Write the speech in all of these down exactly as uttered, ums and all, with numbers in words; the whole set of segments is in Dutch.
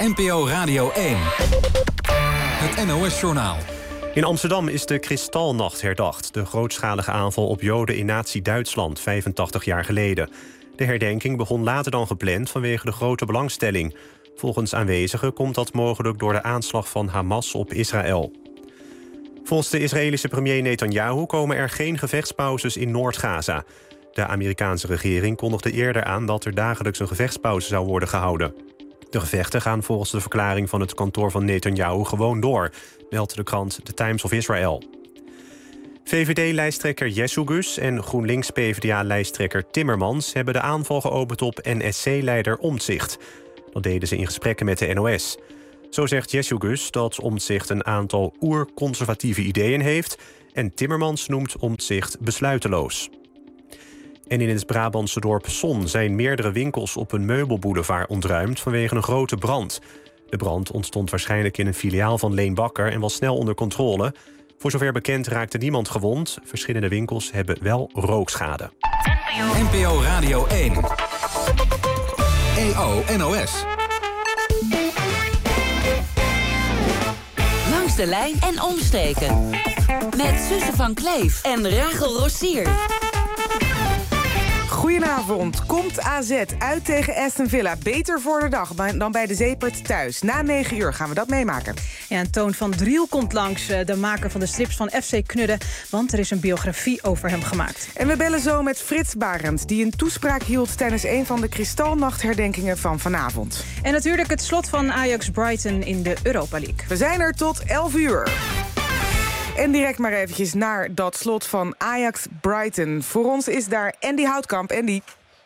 N P O Radio één. Het N O S-journaal. In Amsterdam is de Kristalnacht herdacht. De grootschalige aanval op Joden in nazi-Duitsland, vijfentachtig jaar geleden. De herdenking begon later dan gepland vanwege de grote belangstelling. Volgens aanwezigen komt dat mogelijk door de aanslag van Hamas op Israël. Volgens de Israëlische premier Netanyahu komen er geen gevechtspauzes in Noord-Gaza. De Amerikaanse regering kondigde eerder aan dat er dagelijks een gevechtspauze zou worden gehouden. De gevechten gaan volgens de verklaring van het kantoor van Netanyahu gewoon door, meldt de krant The Times of Israel. V V D-lijsttrekker Jessugus en GroenLinks-P v d A-lijsttrekker Timmermans hebben de aanval geopend op N S C-leider Omtzigt. Dat deden ze in gesprekken met de N O S. Zo zegt Jessugus dat Omtzigt een aantal oer-conservatieve ideeën heeft en Timmermans noemt Omtzigt besluiteloos. En in het Brabantse dorp Son zijn meerdere winkels op een meubelboulevard ontruimd vanwege een grote brand. De brand ontstond waarschijnlijk in een filiaal van Leen Bakker en was snel onder controle. Voor zover bekend raakte niemand gewond. Verschillende winkels hebben wel rookschade. N P O Radio één. E O N O S. Langs de lijn en omstreken. Met Suze van Kleef en Rachel Rossier. Goedenavond. Komt A Z uit tegen Aston Villa beter voor de dag dan bij de Zeepert thuis? Na negen uur gaan we dat meemaken. Ja, en Toon van Driel komt langs, de maker van de strips van F C Knudden, want er is een biografie over hem gemaakt. En we bellen zo met Frits Barend, die een toespraak hield tijdens een van de Kristalnachtherdenkingen van vanavond. En natuurlijk het slot van Ajax Brighton in de Europa League. We zijn er tot elf uur. En direct maar eventjes naar dat slot van Ajax-Brighton. Voor ons is daar Andy Houtkamp. Andy.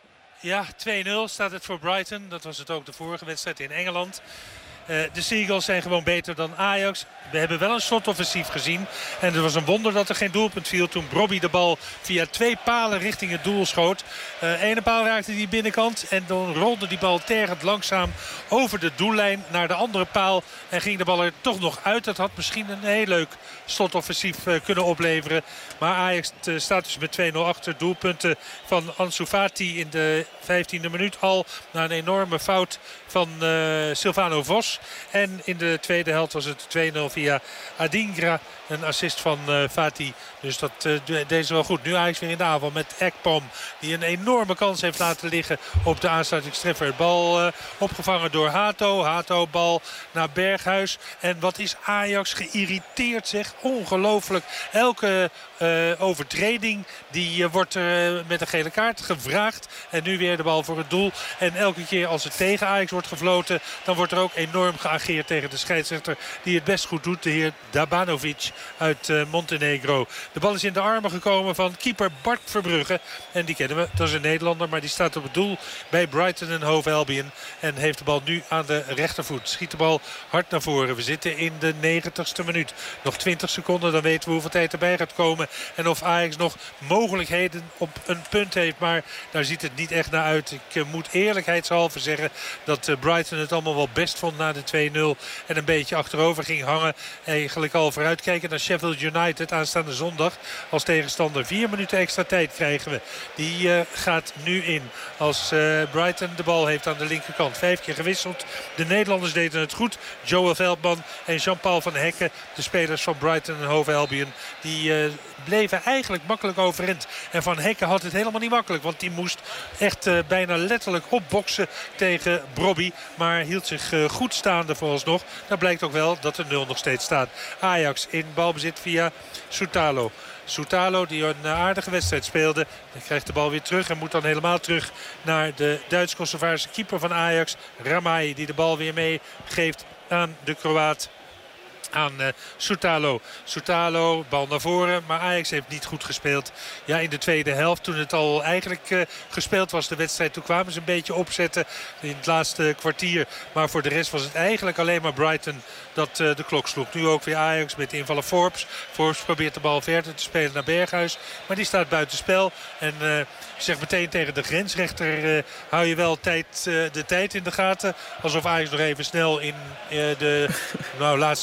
Ja, twee nul staat het voor Brighton. Dat was het ook de vorige wedstrijd in Engeland. Uh, de Seagulls zijn gewoon beter dan Ajax. We hebben wel een slotoffensief gezien. En het was een wonder dat er geen doelpunt viel toen Brobby de bal via twee palen richting het doel schoot. Uh, ene paal raakte die binnenkant en dan rolde die bal tergend langzaam over de doellijn naar de andere paal. En ging de bal er toch nog uit. Dat had misschien een heel leuk slotoffensief uh, kunnen opleveren. Maar Ajax uh, staat dus met twee nul achter. Doelpunten van Ansu Fati in de vijftiende minuut al. Na een enorme fout van uh, Silvano Vos. En in de tweede helft was het twee nul via Adingra. Een assist van uh, Fati. Dus dat uh, deed ze wel goed. Nu Ajax weer in de aanval met Ekpom. Die een enorme kans heeft laten liggen op de aansluitingstreffer. Bal uh, opgevangen door Hato. Hato bal naar Berghuis. En wat is Ajax geïrriteerd zeg. Ongelooflijk. Elke uh, overtreding die uh, wordt uh, met een gele kaart gevraagd. En nu weer de bal voor het doel. En elke keer als het tegen Ajax wordt gefloten, dan wordt er ook enorm geageerd tegen de scheidsrechter die het best goed doet. De heer Dabanovic uit uh, Montenegro. De bal is in de armen gekomen van keeper Bart Verbrugge. En die kennen we, dat is een Nederlander, maar die staat op het doel bij Brighton en Hove Albion. En heeft de bal nu aan de rechtervoet. Schiet de bal hard naar voren. We zitten in de negentigste minuut. Nog twintig seconden, dan weten we hoeveel tijd erbij gaat komen. En of Ajax nog mogelijkheden op een punt heeft. Maar daar ziet het niet echt naar uit. Ik uh, moet eerlijkheidshalve zeggen dat uh, Brighton het allemaal wel best vond na de twee nul. En een beetje achterover ging hangen. Eigenlijk al vooruitkijken naar Sheffield United aanstaande zondag als tegenstander. Vier minuten extra tijd krijgen we. Die uh, gaat nu in als uh, Brighton de bal heeft aan de linkerkant. Vijf keer gewisseld. De Nederlanders deden het goed. Joel Veldman en Jean-Paul van Hekken, de spelers van Brighton en Hove Albion, die uh, bleven eigenlijk makkelijk overeind. En Van Hekken had het helemaal niet makkelijk, want die moest echt uh, bijna letterlijk opboksen tegen Brobby. Maar hield zich uh, goed staande vooralsnog. Dan blijkt ook wel dat de nul nog steeds staat. Ajax in balbezit via Soutalo. Soutalo die een aardige wedstrijd speelde. Dan krijgt de bal weer terug en moet dan helemaal terug naar de Duits-Kosovaarse keeper van Ajax. Ramai die de bal weer meegeeft aan de Kroaat. Aan uh, Soutalo. Soutalo, bal naar voren. Maar Ajax heeft niet goed gespeeld. Ja, in de tweede helft, toen het al eigenlijk uh, gespeeld was, de wedstrijd, toen kwamen ze een beetje opzetten in het laatste kwartier. Maar voor de rest was het eigenlijk alleen maar Brighton dat uh, de klok sloeg. Nu ook weer Ajax met de invaller Forbes. Forbes probeert de bal verder te spelen naar Berghuis. Maar die staat buiten spel. En uh, zegt meteen tegen de grensrechter, uh, hou je wel tijd, uh, de tijd in de gaten. Alsof Ajax nog even snel in uh, de nou, laatste twee komma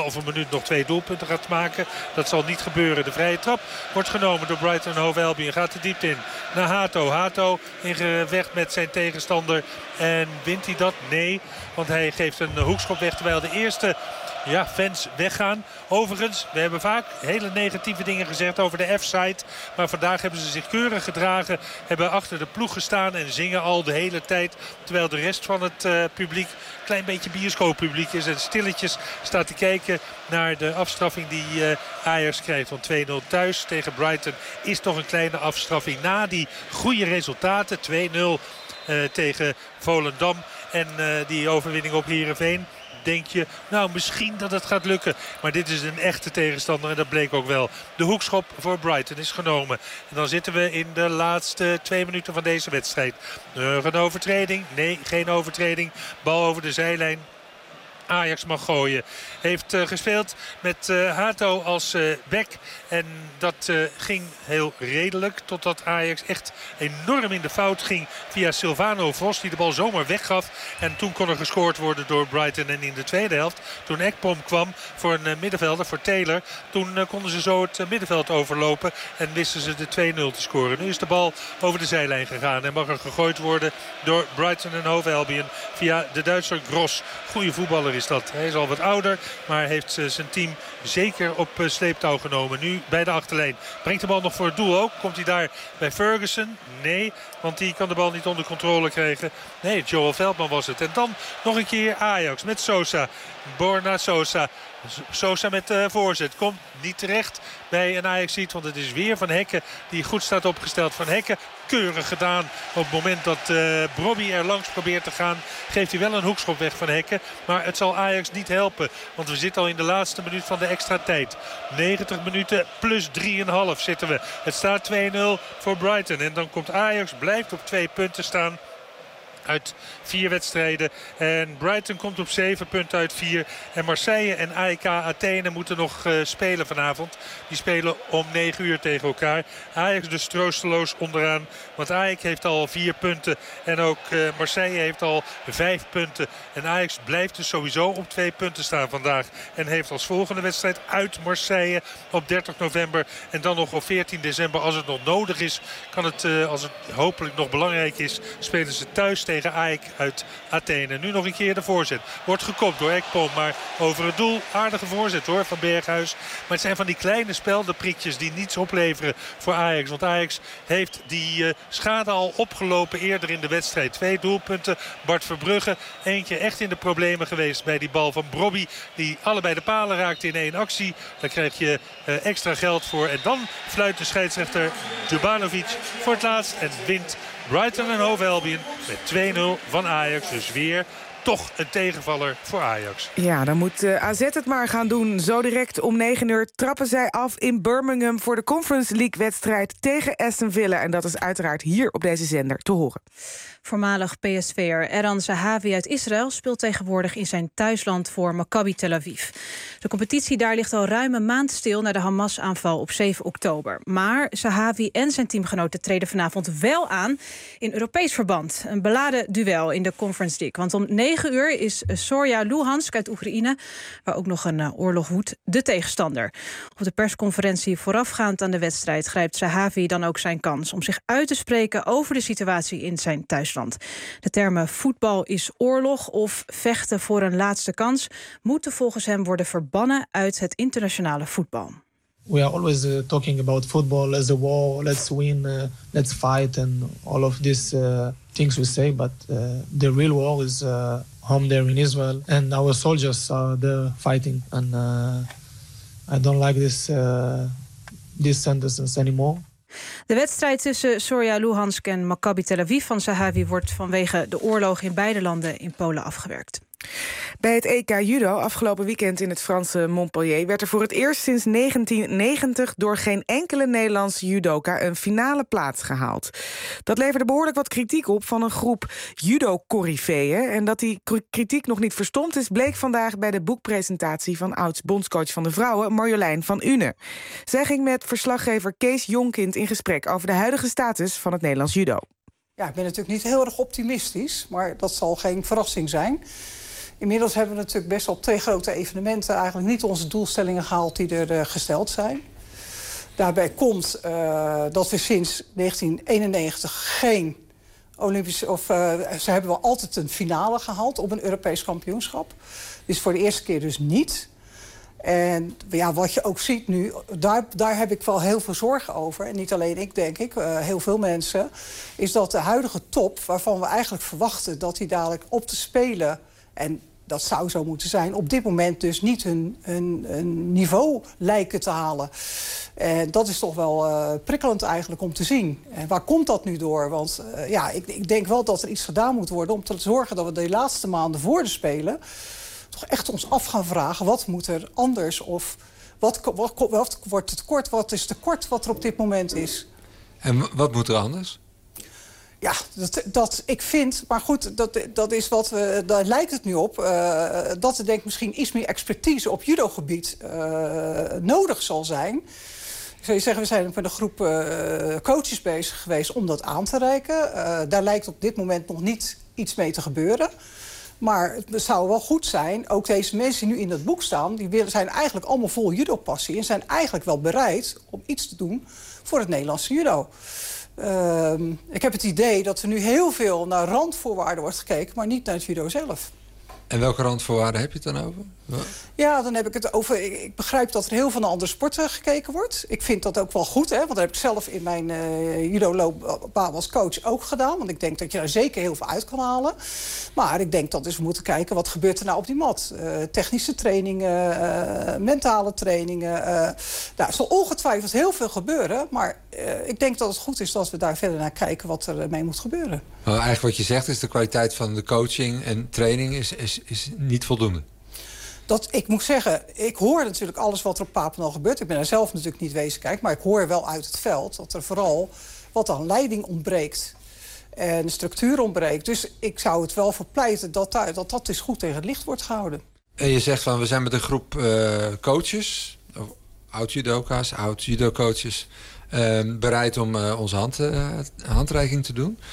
halve minuut nog twee doelpunten gaat maken. Dat zal niet gebeuren. De vrije trap wordt genomen door Brighton en Hove Albion. Gaat de diepte in naar Hato. Hato in gevecht met zijn tegenstander. En wint hij dat? Nee. Want hij geeft een hoekschop weg terwijl de eerste ja, fans weggaan. Overigens, we hebben vaak hele negatieve dingen gezegd over de F-side. Maar vandaag hebben ze zich keurig gedragen. Hebben achter de ploeg gestaan en zingen al de hele tijd. Terwijl de rest van het uh, publiek, een klein beetje bioscooppubliek is. En stilletjes staat te kijken naar de afstraffing die uh, Ajax krijgt. Want twee nul thuis tegen Brighton is toch een kleine afstraffing. Na die goede resultaten, twee nul uh, tegen Volendam. En uh, die overwinning op Heerenveen. Denk je, nou misschien dat het gaat lukken. Maar dit is een echte tegenstander en dat bleek ook wel. De hoekschop voor Brighton is genomen. En dan zitten we in de laatste twee minuten van deze wedstrijd. Uh, een overtreding? Nee, geen overtreding. Bal over de zijlijn. Ajax mag gooien. Heeft uh, gespeeld met uh, Hato als uh, back. En dat uh, ging heel redelijk. Totdat Ajax echt enorm in de fout ging via Silvano Vos. Die de bal zomaar weggaf. En toen kon er gescoord worden door Brighton. En in de tweede helft, toen Ekpom kwam voor een uh, middenvelder, voor Taylor. Toen uh, konden ze zo het uh, middenveld overlopen. En wisten ze de twee nul te scoren. Nu is de bal over de zijlijn gegaan. En mag er gegooid worden door Brighton en Hove Albion. Via de Duitser Gros. Goede voetballer is dat. Hij is al wat ouder, maar heeft uh, zijn team zeker op uh, sleeptouw genomen. Nu bij de achterlijn. Brengt de bal nog voor het doel ook. Komt hij daar bij Ferguson? Nee, want die kan de bal niet onder controle krijgen. Nee, Joel Veldman was het. En dan nog een keer Ajax met Sosa. Borna Sosa. Sosa met uh, voorzet. Komt niet terecht bij een Ajaxiet. Want het is weer Van Hekken die goed staat opgesteld. Van Hekken keurig gedaan. Op het moment dat uh, Brobby er langs probeert te gaan, geeft hij wel een hoekschop weg van Hekken. Maar het zal Ajax niet helpen. Want we zitten al in de laatste minuut van de extra tijd. negentig minuten plus drie komma vijf zitten we. Het staat twee nul voor Brighton. En dan komt Ajax, blijft op twee punten staan uit vier wedstrijden. En Brighton komt op zeven punten uit vier. En Marseille en A E K Athene moeten nog uh, spelen vanavond. Die spelen om negen uur tegen elkaar. Ajax dus troosteloos onderaan. Want Ajax heeft al vier punten. En ook uh, Marseille heeft al vijf punten. En Ajax blijft dus sowieso op twee punten staan vandaag. En heeft als volgende wedstrijd uit Marseille op dertig november. En dan nog op veertien december, als het nog nodig is, kan het, uh, als het hopelijk nog belangrijk is, spelen ze thuis tegen tegen A E K uit Athene. Nu nog een keer de voorzet. Wordt gekopt door Ekpom, maar over het doel. Aardige voorzet hoor van Berghuis. Maar het zijn van die kleine speldenprikjes die niets opleveren voor Ajax. Want Ajax heeft die uh, schade al opgelopen eerder in de wedstrijd. Twee doelpunten. Bart Verbrugge. Eentje echt in de problemen geweest bij die bal van Brobby. Die allebei de palen raakte in één actie. Daar krijg je uh, extra geld voor. En dan fluit de scheidsrechter Dubanovic voor het laatst en wint Brighton en Hove Albion met twee nul van Ajax. Dus weer toch een tegenvaller voor Ajax. Ja, dan moet uh, A Z het maar gaan doen. Zo direct om negen uur trappen zij af in Birmingham voor de Conference League-wedstrijd tegen Aston Villa. En dat is uiteraard hier op deze zender te horen. Voormalig P S V'er Eran Zahavi uit Israël speelt tegenwoordig in zijn thuisland voor Maccabi Tel Aviv. De competitie daar ligt al ruim een maand stil na de Hamas-aanval op zeven oktober. Maar Zahavi en zijn teamgenoten treden vanavond wel aan in Europees verband. Een beladen duel in de Conference League. Want om negen uur is Zorya Luhansk uit Oekraïne, waar ook nog een uh, oorlog woedt, de tegenstander. Op de persconferentie voorafgaand aan de wedstrijd grijpt Zahavi dan ook zijn kans om zich uit te spreken over de situatie in zijn thuisland. De termen voetbal is oorlog of vechten voor een laatste kans moeten volgens hem worden verbannen uit het internationale voetbal. We are always uh, talking about football as a war, let's win, uh, let's fight and all of these uh, things we say, but uh, the real war is uh, home there in Israel and our soldiers are there fighting and uh, I don't like this, uh, these sentences anymore. De wedstrijd tussen Zorya Luhansk en Maccabi Tel Aviv van Zahavi wordt vanwege de oorlog in beide landen in Polen afgewerkt. Bij het E K Judo afgelopen weekend in het Franse Montpellier werd er voor het eerst sinds negentien negentig door geen enkele Nederlandse judoka een finale plaats gehaald. Dat leverde behoorlijk wat kritiek op van een groep judo-corifeeën. En dat die kritiek nog niet verstomd is, bleek vandaag bij de boekpresentatie van oud-bondscoach van de vrouwen, Marjolein van Une. Zij ging met verslaggever Kees Jonkind in gesprek over de huidige status van het Nederlands judo. Ja, ik ben natuurlijk niet heel erg optimistisch, maar dat zal geen verrassing zijn. Inmiddels hebben we natuurlijk best wel twee grote evenementen eigenlijk niet onze doelstellingen gehaald die er uh, gesteld zijn. Daarbij komt uh, dat we sinds negentien eenennegentig geen Olympische... of uh, ze hebben wel altijd een finale gehaald op een Europees kampioenschap. Dit is voor de eerste keer dus niet. En ja, wat je ook ziet nu, daar, daar heb ik wel heel veel zorgen over. En niet alleen ik, denk ik, uh, heel veel mensen. Is dat de huidige top, waarvan we eigenlijk verwachten dat die dadelijk op te spelen... en dat zou zo moeten zijn, op dit moment dus niet hun, hun, hun niveau lijken te halen. En dat is toch wel uh, prikkelend eigenlijk om te zien. En waar komt dat nu door? Want uh, ja, ik, ik denk wel dat er iets gedaan moet worden om te zorgen dat we de laatste maanden voor de Spelen toch echt ons af gaan vragen, wat moet er anders? Of wat, wat, wat, wat wordt het tekort? Wat is tekort wat er op dit moment is? En wat moet er anders? Ja, dat, dat ik vind, maar goed, dat, dat is wat we, daar lijkt het nu op, uh, dat er denk ik misschien iets meer expertise op judogebied uh, nodig zal zijn. Ik zou je zeggen, we zijn met een groep uh, coaches bezig geweest om dat aan te reiken. Uh, daar lijkt op dit moment nog niet iets mee te gebeuren. Maar het zou wel goed zijn, ook deze mensen die nu in dat boek staan, die willen, zijn eigenlijk allemaal vol judo-passie en zijn eigenlijk wel bereid om iets te doen voor het Nederlandse judo. Uh, ik heb het idee dat er nu heel veel naar randvoorwaarden wordt gekeken, maar niet naar het judo zelf. En welke randvoorwaarden heb je het dan over? Ja, dan heb ik het over... Ik, ik begrijp dat er heel veel naar andere sporten gekeken wordt. Ik vind dat ook wel goed, hè, want dat heb ik zelf in mijn uh, judo-loopbaan als coach ook gedaan. Want ik denk dat je daar zeker heel veel uit kan halen. Maar ik denk dat dus we moeten kijken, wat gebeurt er nou op die mat? Uh, technische trainingen, uh, mentale trainingen. Uh, nou, er zal ongetwijfeld heel veel gebeuren. Maar uh, ik denk dat het goed is dat we daar verder naar kijken wat er mee moet gebeuren. Nou, eigenlijk wat je zegt is de kwaliteit van de coaching en training is, is, is niet voldoende. Dat, ik moet zeggen, ik hoor natuurlijk alles wat er op Papendal gebeurt. Ik ben er zelf natuurlijk niet wezen kijken, maar ik hoor wel uit het veld dat er vooral wat aan leiding ontbreekt en structuur ontbreekt. Dus ik zou het wel verpleiten dat daar, dat, dat dus goed tegen het licht wordt gehouden. En je zegt van, we zijn met een groep uh, coaches, oud-judoka's, oud-judo-coaches, uh, bereid om uh, onze hand, uh, handreiking te doen.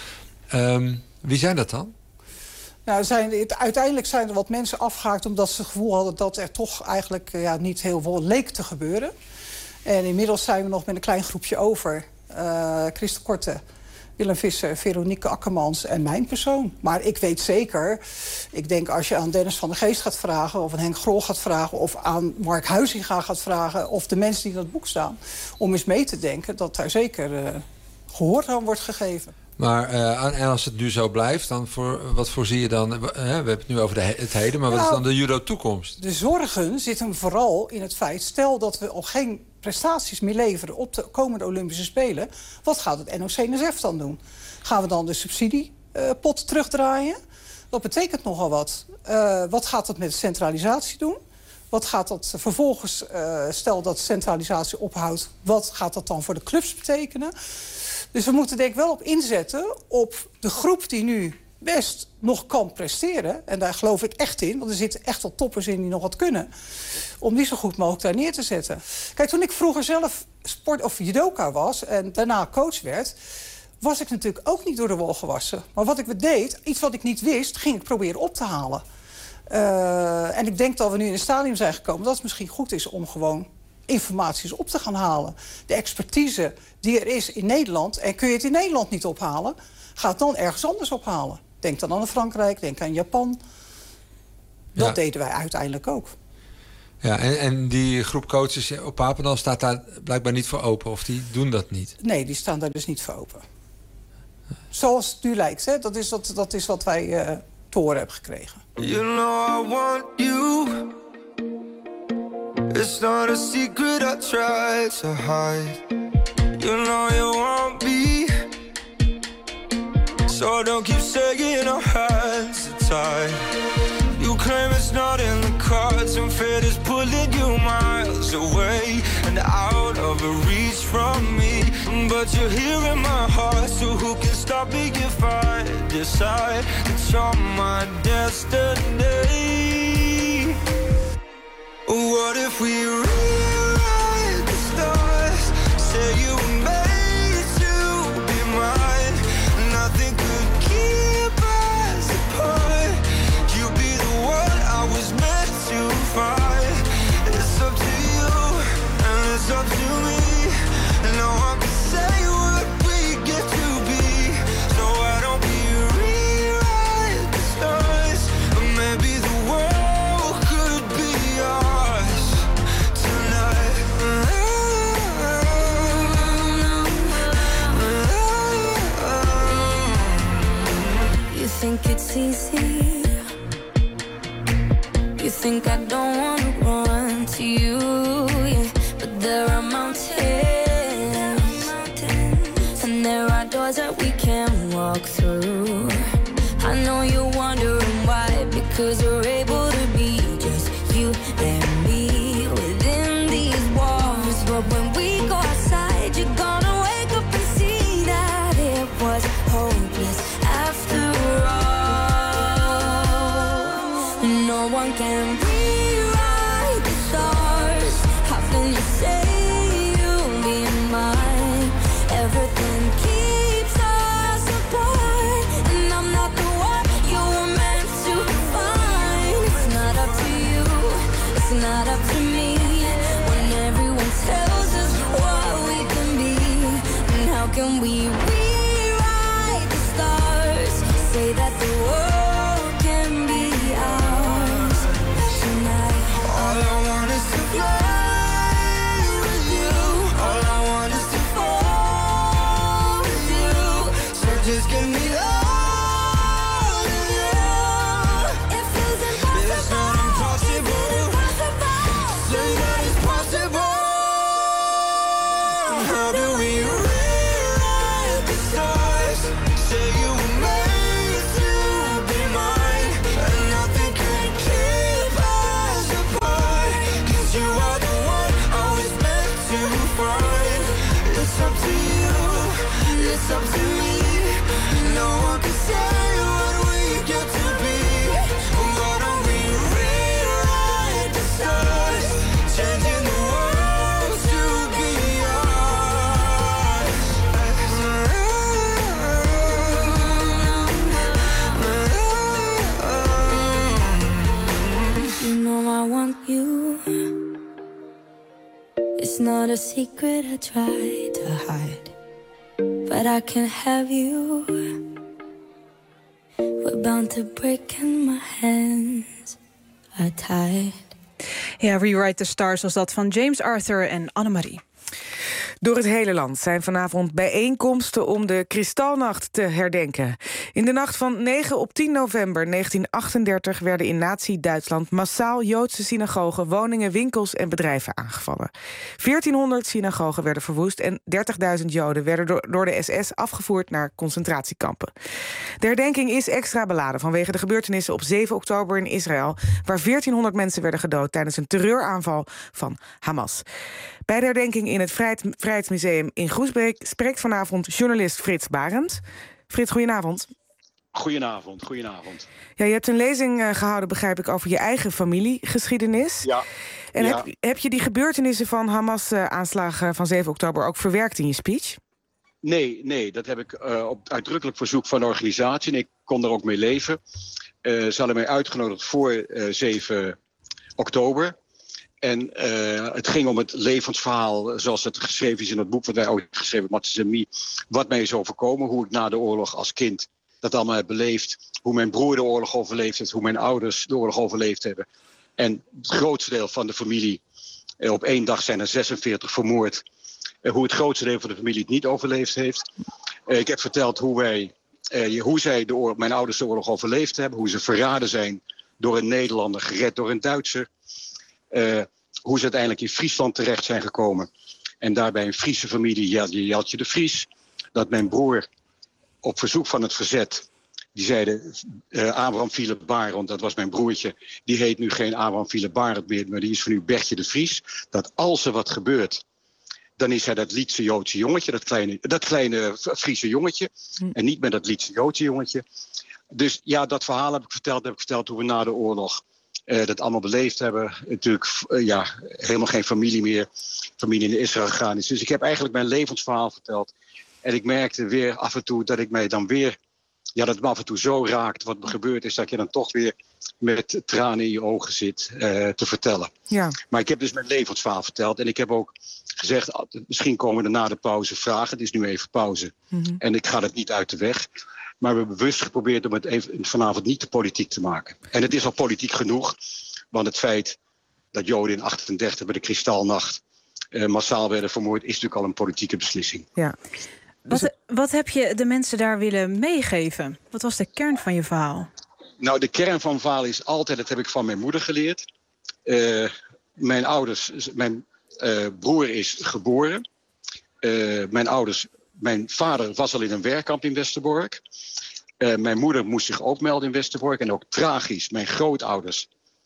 Um, wie zijn dat dan? Nou, zijn, het, uiteindelijk zijn er wat mensen afgehaakt omdat ze het gevoel hadden dat er toch eigenlijk ja, niet heel veel leek te gebeuren. En inmiddels zijn we nog met een klein groepje over. Uh, Christel Korte, Willem Visser, Veronique Akkermans en mijn persoon. Maar ik weet zeker, ik denk als je aan Dennis van der Geest gaat vragen, of aan Henk Grol gaat vragen, of aan Mark Huizinga gaat vragen, of de mensen die in dat boek staan, om eens mee te denken, dat daar zeker uh, gehoor aan wordt gegeven. Maar uh, en als het nu zo blijft, dan voor, wat voorzie je dan? Uh, we hebben het nu over de, het heden, maar wat nou, is dan de judo-toekomst? De zorgen zitten vooral in het feit, stel dat we al geen prestaties meer leveren op de komende Olympische Spelen, wat gaat het N O C N S F dan doen? Gaan we dan de subsidiepot uh, terugdraaien? Dat betekent nogal wat. Uh, wat gaat dat met de centralisatie doen? Wat gaat dat vervolgens, uh, stel dat de centralisatie ophoudt, wat gaat dat dan voor de clubs betekenen? Dus we moeten denk ik wel op inzetten op de groep die nu best nog kan presteren. En daar geloof ik echt in, want er zitten echt wel toppers in die nog wat kunnen. Om die zo goed mogelijk daar neer te zetten. Kijk, toen ik vroeger zelf sport of judoka was en daarna coach werd, was ik natuurlijk ook niet door de wol gewassen. Maar wat ik deed, iets wat ik niet wist, ging ik proberen op te halen. Uh, en ik denk dat we nu in een stadium zijn gekomen dat het misschien goed is om gewoon informaties op te gaan halen. De expertise die er is in Nederland, en kun je het in Nederland niet ophalen, ga het dan ergens anders ophalen. Denk dan aan Frankrijk, denk aan Japan. Dat ja. deden wij uiteindelijk ook. Ja, en, en die groep coaches op Papendal staat daar blijkbaar niet voor open, of die doen dat niet? Nee, die staan daar dus niet voor open. Zoals het nu lijkt, hè? Dat is, dat, dat is wat wij uh, te horen hebben gekregen. You know I want you. It's not a secret I try to hide. You know you want me, so don't keep saying our hands are tied. You claim it's not in the cards, and fate is pulling you miles away and out of reach from me. But you're here in my heart, so who can stop me if I decide that you're my destiny? What if we rewrite the stars? Say you were made to be mine. Nothing could keep us apart. You be the one think I don't wanna run to you, yeah. But there are mountains, and there are doors that we can walk through. I know you're wondering why, because we're able to be just you and me within these walls. But when we go outside, you're gonna wake up and see that it was hopeless after all. No one can rewrite the stars. How can you say you'll be mine? Everything keeps us apart, and I'm not the one you were meant to find. It's not up to you, it's not up to me, when everyone tells us what we can be. And how can we rewrite the stars? Say that the world can be ours tonight. All I want is to fly with you. All I want is to fall with you. So just give me all of you. It feels impossible. It's not impossible. Say that it's possible. How do we rewrite the stars? Say you were made to be mine, and nothing can keep us apart. 'Cause you are the one I was meant to find. It's up to you, it's up to me. No one can say what we get to be. Why don't we rewrite the stars? Changing the world to be ours. You know I want you. It's not a secret I try to hide, but I can have you. We're bound to break and my hands are tied. Ja, Rewrite the Stars was dat van James Arthur en Annemarie. Door het hele land zijn vanavond bijeenkomsten om de Kristalnacht te herdenken. In de nacht van negen op tien november negentien achtendertig... werden in nazi-Duitsland massaal Joodse synagogen, woningen, winkels en bedrijven aangevallen. veertienhonderd synagogen werden verwoest en dertigduizend Joden werden door, door de S S afgevoerd naar concentratiekampen. De herdenking is extra beladen vanwege de gebeurtenissen op zeven oktober in Israël, waar veertienhonderd mensen werden gedood tijdens een terreuraanval van Hamas. Bij de herdenking in het Vrijheidsmuseum in Groesbeek spreekt vanavond journalist Frits Barend. Frits, goedenavond. Goedenavond, goedenavond. Ja, je hebt een lezing uh, gehouden, begrijp ik, over je eigen familiegeschiedenis. Ja. En ja. Heb, heb je die gebeurtenissen van Hamas-aanslagen van zeven oktober ook verwerkt in je speech? Nee, nee, dat heb ik uh, op uitdrukkelijk verzoek van de organisatie. En ik kon er ook mee leven. Uh, ze hadden mij uitgenodigd voor uh, zeven oktober. En uh, het ging om het levensverhaal zoals het geschreven is in het boek wat wij ooit geschreven hebben, Matthijs en Mie. Wat mij is overkomen, hoe ik na de oorlog als kind dat allemaal heb beleefd. Hoe mijn broer de oorlog overleefd heeft, hoe mijn ouders de oorlog overleefd hebben. En het grootste deel van de familie, uh, op één dag zijn er zesenveertig vermoord. Uh, hoe het grootste deel van de familie het niet overleefd heeft. Uh, ik heb verteld hoe, wij, uh, hoe zij de oorlog, mijn ouders de oorlog overleefd hebben. Hoe ze verraden zijn door een Nederlander, gered door een Duitser. Uh, hoe ze uiteindelijk in Friesland terecht zijn gekomen. En daarbij een Friese familie, Jeltje de Vries. Dat mijn broer op verzoek van het verzet, die zeiden uh, Abraham Philip Barend, dat was mijn broertje. Die heet nu geen Abraham Philip Barend meer, maar die is van nu Bertje de Vries. Dat als er wat gebeurt, dan is hij dat Lietse Joodse jongetje, dat kleine, dat kleine Friese jongetje. Hm. En niet meer dat Lietse Joodse jongetje. Dus ja, dat verhaal heb ik verteld, heb ik verteld hoe we na de oorlog Uh, dat allemaal beleefd hebben. Natuurlijk uh, ja, helemaal geen familie meer. Familie in Israël gegaan is. Dus ik heb eigenlijk mijn levensverhaal verteld. En ik merkte weer af en toe dat ik mij dan weer, ja, dat het me af en toe zo raakt wat me gebeurd is, dat je dan toch weer met tranen in je ogen zit uh, te vertellen. Ja. Maar ik heb dus mijn levensverhaal verteld. En ik heb ook gezegd, misschien komen er na de pauze vragen. Het is nu even pauze. Mm-hmm. En ik ga het niet uit de weg. Maar we hebben bewust geprobeerd om het even, vanavond niet te politiek te maken. En het is al politiek genoeg. Want het feit dat Joden in achtendertig bij de Kristalnacht uh, massaal werden vermoord, is natuurlijk al een politieke beslissing. Ja. Wat, wat heb je de mensen daar willen meegeven? Wat was de kern van je verhaal? Nou, de kern van mijn verhaal is altijd, dat heb ik van mijn moeder geleerd. Uh, mijn ouders, mijn uh, broer is geboren. Uh, mijn ouders, mijn vader was al in een werkkamp in Westerbork. Uh, mijn moeder moest zich ook melden in Westerbork. En ook tragisch, mijn grootouders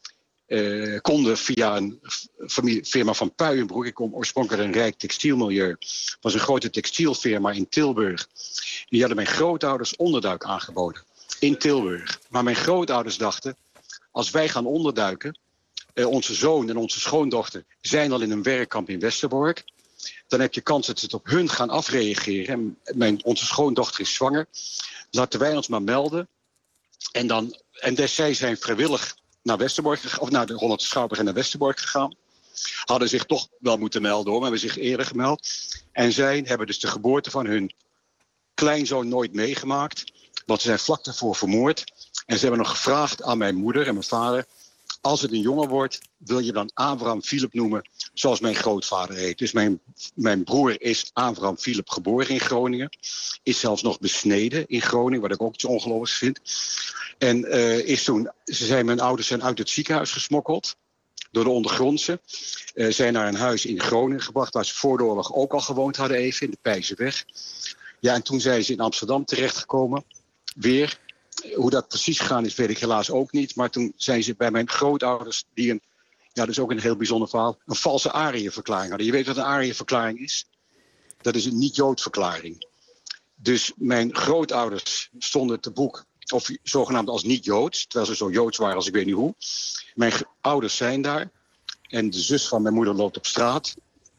uh, konden via een familie, firma van Puijenbroek. Ik kom oorspronkelijk uit een rijk textielmilieu. Het was een grote textielfirma in Tilburg. Die hadden mijn grootouders onderduik aangeboden. In Tilburg. Maar mijn grootouders dachten, als wij gaan onderduiken, uh, onze zoon en onze schoondochter zijn al in een werkkamp in Westerbork, dan heb je kans dat ze het op hun gaan afreageren. En mijn, onze schoondochter is zwanger. Laten wij ons maar melden. En, dan, en des, zij zijn vrijwillig naar Westerbork, of naar de Hollandse Schouwburg en naar Westerbork gegaan. Hadden zich toch wel moeten melden hoor, maar hebben zich eerder gemeld. En zij hebben dus de geboorte van hun kleinzoon nooit meegemaakt. Want ze zijn vlak daarvoor vermoord. En ze hebben nog gevraagd aan mijn moeder en mijn vader, als het een jongen wordt, wil je dan Abraham Philip noemen, zoals mijn grootvader heet. Dus mijn, mijn broer is Abraham Philip geboren in Groningen. Is zelfs nog besneden in Groningen, wat ik ook iets ongelooflijks vind. En uh, is toen, ze zijn, mijn ouders zijn uit het ziekenhuis gesmokkeld door de ondergrondse. Uh, zijn naar een huis in Groningen gebracht, waar ze voor de oorlog ook al gewoond hadden even, in de Pijzenweg. Ja, en toen zijn ze in Amsterdam terechtgekomen. Weer. Hoe dat precies gegaan is, weet ik helaas ook niet. Maar toen zijn ze bij mijn grootouders, die een, ja, dat is ook een heel bijzonder verhaal, een valse Ariëverklaring hadden. Je weet wat een Ariëverklaring is? Dat is een niet-Jood-verklaring. Dus mijn grootouders stonden te boek, of zogenaamd als niet-Joods, terwijl ze zo Joods waren als ik weet niet hoe. Mijn ouders zijn daar. En de zus van mijn moeder loopt op straat.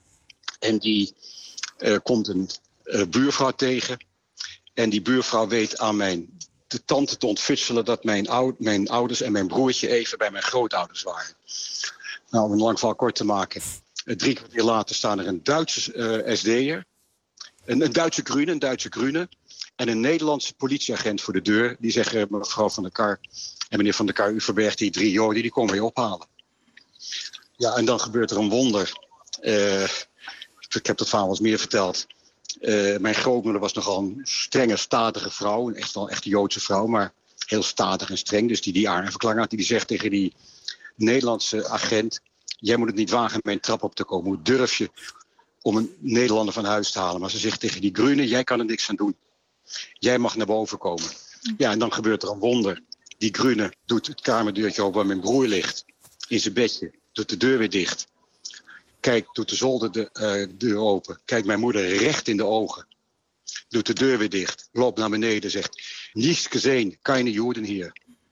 En die uh, komt een uh, buurvrouw tegen. En die buurvrouw weet aan mijn de tante te ontfutselen dat mijn, oud, mijn ouders en mijn broertje even bij mijn grootouders waren. Nou, om een lang verhaal kort te maken. Drie kwartier later staan er een Duitse uh, S D'er, een, een Duitse groene, een Duitse groene en een Nederlandse politieagent voor de deur. Die zeggen, mevrouw Van der Kar en meneer Van der Kar, u verbergt die drie Joden, die komen weer ophalen. Ja, en dan gebeurt er een wonder. Uh, ik heb dat verhaal eens meer verteld. Uh, mijn grootmoeder was nogal een strenge, statige vrouw. Echt wel een echte Joodse vrouw, maar heel statig en streng. Dus die die Ariëverklaring had, die, die zegt tegen die Nederlandse agent, jij moet het niet wagen mijn trap op te komen. Hoe durf je om een Nederlander van huis te halen? Maar ze zegt tegen die Groene, jij kan er niks aan doen. Jij mag naar boven komen. Ja, en dan gebeurt er een wonder. Die Groene doet het kamerdeurtje open waar mijn broer ligt. In zijn bedje. Doet de deur weer dicht. Kijk, doet de zolder de uh, deur open. Kijkt mijn moeder recht in de ogen. Doet de deur weer dicht. Loopt naar beneden. Zegt, niets gezien, keine Joden hier.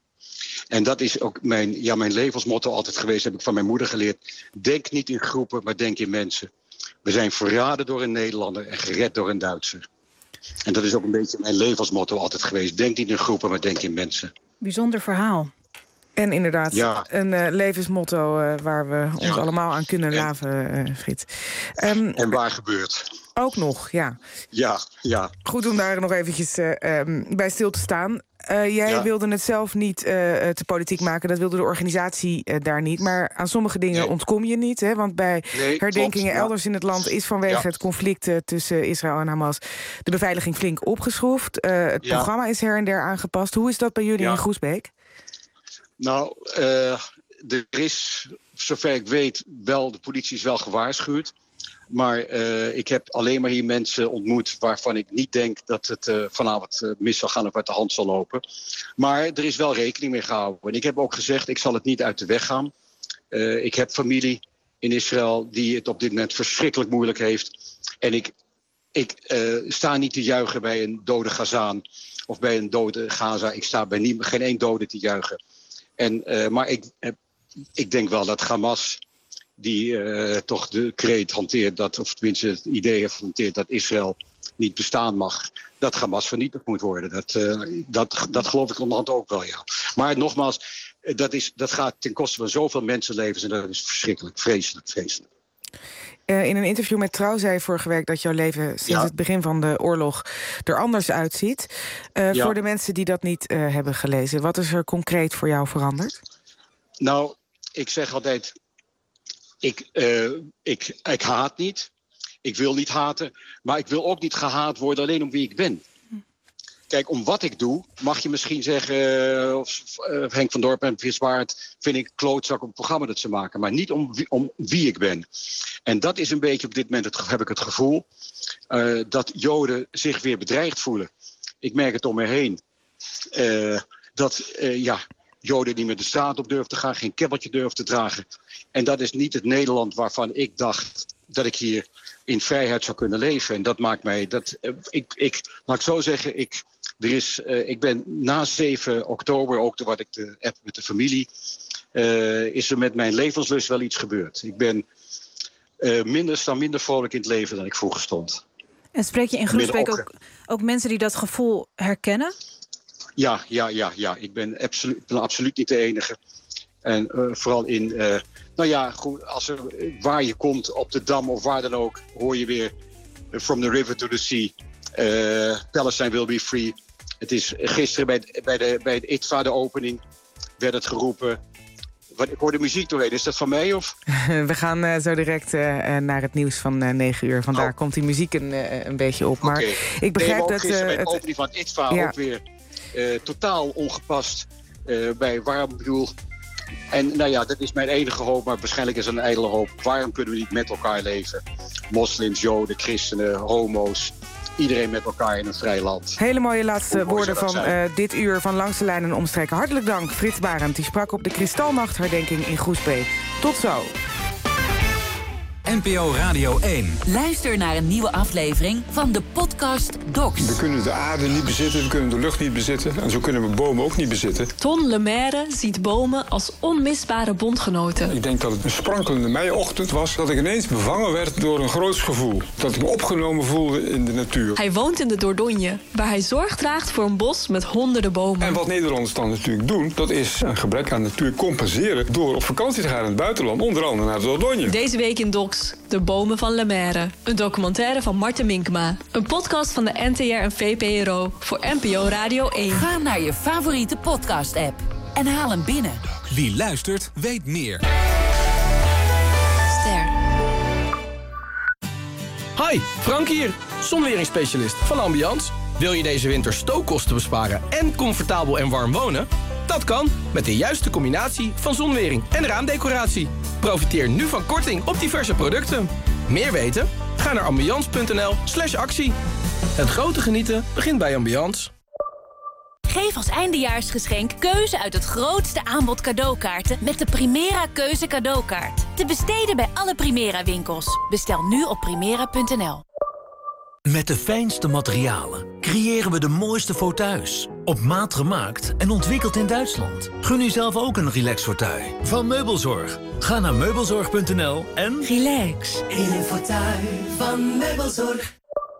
En dat is ook mijn, ja, mijn levensmotto altijd geweest. Heb ik van mijn moeder geleerd. Denk niet in groepen, maar denk in mensen. We zijn verraden door een Nederlander en gered door een Duitser. En dat is ook een beetje mijn levensmotto altijd geweest. Denk niet in groepen, maar denk in mensen. Bijzonder verhaal. En inderdaad, ja. een uh, levensmotto uh, waar we ons ja. allemaal aan kunnen en, laven, uh, Frits. Um, en waar gebeurt. Ook nog, ja. Ja, ja. Goed om daar nog eventjes uh, um, bij stil te staan. Uh, jij ja. wilde het zelf niet uh, te politiek maken. Dat wilde de organisatie uh, daar niet. Maar aan sommige dingen nee. ontkom je niet. Hè? Want bij nee, herdenkingen klopt, elders ja. in het land is vanwege ja. het conflict uh, tussen Israël en Hamas de beveiliging flink opgeschroefd. Uh, het ja. programma is her en der aangepast. Hoe is dat bij jullie ja. in Groesbeek? Nou, uh, er is, zover ik weet, wel, de politie is wel gewaarschuwd. Maar uh, ik heb alleen maar hier mensen ontmoet waarvan ik niet denk dat het uh, vanavond uh, mis zal gaan of uit de hand zal lopen. Maar er is wel rekening mee gehouden. En ik heb ook gezegd, ik zal het niet uit de weg gaan. Uh, ik heb familie in Israël die het op dit moment verschrikkelijk moeilijk heeft. En ik, ik uh, sta niet te juichen bij een dode Gazaan of bij een dode Gaza. Ik sta bij nie, geen één dode te juichen. En, uh, maar ik, ik denk wel dat Hamas, die uh, toch de kreet hanteert, dat, of tenminste het idee heeft hanteert dat Israël niet bestaan mag, dat Hamas vernietigd moet worden. Dat, uh, dat, dat geloof ik onderhand ook wel, ja. Maar nogmaals, dat, is, dat gaat ten koste van zoveel mensenlevens en dat is verschrikkelijk, vreselijk, vreselijk. Uh, in een interview met Trouw zei je vorige week dat jouw leven sinds ja. het begin van de oorlog er anders uitziet. Uh, ja. Voor de mensen die dat niet uh, hebben gelezen, wat is er concreet voor jou veranderd? Nou, ik zeg altijd, ik, uh, ik, ik haat niet. Ik wil niet haten, maar ik wil ook niet gehaat worden alleen om wie ik ben. Kijk, om wat ik doe, mag je misschien zeggen... Uh, of, uh, Henk van Dorp en Frits Baert vind ik klootzak om een programma dat ze maken. Maar niet om wie, om wie ik ben. En dat is een beetje op dit moment, het, heb ik het gevoel... Uh, dat Joden zich weer bedreigd voelen. Ik merk het om me heen. Uh, dat, uh, ja... Joden die met de straat op durven te gaan, geen keppeltje durven te dragen. En dat is niet het Nederland waarvan ik dacht dat ik hier in vrijheid zou kunnen leven. En dat maakt mij, dat, uh, ik, ik, laat ik zo zeggen, ik, er is, uh, ik ben na zeven oktober, ook door wat ik de, heb met de familie, uh, is er met mijn levenslust wel iets gebeurd. Ik ben uh, minder, sta minder vrolijk in het leven dan ik vroeger stond. En spreek je in Groesbeek ook, ook mensen die dat gevoel herkennen? Ja, ja, ja, ja. Ik ben absoluut, ben absoluut niet de enige. En uh, vooral in, uh, nou ja, goed, als er, waar je komt op de Dam of waar dan ook, hoor je weer uh, From the River to the Sea. Uh, Palestine will be free. Het is gisteren bij, bij de, bij de I T V A, de opening, werd het geroepen. Wat, ik hoor de muziek doorheen. Is dat van mij? Of? We gaan uh, zo direct uh, naar het nieuws van uh, negen uur. Vandaar oh. komt die muziek een, uh, een beetje op. Maar okay. ik begrijp nee, maar dat... Uh, bij de het... opening van het I T V A ja. ook weer... Uh, totaal ongepast uh, bij waarom bedoel. En nou ja, dat is mijn enige hoop, maar waarschijnlijk is het een ijdele hoop. Waarom kunnen we niet met elkaar leven? Moslims, Joden, christenen, homo's. Iedereen met elkaar in een vrij land. Hele mooie laatste woorden van uh, dit uur van Langs de Lijn en Omstreken. Hartelijk dank, Frits Barend. Die sprak op de Kristalnachtherdenking in Groesbeek. Tot zo. N P O Radio één. Luister naar een nieuwe aflevering van de podcast Docs. We kunnen de aarde niet bezitten, we kunnen de lucht niet bezitten... en zo kunnen we bomen ook niet bezitten. Ton Lemaire ziet bomen als onmisbare bondgenoten. Ik denk dat het een sprankelende meiochtend was... dat ik ineens bevangen werd door een groots gevoel. Dat ik me opgenomen voelde in de natuur. Hij woont in de Dordogne, waar hij zorg draagt voor een bos met honderden bomen. En wat Nederlanders dan natuurlijk doen... dat is een gebrek aan natuur compenseren... door op vakantie te gaan in het buitenland, onder andere naar de Dordogne. Deze week in Docs. De bomen van Lemaire. Een documentaire van Marten Minkma. Een podcast van de N T R en V P R O voor N P O Radio één. Ga naar je favoriete podcast-app en haal hem binnen. Wie luistert, weet meer. Ster. Hi, Frank hier. Zonweringsspecialist van Ambiance. Wil je deze winter stookkosten besparen en comfortabel en warm wonen? Dat kan met de juiste combinatie van zonwering en raamdecoratie. Profiteer nu van korting op diverse producten. Meer weten? Ga naar ambiance punt n l slash actie. Het grote genieten begint bij Ambiance. Geef als eindejaarsgeschenk keuze uit het grootste aanbod cadeaukaarten met de Primera Keuze cadeaukaart. Te besteden bij alle Primera winkels. Bestel nu op primera punt n l. Met de fijnste materialen creëren we de mooiste fauteuils. Op maat gemaakt en ontwikkeld in Duitsland. Gun u zelf ook een relax fauteuil van Meubelzorg. Ga naar meubelzorg punt n l en... relax in een fauteuil van Meubelzorg.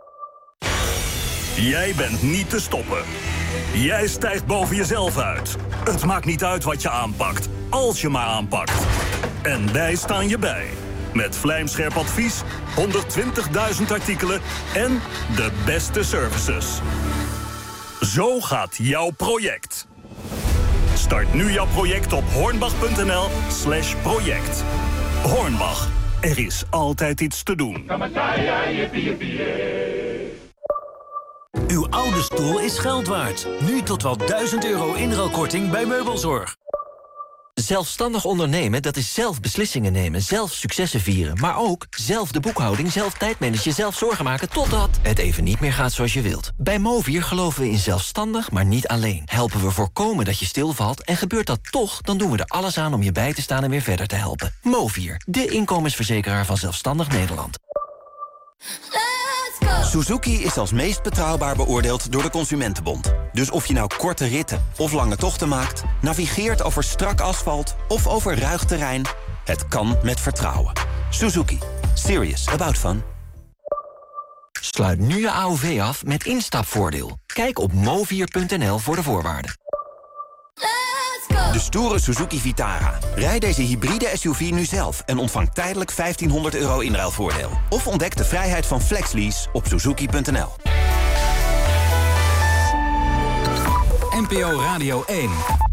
Jij bent niet te stoppen. Jij stijgt boven jezelf uit. Het maakt niet uit wat je aanpakt, als je maar aanpakt. En wij staan je bij. Met vlijmscherp advies, honderdtwintigduizend artikelen en de beste services. Zo gaat jouw project. Start nu jouw project op hornbach punt n l slash project. Hornbach, er is altijd iets te doen. Uw oude stoel is geld waard. Nu tot wel duizend euro inruilkorting bij Meubelzorg. Zelfstandig ondernemen, dat is zelf beslissingen nemen, zelf successen vieren. Maar ook zelf de boekhouding, zelf tijdmanagen, zelf zorgen maken... totdat het even niet meer gaat zoals je wilt. Bij Movier geloven we in zelfstandig, maar niet alleen. Helpen we voorkomen dat je stilvalt en gebeurt dat toch... dan doen we er alles aan om je bij te staan en weer verder te helpen. Movier, de inkomensverzekeraar van Zelfstandig Nederland. Suzuki is als meest betrouwbaar beoordeeld door de Consumentenbond. Dus of je nou korte ritten of lange tochten maakt... navigeert over strak asfalt of over ruig terrein... het kan met vertrouwen. Suzuki. Serious about fun. Sluit nu je A O V af met instapvoordeel. Kijk op movier punt n l voor de voorwaarden. De stoere Suzuki Vitara. Rijd deze hybride S U V nu zelf en ontvang tijdelijk vijftienhonderd euro inruilvoordeel. Of ontdek de vrijheid van FlexLease op suzuki punt n l. N P O Radio één.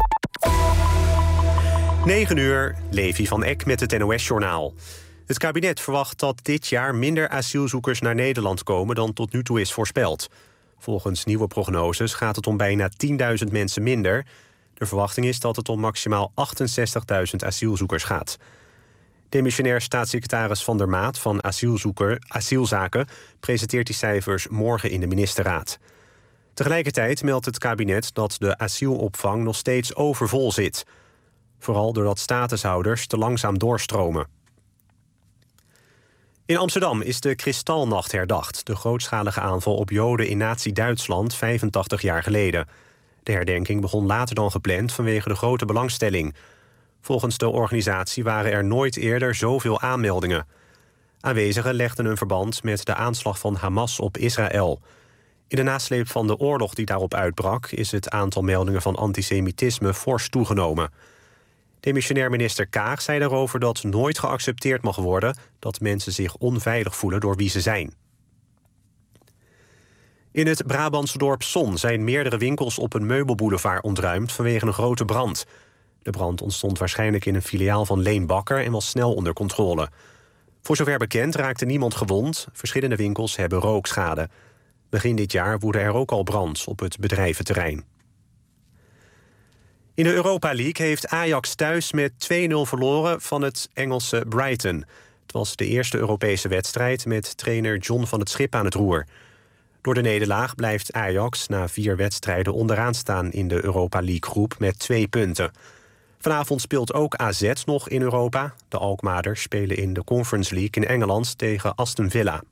negen uur, Levi van Eck met het N O S-journaal. Het kabinet verwacht dat dit jaar minder asielzoekers naar Nederland komen dan tot nu toe is voorspeld. Volgens nieuwe prognoses gaat het om bijna tienduizend mensen minder. De verwachting is dat het om maximaal achtenzestigduizend asielzoekers gaat. Demissionair staatssecretaris Van der Maat van asielzoeker, asielzaken presenteert die cijfers morgen in de ministerraad. Tegelijkertijd meldt het kabinet dat de asielopvang nog steeds overvol zit. Vooral doordat statushouders te langzaam doorstromen. In Amsterdam is de Kristalnacht herdacht, de grootschalige aanval op Joden in nazi-Duitsland vijfentachtig jaar geleden. De herdenking begon later dan gepland vanwege de grote belangstelling. Volgens de organisatie waren er nooit eerder zoveel aanmeldingen. Aanwezigen legden een verband met de aanslag van Hamas op Israël. In de nasleep van de oorlog die daarop uitbrak is het aantal meldingen van antisemitisme fors toegenomen. Demissionair minister Kaag zei daarover dat nooit geaccepteerd mag worden dat mensen zich onveilig voelen door wie ze zijn. In het Brabantse dorp Son zijn meerdere winkels op een meubelboulevard ontruimd vanwege een grote brand. De brand ontstond waarschijnlijk in een filiaal van Leen Bakker en was snel onder controle. Voor zover bekend raakte niemand gewond. Verschillende winkels hebben rookschade. Begin dit jaar woedde er ook al brand op het bedrijventerrein. In de Europa League heeft Ajax thuis met twee nul verloren van het Engelse Brighton. Het was de eerste Europese wedstrijd met trainer John van het Schip aan het roer. Door de nederlaag blijft Ajax na vier wedstrijden onderaan staan in de Europa League-groep met twee punten. Vanavond speelt ook A Z nog in Europa. De Alkmaarders spelen in de Conference League in Engeland tegen Aston Villa.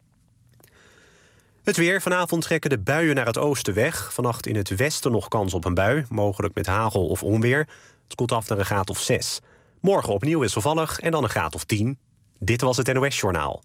Het weer. Vanavond trekken de buien naar het oosten weg. Vannacht in het westen nog kans op een bui, mogelijk met hagel of onweer. Het koelt af naar een graad of zes. Morgen opnieuw wisselvallig en dan een graad of tien. Dit was het N O S-journaal.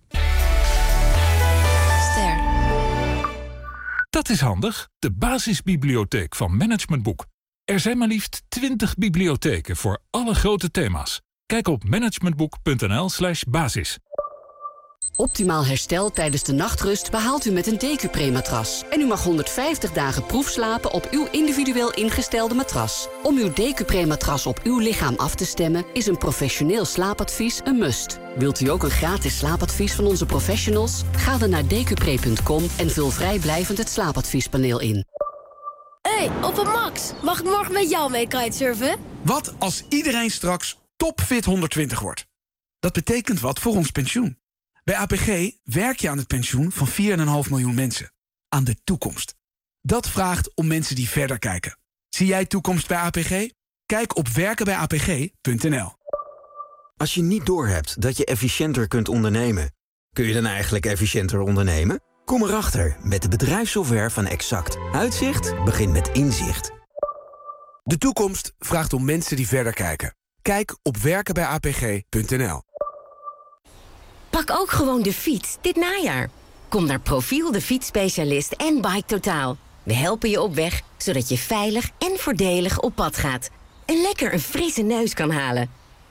Ster. Dat is handig. De basisbibliotheek van Management Boek. Er zijn maar liefst twintig bibliotheken voor alle grote thema's. Kijk op managementboek.nl slash basis. Optimaal herstel tijdens de nachtrust behaalt u met een Decupre-matras. En u mag honderdvijftig dagen proefslapen op uw individueel ingestelde matras. Om uw Decupre-matras op uw lichaam af te stemmen is een professioneel slaapadvies een must. Wilt u ook een gratis slaapadvies van onze professionals? Ga dan naar decupre punt com en vul vrijblijvend het slaapadviespaneel in. Hey, op Max. Mag ik morgen met jou mee kitesurfen? Wat als iedereen straks topfit honderdtwintig wordt? Dat betekent wat voor ons pensioen. Bij A P G werk je aan het pensioen van vier komma vijf miljoen mensen. Aan de toekomst. Dat vraagt om mensen die verder kijken. Zie jij toekomst bij A P G? Kijk op werken bij a p g punt n l. Als je niet doorhebt dat je efficiënter kunt ondernemen, kun je dan eigenlijk efficiënter ondernemen? Kom erachter met de bedrijfssoftware van Exact. Uitzicht begint met inzicht. De toekomst vraagt om mensen die verder kijken. Kijk op werken bij a p g punt n l. Pak ook gewoon de fiets dit najaar. Kom naar Profiel, de fietsspecialist en Bike Totaal. We helpen je op weg, zodat je veilig en voordelig op pad gaat. En lekker een frisse neus kan halen.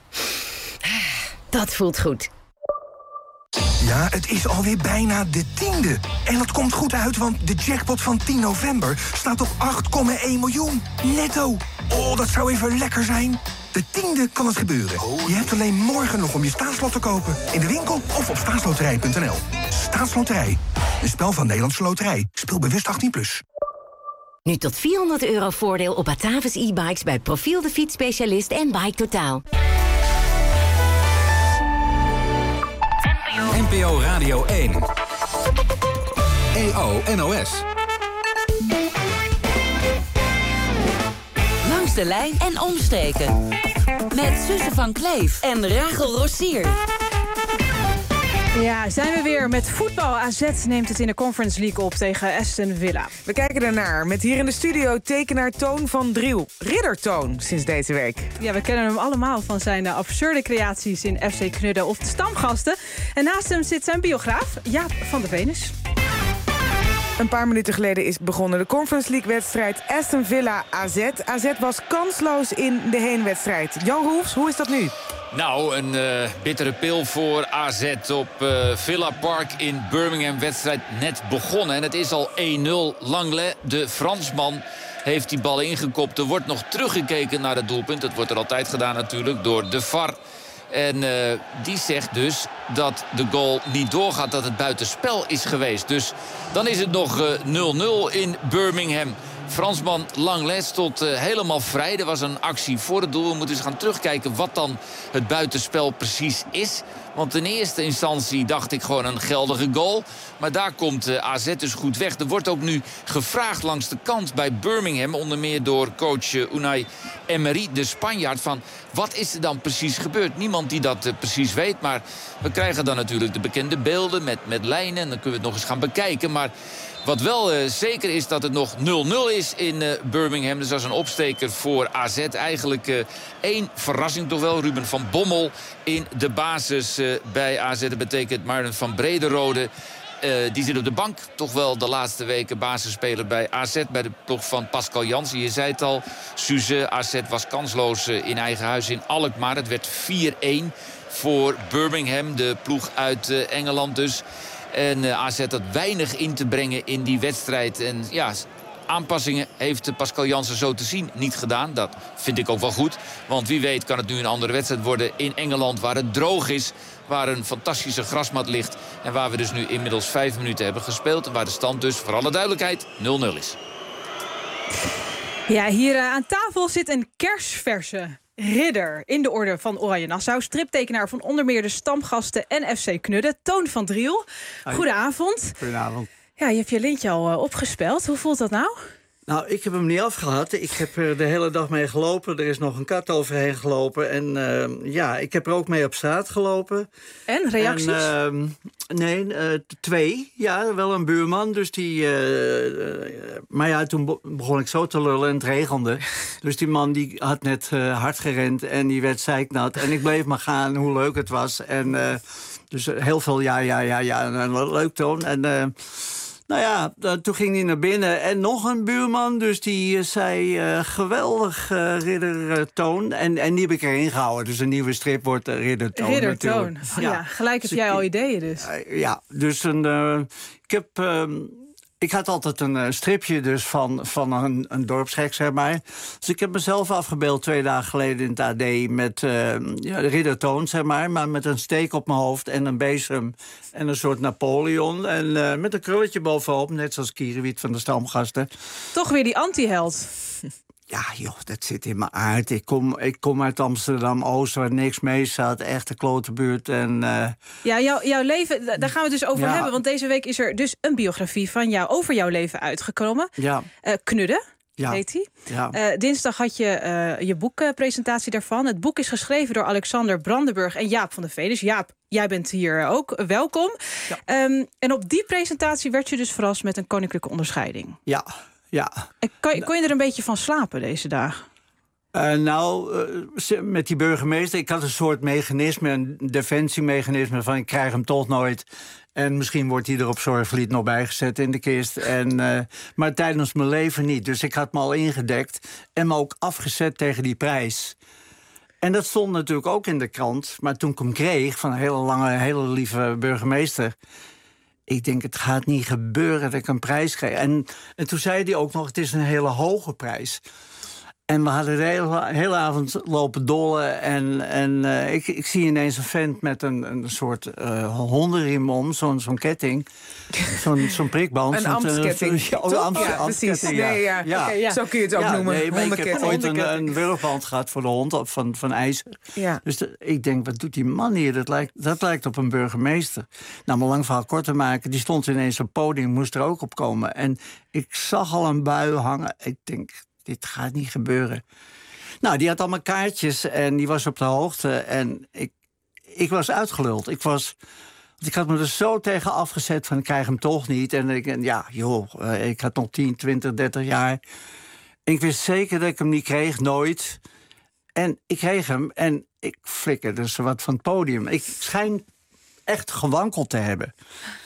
Dat voelt goed. Ja, het is alweer bijna de tiende. En dat komt goed uit, want de jackpot van tien november staat op acht komma één miljoen. Netto. Oh, dat zou even lekker zijn. De tiende kan het gebeuren. Je hebt alleen morgen nog om je staatslot te kopen. In de winkel of op staatsloterij punt n l. Staatsloterij. Een spel van Nederlandse Loterij. Speel bewust achttien plus. Nu tot vierhonderd euro voordeel op Batavus e-bikes bij Profiel, de fietsspecialist en Bike Totaal. N P O Radio één. E O N O S. Langs de lijn en omstreken. Met Suze van Kleef en Rachel Rossier. Ja, zijn we weer met voetbal. A Z neemt het in de Conference League op tegen Aston Villa. We kijken ernaar met hier in de studio tekenaar Toon van Driel. Ridder Toon, sinds deze week. Ja, we kennen hem allemaal van zijn uh, absurde creaties in F C Knudden of de Stamgasten. En naast hem zit zijn biograaf, Jaap van der Venus. Een paar minuten geleden is begonnen de Conference League-wedstrijd Aston Villa-A Z. A Z was kansloos in de heenwedstrijd. Jan Roelfs, hoe is dat nu? Nou, een uh, bittere pil voor A Z op uh, Villa Park in Birmingham. Wedstrijd net begonnen en het is al één nul. Langlais, de Fransman, heeft die bal ingekopt. Er wordt nog teruggekeken naar het doelpunt. Dat wordt er altijd gedaan natuurlijk door de V A R. En uh, die zegt dus dat de goal niet doorgaat, dat het buitenspel is geweest. Dus dan is het nog uh, nul nul in Birmingham. Fransman Langlais stond uh, helemaal vrij. Er was een actie voor het doel. We moeten eens gaan terugkijken wat dan het buitenspel precies is. Want in eerste instantie dacht ik gewoon een geldige goal. Maar daar komt uh, A Z dus goed weg. Er wordt ook nu gevraagd langs de kant bij Birmingham, onder meer door coach uh, Unai Emery, de Spanjaard, van wat is er dan precies gebeurd? Niemand die dat uh, precies weet, maar we krijgen dan natuurlijk de bekende beelden met, met lijnen. En dan kunnen we het nog eens gaan bekijken. Maar wat wel uh, zeker is dat het nog nul nul is in uh, Birmingham. Dus dat is een opsteker voor A Z. Eigenlijk uh, één verrassing toch wel. Ruben van Bommel in de basis uh, bij A Z. Dat betekent Maarten van Brederode. Uh, die zit op de bank. Toch wel de laatste weken basisspeler bij A Z. Bij de ploeg van Pascal Jansen. Je zei het al. Suze, A Z was kansloos uh, in eigen huis in Alkmaar. Het werd vier een voor Birmingham. De ploeg uit uh, Engeland dus. En uh, A Z had weinig in te brengen in die wedstrijd. En ja, aanpassingen heeft Pascal Jansen zo te zien niet gedaan. Dat vind ik ook wel goed. Want wie weet kan het nu een andere wedstrijd worden in Engeland, waar het droog is, waar een fantastische grasmat ligt. En waar we dus nu inmiddels vijf minuten hebben gespeeld. En waar de stand dus, voor alle duidelijkheid, nul nul is. Ja, hier uh, aan tafel zit een kersverse ridder in de orde van Oranje Nassau. Striptekenaar van onder meer de Stamgasten en F C Knudden. Toon van Driel. Goedenavond. Goedenavond. Ja, je hebt je lintje al uh, opgespeld. Hoe voelt dat nou? Nou, ik heb hem niet afgehad. Ik heb er de hele dag mee gelopen. Er is nog een kat overheen gelopen. En uh, ja, ik heb er ook mee op straat gelopen. En, reacties? En, uh, nee, uh, twee. Ja, wel een buurman. Dus die, uh, uh, maar ja, toen begon ik zo te lullen en het regende. Dus die man die had net uh, hard gerend en die werd zeiknat. En ik bleef maar gaan hoe leuk het was. En uh, dus heel veel ja, ja, ja, ja. En, leuk Toon. En uh, nou ja, toen ging hij naar binnen. En nog een buurman, dus die uh, zei uh, geweldig uh, ridder uh, Toon. En, en die heb ik erin gehouden. Dus een nieuwe strip wordt uh, ridder Toon. Ridder Toon. Oh, ja. ja, gelijk heb dus jij al ideeën dus. Uh, ja, dus een, uh, ik heb... Uh, Ik had altijd een uh, stripje dus van, van een, een dorpsgek, zeg maar. Dus ik heb mezelf afgebeeld twee dagen geleden in het A D... met uh, ja, ridder Toon, zeg maar, maar met een steek op mijn hoofd en een bezem en een soort Napoleon. En uh, met een krulletje bovenop, net zoals Kierewiet van de Stamgasten. Toch weer die antiheld. Ja, joh, dat zit in mijn aard. Ik kom, ik kom uit Amsterdam-Oost, waar niks mee staat. Echt een klote buurt. En, uh... Ja, jouw, jouw leven, daar gaan we het dus over ja. hebben. Want deze week is er dus een biografie van jou over jouw leven uitgekomen. Ja. Uh, Knudden, ja. heet die. Ja. Uh, dinsdag had je uh, je boekpresentatie daarvan. Het boek is geschreven door Alexander Brandenburg en Jaap van der Veen. Dus Jaap, jij bent hier ook. Welkom. Ja. Um, en op die presentatie werd je dus verrast met een koninklijke onderscheiding. Ja. Ja. En kon, kon je er een beetje van slapen deze dagen? Uh, nou, uh, met die burgemeester, ik had een soort mechanisme, een defensiemechanisme van ik krijg hem toch nooit. En misschien wordt hij er op zorgvliet nog bijgezet in de kist. En, uh, maar tijdens mijn leven niet. Dus ik had me al ingedekt en me ook afgezet tegen die prijs. En dat stond natuurlijk ook in de krant. Maar toen ik hem kreeg van een hele lange, hele lieve burgemeester, ik denk, het gaat niet gebeuren dat ik een prijs krijg. En, en toen zei hij ook nog, het is een hele hoge prijs. En we hadden de hele, hele avond lopen dollen. En, en uh, ik, ik zie ineens een vent met een, een soort uh, hondenriem om, zo'n zo'n ketting. Zo'n zo'n prikband. Een ambtsketting. Ja, oh, ambt, ja, precies. Ja. Nee, ja. Ja. Okay, ja. Zo kun je het ook ja, noemen. Nee, maar ik heb ooit een, een wurgband gehad voor de hond van, van ijzer. Ja. Dus de, ik denk, wat doet die man hier? Dat lijkt, dat lijkt op een burgemeester. Nou, om een lang verhaal kort te maken, die stond ineens op het podium, moest er ook op komen. En ik zag al een bui hangen. Ik denk, dit gaat niet gebeuren. Nou, die had allemaal kaartjes en die was op de hoogte. En ik, ik was uitgeluld. Ik was... Ik had me er zo tegen afgezet van ik krijg hem toch niet. En ik, ja, joh, ik had nog tien, twintig, dertig jaar. En ik wist zeker dat ik hem niet kreeg, nooit. En ik kreeg hem en ik flikkerde dus wat van het podium. Ik schijn echt gewankeld te hebben.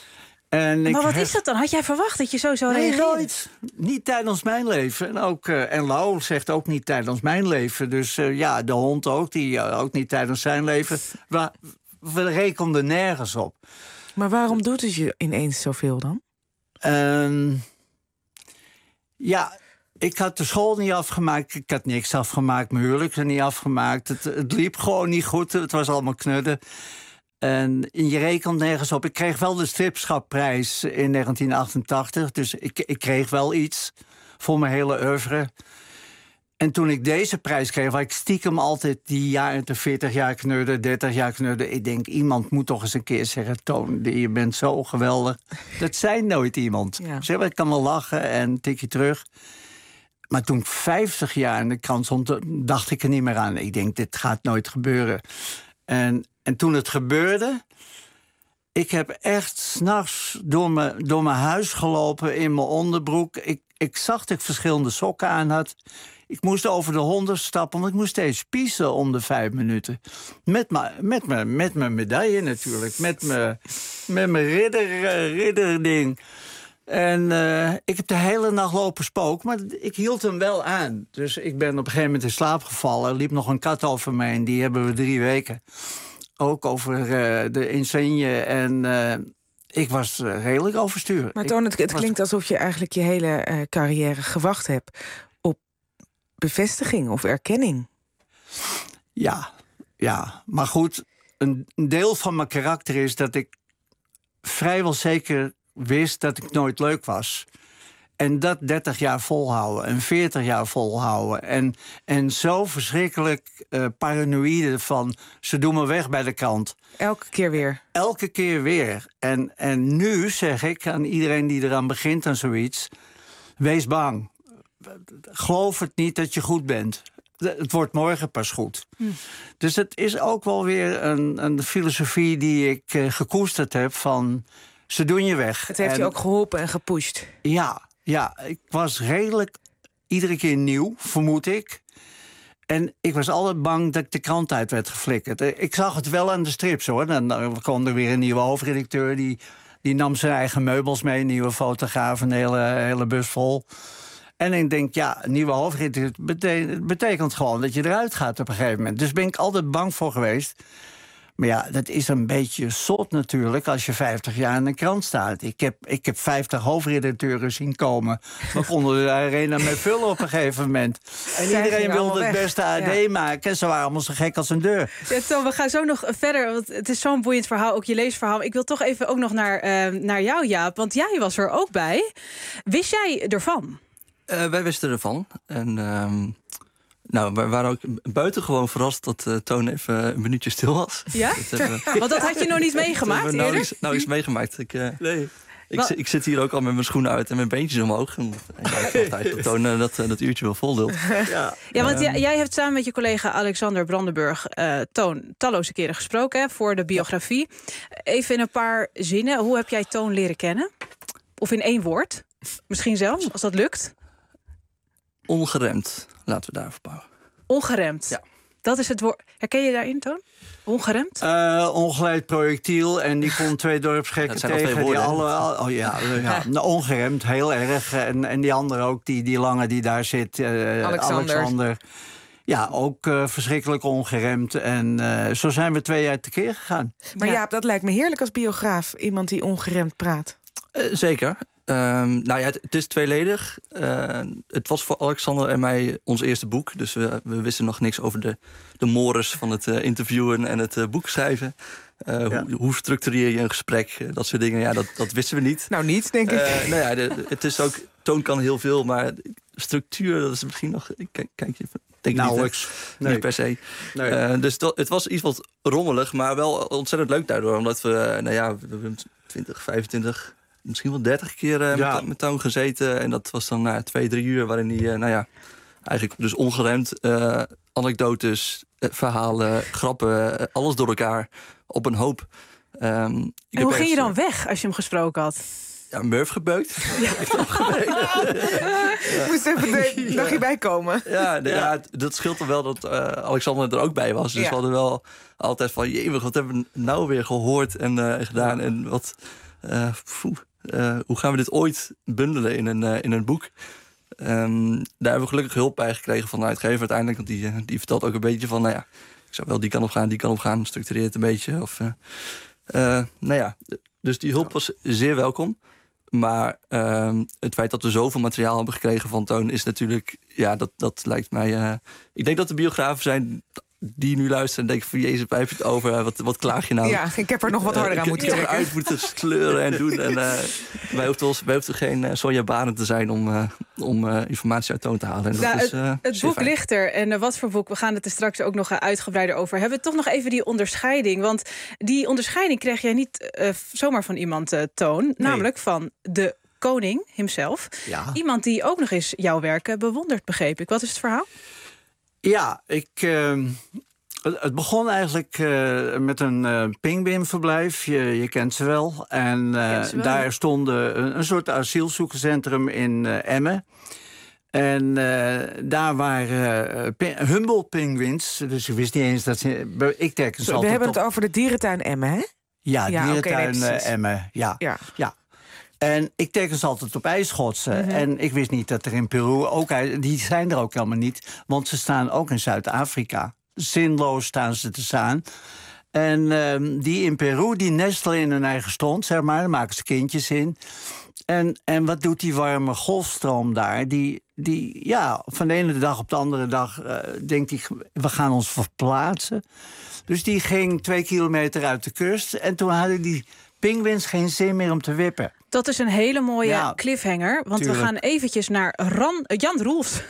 En maar ik wat heb... is dat dan? Had jij verwacht dat je zo zou nee, reageren? nooit. Niet tijdens mijn leven. En, ook, uh, en Lau zegt ook niet tijdens mijn leven. Dus uh, ja, de hond ook, die uh, ook niet tijdens zijn leven. We, we rekenden nergens op. Maar waarom doet het je ineens zoveel dan? Um, ja, Ik had de school niet afgemaakt. Ik had niks afgemaakt. Mijn huwelijk er niet afgemaakt. Het, het liep gewoon niet goed. Het was allemaal knudden. En je rekent nergens op. Ik kreeg wel de stripschapprijs in negentien achtentachtig. Dus ik, ik kreeg wel iets voor mijn hele oeuvre. En toen ik deze prijs kreeg, waar ik stiekem altijd die jaren, de veertig jaar knudde, dertig jaar knudde. Ik denk, iemand moet toch eens een keer zeggen, Toon, je bent zo geweldig. Dat zei nooit iemand. Ja. Zeg, ik kan wel lachen en tikje terug. Maar toen ik vijftig jaar in de krant stond, dacht ik er niet meer aan. Ik denk, dit gaat nooit gebeuren. En, en toen het gebeurde, ik heb echt 's nachts door mijn, door mijn huis gelopen in mijn onderbroek. Ik, ik zag dat ik verschillende sokken aan had. Ik moest over de honden stappen, want ik moest steeds piezen om de vijf minuten. Met mijn met mijn met mijn medaille natuurlijk, met mijn met mijn ridder, uh, ridderding. En uh, ik heb de hele nacht lopen spook, maar ik hield hem wel aan. Dus ik ben op een gegeven moment in slaap gevallen. Er liep nog een kat over mij en die hebben we drie weken. Ook over uh, de insigne en uh, ik was uh, redelijk overstuur. Maar Toon, het, het was... klinkt alsof je eigenlijk je hele uh, carrière gewacht hebt op bevestiging of erkenning. Ja, ja. Maar goed, een, een deel van mijn karakter is dat ik vrijwel zeker wist dat ik nooit leuk was. En dat dertig jaar volhouden en veertig jaar volhouden. En, en zo verschrikkelijk uh, paranoïde van, ze doen me weg bij de krant. Elke keer weer? Elke keer weer. En, en nu zeg ik aan iedereen die eraan begint aan zoiets, wees bang. Geloof het niet dat je goed bent. Het wordt morgen pas goed. Hm. Dus het is ook wel weer een, een filosofie die ik uh, gekoesterd heb van, ze doen je weg. Het heeft en, je ook geholpen en gepusht. Ja, ja, ik was redelijk iedere keer nieuw, vermoed ik. En ik was altijd bang dat ik de krant uit werd geflikkerd. Ik zag het wel aan de strips, hoor. Dan, dan kwam er weer een nieuwe hoofdredacteur, die, die nam zijn eigen meubels mee, een nieuwe fotograaf, een hele, hele bus vol. En ik denk, ja, een nieuwe hoofdredacteur betekent, betekent gewoon dat je eruit gaat op een gegeven moment. Dus ben ik altijd bang voor geweest. Maar ja, dat is een beetje zot natuurlijk als je vijftig jaar in een krant staat. Ik heb, ik heb vijftig hoofdredacteuren zien komen. We konden de arena mee vullen op een gegeven moment. En iedereen wilde het beste A D ja. maken. En ze waren allemaal zo gek als een deur. Ja, Toon, we gaan zo nog verder, want het is zo'n boeiend verhaal, ook je leesverhaal. Ik wil toch even ook nog naar, uh, naar jou, Jaap, want jij was er ook bij. Wist jij ervan? Uh, wij wisten ervan. En uh, nou, we waren ook buitengewoon verrast dat uh, Toon even een minuutje stil was. Ja? Dat we, Want dat had je nog niet meegemaakt dat eerder? Nou eens, nou eens meegemaakt. Ik, uh, nee. Ik, ik zit hier ook al met mijn schoenen uit en mijn beentjes omhoog. En ik dacht dat Toon uh, dat, dat uurtje wel voldeelt. Ja, ja want um, jij hebt samen met je collega Alexander Brandenburg uh, Toon talloze keren gesproken, hè, voor de biografie. Even in een paar zinnen. Hoe heb jij Toon leren kennen? Of in één woord? Misschien zelfs, als dat lukt. Ongeremd, laten we daarvoor bouwen. Ongeremd? Ja. Dat is het woord. Herken je daarin, Toon? Ongeremd? Uh, ongeleid projectiel. En die kon twee dorpsgekken tegen. Woorden, die alle, al, oh ja, ja. Nou, ongeremd, heel erg. En, en die andere ook, die, die lange die daar zit. Uh, Alexander. Alexander. Ja, ook uh, verschrikkelijk ongeremd. En uh, zo zijn we twee jaar tekeer gegaan. Maar ja. Jaap, dat lijkt me heerlijk als biograaf. Iemand die ongeremd praat. Uh, zeker. Um, nou ja, het, het is tweeledig. Uh, het was voor Alexander en mij ons eerste boek. Dus we, we wisten nog niks over de, de mores van het uh, interviewen en het uh, boek schrijven. Uh, ja. hoe, hoe structureer je een gesprek? Uh, dat soort dingen, ja, dat, dat wisten we niet. Nou, niet, denk ik. Uh, nou ja, de, de, het is ook, Toon kan heel veel, maar structuur, dat is misschien nog... Kijk, kijk je... Denk Nauwelijks. Niet, nee. niet per se. Nee. Uh, dus dat, het was iets wat rommelig, maar wel ontzettend leuk daardoor. Omdat we, uh, nou ja, we hebben twintig, vijfentwintig... misschien wel dertig keer uh, ja. met, met Toon gezeten. En dat was dan na uh, twee, drie uur waarin hij, uh, nou ja, eigenlijk dus ongeremd uh, anekdotes, uh, verhalen, grappen, uh, alles door elkaar op een hoop. Um, en hoe ging je dan weg als je hem gesproken had? Ja, Murph gebeukt. Ja. Ik moest even de dag hierbij komen. Ja, de, ja, dat scheelt er wel dat uh, Alexander er ook bij was. Dus ja. we hadden wel altijd van, jee, wat hebben we nou weer gehoord en uh, gedaan? Ja. En wat... Uh, uh, hoe gaan we dit ooit bundelen in een, uh, in een boek? Um, daar hebben we gelukkig hulp bij gekregen van de uitgever uiteindelijk. Want die, uh, die vertelt ook een beetje van, nou ja, ik zou wel die kan op gaan, die kan op gaan, structureert een beetje. Of, uh, uh, nou ja, dus die hulp was zeer welkom. Maar uh, het feit dat we zoveel materiaal hebben gekregen van Toon is natuurlijk... Ja, dat, dat lijkt mij... Uh, ik denk dat er biografen zijn die nu luisteren en denken van... Jezus, waar heb je het over? Wat, wat klaag je nou? Ja, ik heb er nog wat harder uh, aan moeten trekken. Ik heb eruit moeten kleuren en doen. En, uh, wij hoeven ons, wij hoeven geen uh, Sonja Barend te zijn om, uh, om uh, informatie uit Toon te halen. En dat nou, is, uh, het het boek fijn. ligt er. En uh, wat voor boek? We gaan het er straks ook nog uh, uitgebreider over hebben. Toch nog even die onderscheiding. Want die onderscheiding kreeg jij niet uh, zomaar van iemand, uh, Toon. Nee. Namelijk van de koning himself. Ja. Iemand die ook nog eens jouw werken bewondert, begreep ik. Wat is het verhaal? Ja, ik... Uh... Het begon eigenlijk uh, met een uh, pinguïnverblijf. Je, je kent ze wel. En uh, ze wel. Daar stond een, een soort asielzoekerscentrum in uh, Emmen. En uh, daar waren uh, pin- Humboldt-pinguïns. Dus ik wist niet eens dat ze... Ik teken ze We altijd hebben op. het over de dierentuin Emmen, hè? Ja, ja dierentuin okay, nee, uh, Emmen. Ja. Ja. ja. En ik teken ze altijd op ijsschotsen. Mm-hmm. En ik wist niet dat er in Peru ook... Die zijn er ook helemaal niet. Want ze staan ook in Zuid-Afrika. Zinloos staan ze te staan. En uh, die in Peru, die nestelen in hun eigen stront, zeg maar. Daar maken ze kindjes in. En, en wat doet die warme golfstroom daar? Die, die ja, van de ene dag op de andere dag uh, denkt hij... we gaan ons verplaatsen. Dus die ging twee kilometer uit de kust. En toen hadden die pinguïns geen zin meer om te wippen. Dat is een hele mooie ja, cliffhanger. Want tuurlijk. we gaan eventjes naar Ran, uh, Jan Roels.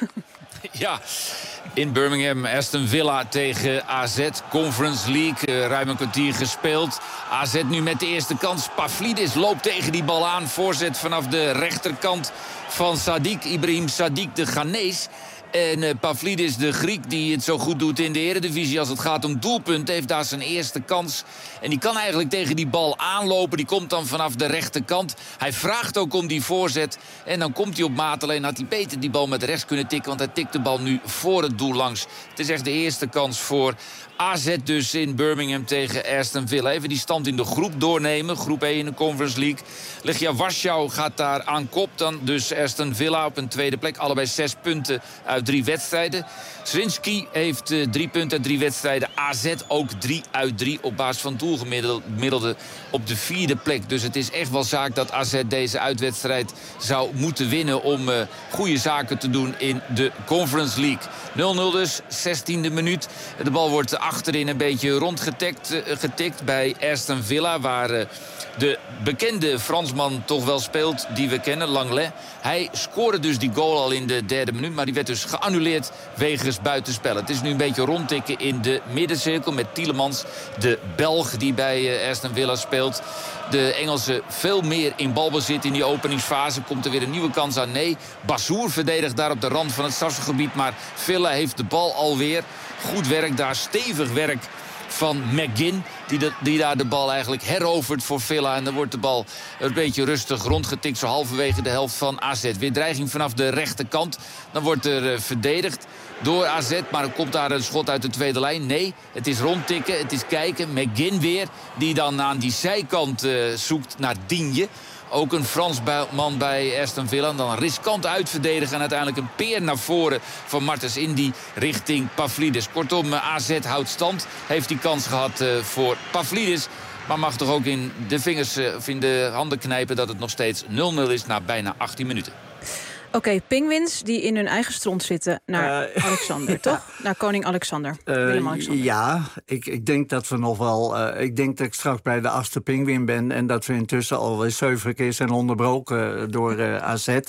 Ja, in Birmingham, Aston Villa tegen A Z. Conference League, uh, ruim een kwartier gespeeld. A Z nu met de eerste kans. Pavlidis loopt tegen die bal aan. Voorzet vanaf de rechterkant van Sadiq, Ibrahim Sadiq, de Ghanees. En uh, Pavlidis, de Griek, die het zo goed doet in de Eredivisie als het gaat om doelpunten, heeft daar zijn eerste kans. En die kan eigenlijk tegen die bal aanlopen. Die komt dan vanaf de rechterkant. Hij vraagt ook om die voorzet. En dan komt hij op maat. Alleen had hij beter die bal met rechts kunnen tikken, want hij tikt de bal nu voor het doel langs. Het is echt de eerste kans voor A Z dus in Birmingham tegen Aston Villa. Even die stand in de groep doornemen. Groep één in de Conference League. Legia Warschau gaat daar aan kop. Dan dus Aston Villa op een tweede plek. Allebei zes punten uit drie wedstrijden. Zrinski heeft uh, drie punten uit drie wedstrijden. A Z ook drie uit drie op basis van doelgemiddelde op de vierde plek. Dus het is echt wel zaak dat A Z deze uitwedstrijd zou moeten winnen om uh, goede zaken te doen in de Conference League. nul nul dus, zestiende minuut. De bal wordt achterin een beetje rondgetikt uh, getikt bij Aston Villa, waar uh, de bekende Fransman toch wel speelt, die we kennen, Langlais. Hij scoorde dus die goal al in de derde minuut, maar die werd dus geannuleerd wegens buitenspel. Het is nu een beetje rondtikken in de middencirkel met Tielemans, de Belg die bij uh, Aston Villa speelt. De Engelsen veel meer in balbezit in die openingsfase. Komt er weer een nieuwe kans aan? Nee. Bassour verdedigt daar op de rand van het strafschopgebied, maar Villa heeft de bal alweer. Goed werk daar, stevig werk van McGinn, die, de, die daar de bal eigenlijk herovert voor Villa. En dan wordt de bal een beetje rustig rondgetikt, zo halverwege de helft van A Z. Weer dreiging vanaf de rechterkant. Dan wordt er uh, verdedigd door A Z, maar er komt daar een schot uit de tweede lijn. Nee, het is rondtikken, het is kijken. McGinn weer, die dan aan die zijkant uh, zoekt naar Digne. Ook een Fransman bij Aston Villa. En dan riskant uitverdedigen en uiteindelijk een peer naar voren van Martens Indy richting Pavlidis. Kortom, A Z houdt stand. Heeft die kans gehad uh, voor Pavlidis. Maar mag toch ook in de vingers uh, of in de handen knijpen dat het nog steeds nul nul is na bijna achttien minuten. Oké, okay, pinguïns die in hun eigen stront zitten naar uh, Alexander, ja. Toch? Naar koning Alexander, uh, Willem-Alexander. Ja, ik, ik denk dat we nog wel... Uh, ik denk dat ik straks bij de achtste pinguïn ben en dat we intussen alweer zeven keer zijn onderbroken door uh, A Z.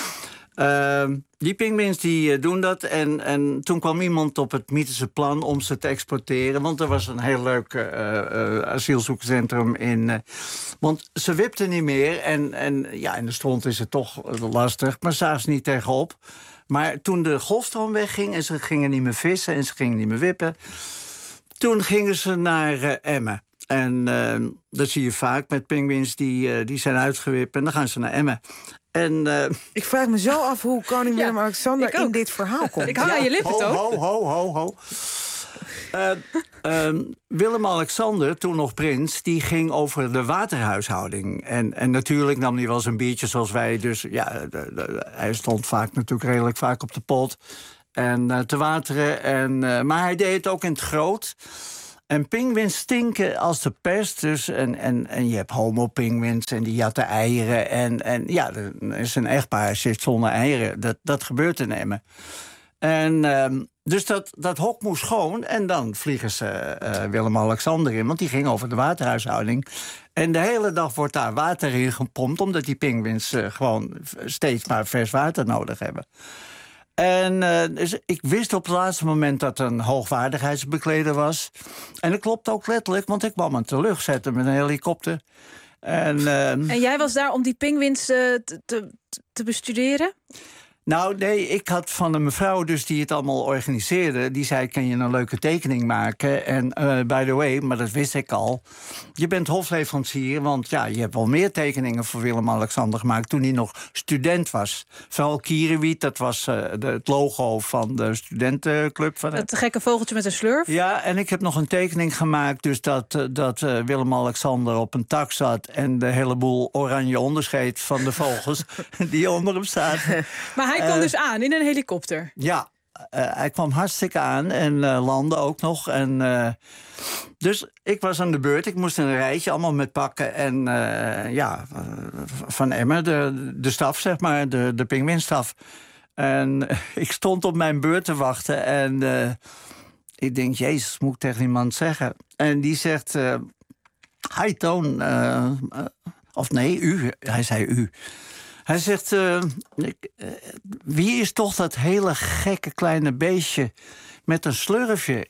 Uh, die pinguïns die uh, doen dat. En, en toen kwam iemand op het mythische plan om ze te exporteren. Want er was een heel leuk uh, uh, asielzoekerscentrum in... Uh, want ze wipten niet meer. En, en ja, in de stront is het toch lastig. Maar zagen ze niet tegenop. Maar toen de golfstroom wegging en ze gingen niet meer vissen... en ze gingen niet meer wippen... toen gingen ze naar uh, Emmen. En uh, dat zie je vaak met pinguïns die, uh, die zijn uitgewipt. En dan gaan ze naar Emmen. En, uh... ik vraag me zo af hoe koning Willem-Alexander ja, in dit verhaal komt. Ik hou ja, aan je lippen, ho, toch? Ho, ho, ho, ho. Uh, uh, Willem-Alexander, toen nog prins, die ging over de waterhuishouding. En, en natuurlijk nam hij wel zijn biertje zoals wij. Dus ja, de, de, hij stond vaak natuurlijk redelijk vaak op de pot. En uh, te wateren. En, uh, maar hij deed het ook in het groot. En pinguïns stinken als de pest. Dus, en, en, en je hebt homo-pinguïns en die jatten eieren. En, en ja, er is een echtpaar zit zonder eieren. Dat, dat gebeurt in Emmen. En uh, dus dat, dat hok moest schoon. En dan vliegen ze uh, Willem-Alexander in. Want die ging over de waterhuishouding. En de hele dag wordt daar water in gepompt. Omdat die pinguïns uh, gewoon steeds maar vers water nodig hebben. En uh, dus ik wist op het laatste moment dat er een hoogwaardigheidsbekleder was. En dat klopt ook letterlijk, want ik kwam hem terug zetten met een helikopter. En, uh, en jij was daar om die pinguïns uh, te, te, te bestuderen? Nou, nee, ik had van een mevrouw dus die het allemaal organiseerde. Die zei, kan je een leuke tekening maken? En uh, by the way, maar dat wist ik al. Je bent hofleverancier, want ja, je hebt wel meer tekeningen voor Willem-Alexander gemaakt toen hij nog student was. Vooral Kierewiet, dat was uh, de, het logo van de studentenclub. Van het gekke vogeltje met een slurf? Ja, en ik heb nog een tekening gemaakt, dus dat, uh, dat uh, Willem-Alexander op een tak zat en de hele boel oranje onderscheid van de vogels die onder hem zaten. Maar hij kwam uh, dus aan in een helikopter? Ja, uh, hij kwam hartstikke aan en uh, landde ook nog. En, uh, dus ik was aan de beurt. Ik moest een rijtje allemaal met pakken. En uh, ja, uh, van Emmen, de, de staf, zeg maar, de, de pinguïnstaf. En uh, ik stond op mijn beurt te wachten. En uh, ik denk, jezus, moet ik tegen iemand zeggen? En die zegt, uh, hi Toon. Uh, uh, of nee, u. Hij zei u. Hij zegt, uh, uh, wie is toch dat hele gekke kleine beestje met een slurfje?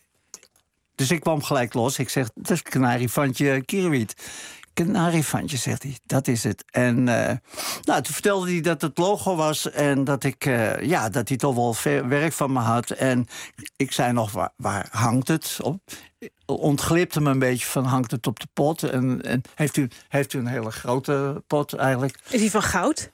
Dus ik kwam gelijk los. Ik zeg, dat is kanariefantje Kierewiet. Kanariefantje, zegt hij, dat is het. En uh, nou, toen vertelde hij dat het logo was en dat ik, uh, ja, dat hij toch wel veel werk van me had. En ik zei nog, waar, waar hangt het op? Ontglipte me een beetje van, hangt het op de pot? En, en heeft, u, heeft u een hele grote pot eigenlijk? Is die van goud?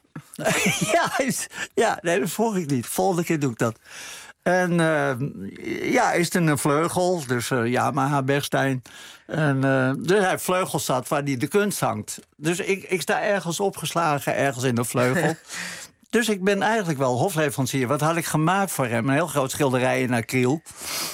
ja, is, ja, nee, dat vroeg ik niet. Volgende keer doe ik dat. En uh, ja, is er een vleugel, dus uh, Yamaha Bergstein. En uh, dus hij heeft vleugels zat waar die de kunst hangt. Dus ik, ik sta ergens opgeslagen, ergens in de vleugel. Dus ik ben eigenlijk wel hofleverancier. Wat had ik gemaakt voor hem? Een heel groot schilderij in acryl.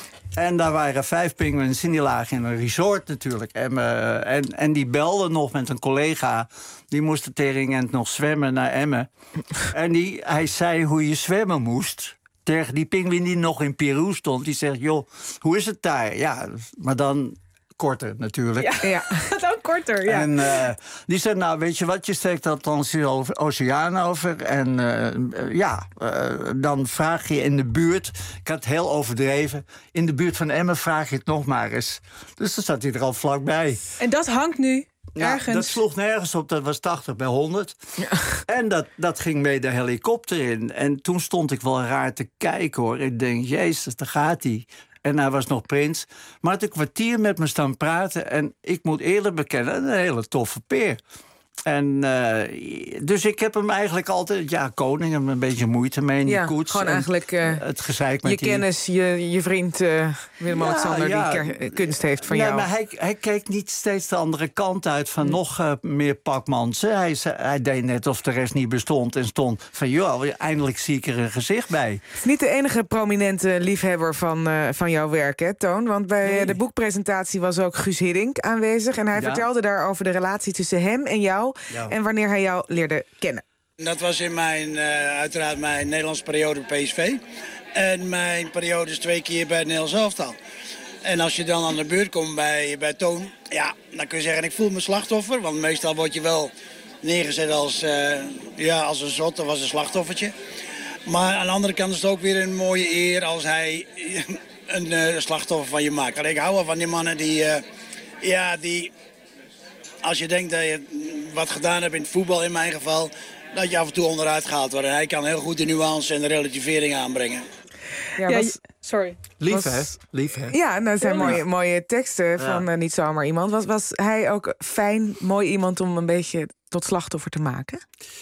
En daar waren vijf pinguïns en die lagen in een resort natuurlijk. En, uh, en, en die belde nog met een collega. Die moest tegen nog zwemmen naar Emmen. En die, hij zei hoe je zwemmen moest. Tegen die pinguïn die nog in Peru stond. Die zegt, joh, hoe is het daar? Ja, maar dan korter natuurlijk. Ja, ja. dan korter, ja. En uh, die zei, nou, weet je wat, je steekt dat dan de oceaan over. En uh, ja, uh, dan vraag je in de buurt, ik had het heel overdreven, in de buurt van Emmen vraag je het nog maar eens. Dus dan zat hij er al vlakbij. En dat hangt nu? Ja, ergens. Dat sloeg nergens op, dat was tachtig bij honderd. Ja. En dat, dat ging mee de helikopter in. En toen stond ik wel raar te kijken, hoor. Ik denk, jezus, daar gaat hij. En hij was nog prins. Maar had een kwartier met me staan praten. En ik moet eerlijk bekennen, een hele toffe peer. En uh, dus ik heb hem eigenlijk altijd, ja, koning, hem een beetje moeite mee in die ja, koets. Gewoon eigenlijk uh, het gezeik met je die... kennis, je, je vriend uh, Willem-Alexander, ja, ja. die kunst heeft van nee, jou. Maar hij, hij keek niet steeds de andere kant uit van hm. nog uh, meer pakmansen. Hij, hij deed net of de rest niet bestond en stond van, joh, eindelijk zie ik er een gezicht bij. Het is niet de enige prominente liefhebber van, uh, van jouw werk, hè, Toon? Want bij nee. de boekpresentatie was ook Guus Hiddink aanwezig. En hij ja. vertelde daar over de relatie tussen hem en jou. Ja. En wanneer hij jou leerde kennen. Dat was in mijn, uh, uiteraard mijn Nederlandse periode bij P S V. En mijn periode is twee keer bij het Nederlands elftal. En als je dan aan de beurt komt bij, bij Toon, ja, dan kun je zeggen, ik voel me slachtoffer. Want meestal word je wel neergezet als, uh, ja, als een zot of als een slachtoffertje. Maar aan de andere kant is het ook weer een mooie eer als hij een uh, slachtoffer van je maakt. Ik hou wel van die mannen die, uh, ja, die... Als je denkt dat je wat gedaan hebt in het voetbal, in mijn geval, dat je af en toe onderuit gehaald wordt. En hij kan heel goed de nuance en de relativering aanbrengen. Ja, ja was, sorry. Lief, was, hè? Lief, hè? Ja, nou, dat zijn ja. mooie, mooie teksten van ja. uh, niet zomaar iemand. Was, was hij ook fijn, mooi iemand om een beetje tot slachtoffer te maken?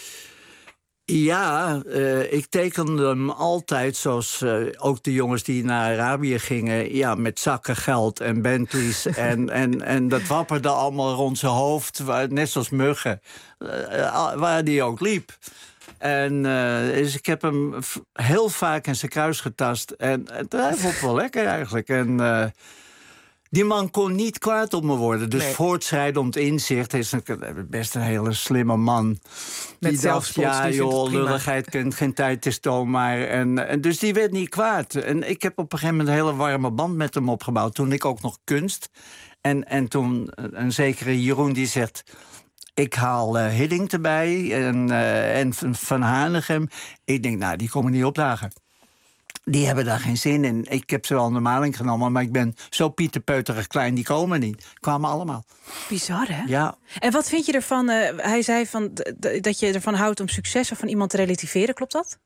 Ja, uh, ik tekende hem altijd zoals uh, ook de jongens die naar Arabië gingen. Ja, met zakken geld en Bentleys. en, en, en dat wapperde allemaal rond zijn hoofd, net zoals muggen. Uh, waar die ook liep. En uh, dus ik heb hem heel vaak in zijn kruis getast. En, en hij vond het wel lekker eigenlijk. En uh, Die man kon niet kwaad op me worden. Dus Nee. voortschrijdend inzicht is een, best een hele slimme man. Met die dacht, zelfspot, ja die vindt het joh, prima. lulligheid kent geen tijd, het is toonbaar. En, en dus die werd niet kwaad. En ik heb op een gegeven moment een hele warme band met hem opgebouwd. Toen ik ook nog kunst. En, en toen een zekere Jeroen die zegt... Ik haal uh, Hiddink erbij en, uh, en Van Hanegem. Ik denk, nou, die komen niet opdagen. Die hebben daar geen zin in. Ik heb ze wel aan de maling genomen, maar ik ben zo pieterpeuterig klein, die komen niet. Kwamen allemaal. Bizar, hè? Ja. En wat vind je ervan? Uh, hij zei van, d- d- dat je ervan houdt om succes of van iemand te relativeren. Klopt dat?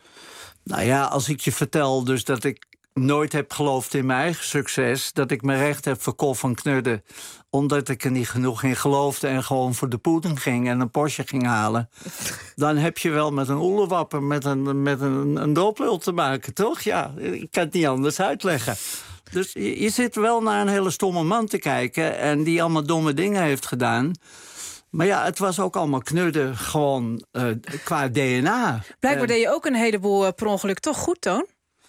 Nou ja, als ik je vertel dus dat ik nooit heb geloofd in mijn eigen succes... dat ik mijn recht heb verkocht van knudden... omdat ik er niet genoeg in geloofde... en gewoon voor de poeding ging en een Porsche ging halen... dan heb je wel met een oelewapper, met een, met een, een dooplul te maken, toch? Ja, ik kan het niet anders uitleggen. Dus je, je zit wel naar een hele stomme man te kijken... en die allemaal domme dingen heeft gedaan... Maar ja, het was ook allemaal knudden, gewoon uh, qua D N A. Blijkbaar Uh, deed je ook een heleboel uh, per ongeluk toch goed, Toon?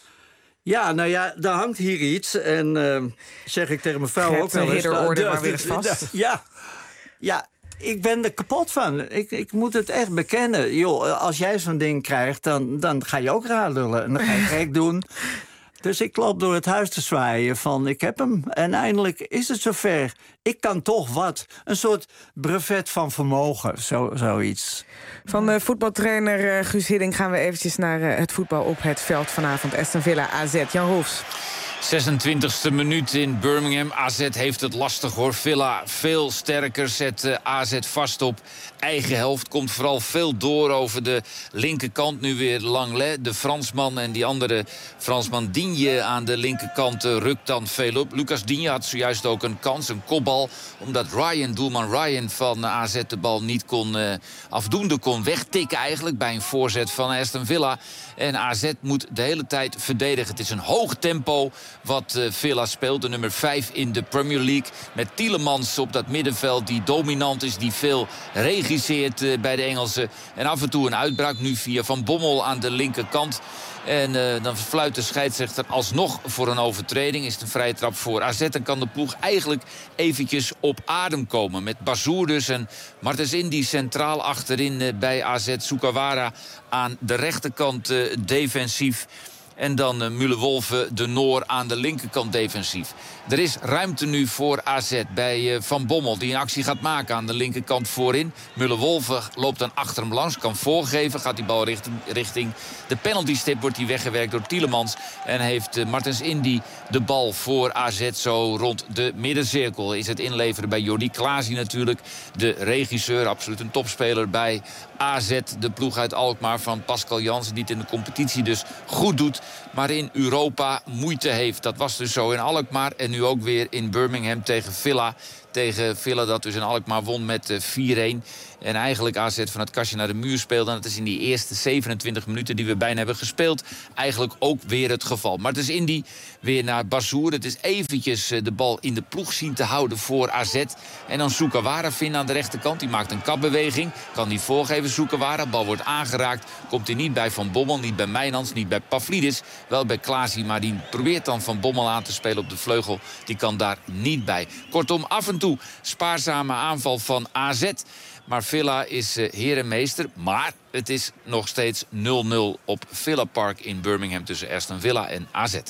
Ja, nou ja, daar hangt hier iets. En uh, zeg ik tegen mijn vrouw Gert, ook wel de eens... ridderorde uh, maar weer eens vast. Ja, ja, ik ben er kapot van. Ik, ik moet het echt bekennen. Joh, als jij zo'n ding krijgt, dan, dan ga je ook raar lullen. En dan ga je gek doen. Dus ik loop door het huis te zwaaien van ik heb hem. En eindelijk is het zover. Ik kan toch wat. Een soort brevet van vermogen, zo, zoiets. Van de voetbaltrainer uh, Guus Hiddink gaan we eventjes naar uh, het voetbal op het veld vanavond. Aston Villa A Z. Jan Roels. zesentwintigste minuut in Birmingham. A Z heeft het lastig hoor. Villa veel sterker, zet uh, A Z vast op eigen helft. Komt vooral veel door over de linkerkant. Nu weer Langlais, de Fransman. En die andere Fransman Digne aan de linkerkant uh, rukt dan veel op. Lucas Digne had zojuist ook een kans, een kopbal. Omdat Ryan, doelman Ryan van A Z de bal niet kon uh, afdoende kon wegtikken eigenlijk. Bij een voorzet van Aston Villa. En A Z moet de hele tijd verdedigen. Het is een hoog tempo wat uh, Villa speelt. De nummer vijf in de Premier League. Met Tielemans op dat middenveld die dominant is. Die veel regisseert uh, bij de Engelsen. En af en toe een uitbraak nu via Van Bommel aan de linkerkant. En uh, dan fluit de scheidsrechter alsnog voor een overtreding. Is het een vrije trap voor A Z. Dan kan de ploeg eigenlijk eventjes op adem komen. Met Bazoer dus en Martens Indy centraal achterin uh, bij A Z. Sukawara aan de rechterkant uh, defensief. En dan uh, Müller-Wolfe, de Noor, aan de linkerkant defensief. Er is ruimte nu voor A Z bij uh, Van Bommel, die een actie gaat maken aan de linkerkant voorin. Müller-Wolfe loopt dan achter hem langs, kan voorgeven. Gaat die bal richting, richting de penaltystip, wordt die weggewerkt door Tielemans. En heeft uh, Martens Indy de bal voor A Z zo rond de middencirkel. Is het inleveren bij Jordi Klaasie natuurlijk. De regisseur, absoluut een topspeler bij A Z. De ploeg uit Alkmaar van Pascal Jansen, die het in de competitie dus goed doet, maar in Europa moeite heeft. Dat was dus zo in Alkmaar en nu ook weer in Birmingham tegen Villa. Tegen Villa dat dus in Alkmaar won met vier-een. En eigenlijk A Z van het kastje naar de muur speelde. En dat is in die eerste zevenentwintig minuten die we bijna hebben gespeeld eigenlijk ook weer het geval. Maar het is Indy weer naar Bazoer. Het is eventjes de bal in de ploeg zien te houden voor A Z. En dan Sukawara vinden aan de rechterkant. Die maakt een kapbeweging. Kan die voorgeven, Sukawara. Bal wordt aangeraakt. Komt hij niet bij Van Bommel, niet bij Mijnans, niet bij Pavlidis. Wel bij Klaasie, maar die probeert dan Van Bommel aan te spelen op de vleugel. Die kan daar niet bij. Kortom, af en toe spaarzame aanval van A Z. Maar Villa is uh, heer en meester. Maar het is nog steeds nul nul op Villa Park in Birmingham tussen Aston Villa en A Z.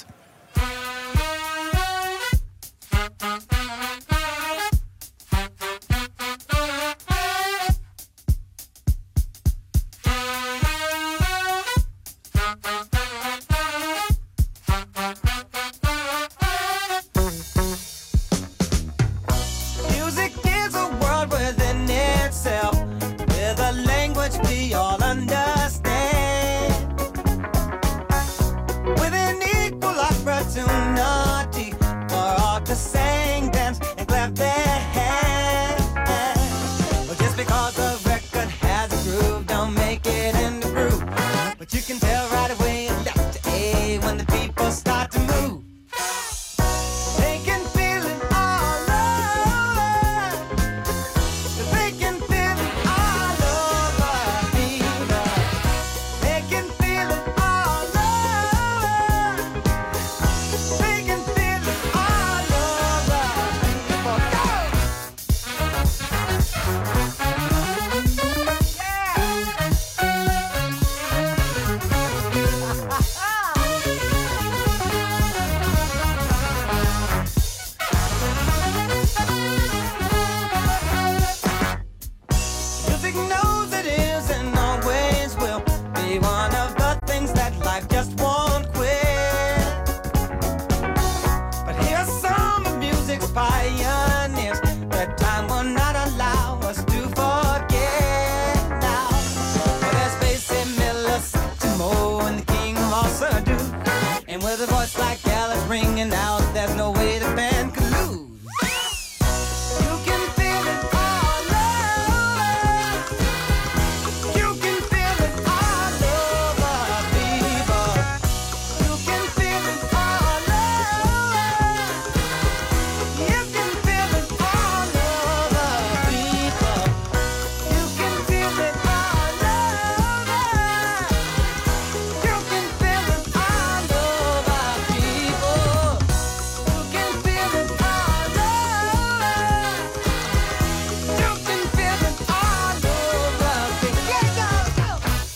Understand with an equal pioneers. That time will not allow us to forget now. Well, there's Basie Miller, Timo, and the king of all Surdu. And with a voice like Alice ringing out, there's no way the band could lose. You can feel it all over. You can feel it all over, people. You can feel it all over. You can feel it all over, people. You can feel it all over. You can feel it all over, people. You can feel it all over. You can feel it all over. Yeah, go, go.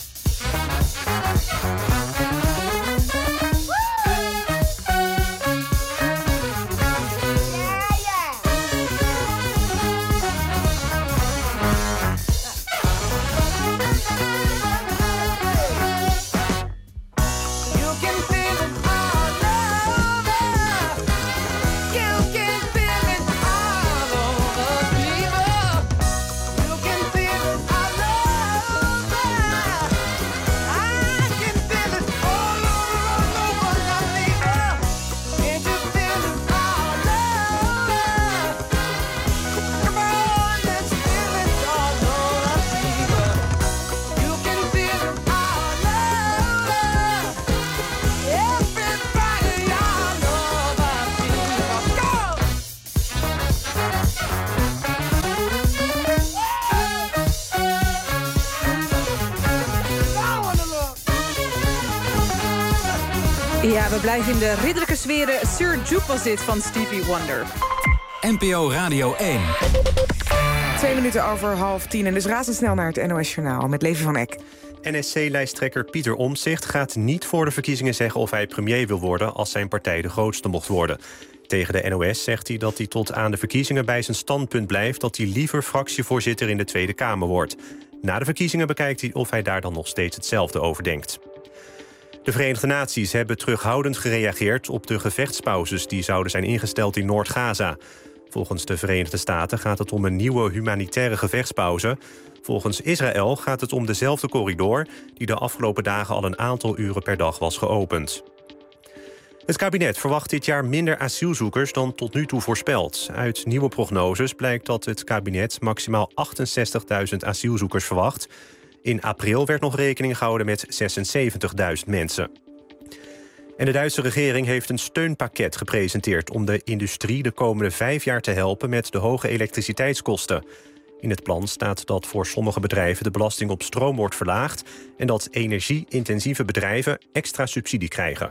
You can feel it all over. You can feel it all over, people. You can feel it all over. I can feel it all over, all over, my people. Can't you feel it all over? Come on, let's feel it all over, people. You can feel it all over. Everybody all over, people. Go! Ja, we blijven in de ridderlijke sferen. Sir Juke was dit van Stevie Wonder. N P O Radio één. Twee minuten over half tien en dus razendsnel naar het N O S-journaal met Levi van Eck. N S C-lijsttrekker Pieter Omtzigt gaat niet voor de verkiezingen zeggen of hij premier wil worden als zijn partij de grootste mocht worden. Tegen de N O S zegt hij dat hij tot aan de verkiezingen bij zijn standpunt blijft dat hij liever fractievoorzitter in de Tweede Kamer wordt. Na de verkiezingen bekijkt hij of hij daar dan nog steeds hetzelfde over denkt. De Verenigde Naties hebben terughoudend gereageerd op de gevechtspauzes die zouden zijn ingesteld in Noord-Gaza. Volgens de Verenigde Staten gaat het om een nieuwe humanitaire gevechtspauze. Volgens Israël gaat het om dezelfde corridor die de afgelopen dagen al een aantal uren per dag was geopend. Het kabinet verwacht dit jaar minder asielzoekers dan tot nu toe voorspeld. Uit nieuwe prognoses blijkt dat het kabinet maximaal achtenzestigduizend asielzoekers verwacht. In april werd nog rekening gehouden met zesenzeventigduizend mensen. En de Duitse regering heeft een steunpakket gepresenteerd om de industrie de komende vijf jaar te helpen met de hoge elektriciteitskosten. In het plan staat dat voor sommige bedrijven de belasting op stroom wordt verlaagd en dat energie-intensieve bedrijven extra subsidie krijgen.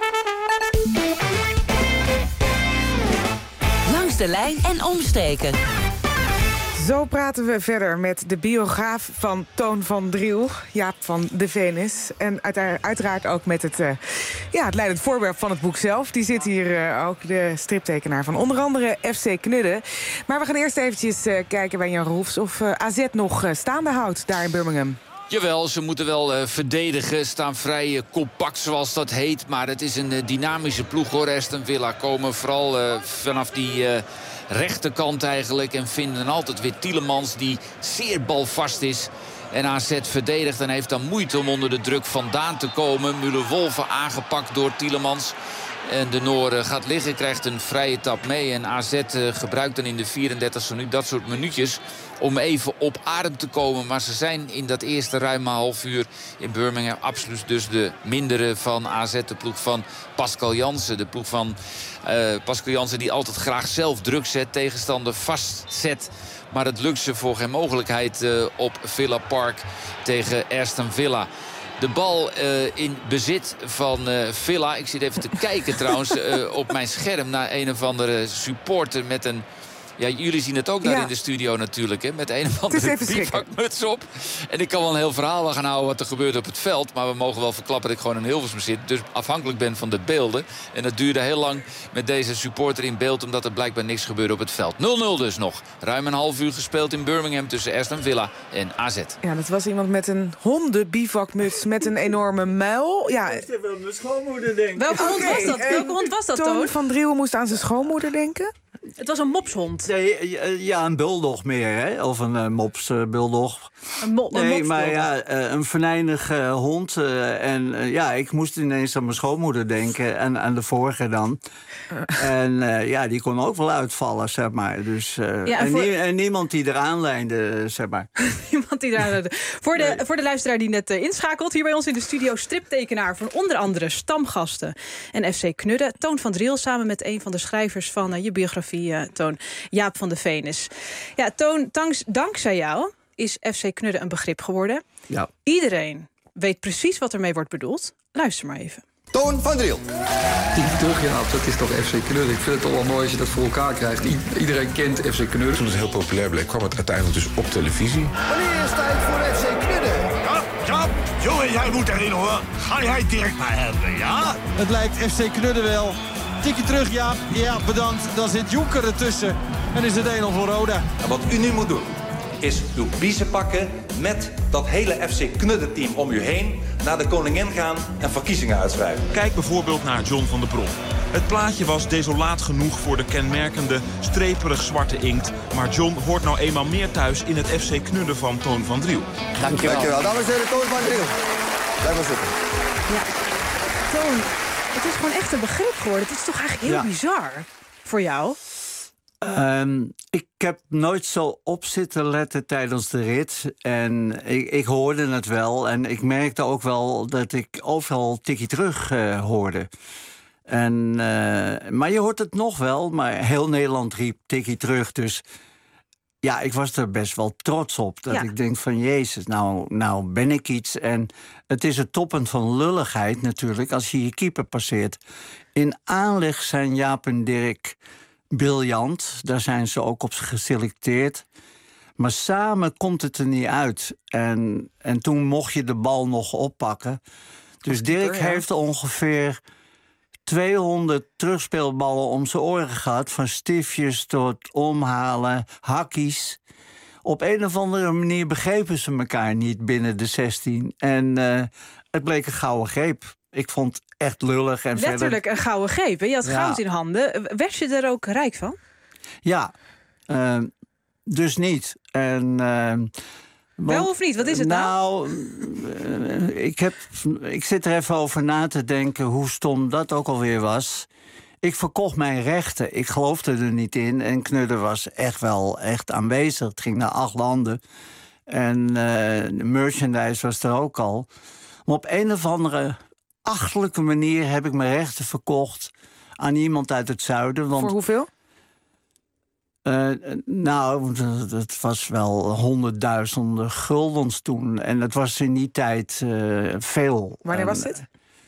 Langs de lijn en omstreken. Zo praten we verder met de biograaf van Toon van Driel, Jaap van de Venus. En uiteraard ook met het, uh, ja, het leidend voorwerp van het boek zelf. Die zit hier uh, ook, de striptekenaar van onder andere F C Knudden. Maar we gaan eerst eventjes uh, kijken bij Jan Roefs of uh, A Z nog uh, staande houdt daar in Birmingham. Jawel, ze moeten wel uh, verdedigen, staan vrij uh, compact zoals dat heet. Maar het is een uh, dynamische ploeg hoor, Aston Villa. Komen vooral uh, vanaf die uh, rechterkant eigenlijk. En vinden altijd weer Tielemans die zeer balvast is. En A Z verdedigt en heeft dan moeite om onder de druk vandaan te komen. Müller-Wolfe aangepakt door Tielemans. En de Noor gaat liggen, krijgt een vrije tap mee. En A Z uh, gebruikt dan in de vierendertigste minuut dat soort minuutjes om even op adem te komen. Maar ze zijn in dat eerste ruime half uur in Birmingham absoluut dus de mindere van A Z. De ploeg van Pascal Jansen. De ploeg van uh, Pascal Jansen die altijd graag zelf druk zet, tegenstander vastzet. Maar het lukt ze voor geen mogelijkheid uh, op Villa Park tegen Aston Villa. De bal uh, in bezit van uh, Villa. Ik zit even te kijken trouwens uh, op mijn scherm naar een of andere supporter met een... Ja, jullie zien het ook daar ja. in de studio natuurlijk, hè, met een of andere bivakmuts op. En ik kan wel een heel verhaal gaan houden wat er gebeurt op het veld. Maar we mogen wel verklappen dat ik gewoon in Hilversum zit. Dus afhankelijk ben van de beelden. En dat duurde heel lang met deze supporter in beeld, omdat er blijkbaar niks gebeurde op het veld. nul nul dus nog. Ruim een half uur gespeeld in Birmingham tussen Aston Villa en A Z. Ja, dat was iemand met een hondenbivakmuts met een enorme muil. Ja. Ik wil mijn schoonmoeder denken. Welke hond was dat? Welke hond was dat, Toon? Toon van Driel moest aan zijn schoonmoeder denken. Het was een mopshond. Nee, ja, een bulldog meer, hè? Of een uh, mops uh, bulldog. Een, mo- een nee, maar ja, uh, een venijnige uh, hond. Uh, en uh, ja, ik moest ineens aan mijn schoonmoeder denken. En aan de vorige dan. En uh, ja, die kon ook wel uitvallen, zeg maar. Dus, uh, ja, en, en, voor... nie- en niemand die eraan lijnde, zeg maar. Niemand die eraan lijnde. Voor de, nee. voor de luisteraar die net uh, inschakelt. Hier bij ons in de studio striptekenaar van onder andere Stamgasten en F C Knudden. Toon van Driel samen met een van de schrijvers van uh, je biografie, uh, Toon, Jaap van de Venis. Ja, Toon, tanks, dankzij jou is F C Knudden een begrip geworden. Ja. Iedereen weet precies wat ermee wordt bedoeld. Luister maar even. Toon van Driel. Tien terug, ja, dat is toch F C Knudden. Ik vind het toch wel mooi als je dat voor elkaar krijgt. I- iedereen kent F C Knudden. Toen het heel populair bleek, kwam het uiteindelijk dus op televisie. Wanneer is tijd voor F C Knudden? Ja, ja, jongen, jij moet erin hoor. Ga jij direct maar hebben, ja? Het lijkt F C Knudden wel. Tikje terug, Jaap. Ja, bedankt. Dan zit Jonker ertussen. En is het één nul voor Roda. En wat u nu moet doen, is uw biezen pakken met dat hele F C Knudden-team om u heen, naar de koningin gaan en verkiezingen uitschrijven. Kijk bijvoorbeeld naar John van der Brom. Het plaatje was desolaat genoeg voor de kenmerkende streperig zwarte inkt. Maar John hoort nou eenmaal meer thuis in het F C Knudden van Toon van Driel. Dankjewel. Dankjewel. Dames en heren, Toon van Driel. Blijf maar zitten. Ja, Toon, het is gewoon echt een begrip geworden. Het is toch eigenlijk heel ja. bizar voor jou? Um, ik heb nooit zo op zitten letten tijdens de rit. En ik, ik hoorde het wel. En ik merkte ook wel dat ik overal tikkie terug uh, hoorde. En, uh, maar je hoort het nog wel. Maar heel Nederland riep tikkie terug. Dus ja, ik was er best wel trots op. Dat ja. ik denk van, jezus, nou, nou ben ik iets. En het is het toppunt van lulligheid natuurlijk als je je keeper passeert. In aanleg zijn Jaap en Dirk briljant, daar zijn ze ook op geselecteerd. Maar samen komt het er niet uit. En, en toen mocht je de bal nog oppakken. Dus Dirk ja. heeft ongeveer tweehonderd terugspeelballen om zijn oren gehad. Van stiftjes tot omhalen, hakkies. Op een of andere manier begrepen ze elkaar niet binnen de zestien. En uh, het bleek een gouden greep. Ik vond het echt lullig. En letterlijk verder... een gouden greep. Hè? Je had ja. goud in handen. Werd je er ook rijk van? Ja, uh, dus niet. En, uh, wel want, of niet? Wat is het nou? Nou, uh, ik, heb, ik zit er even over na te denken hoe stom dat ook alweer was. Ik verkocht mijn rechten. Ik geloofde er niet in. En Knudden was echt wel echt aanwezig. Het ging naar acht landen. En uh, de merchandise was er ook al. Maar op een of andere achterlijke manier heb ik mijn rechten verkocht aan iemand uit het zuiden. Want, voor hoeveel? Uh, nou, dat was wel honderdduizenden guldens toen. En dat was in die tijd uh, veel. Wanneer was dit?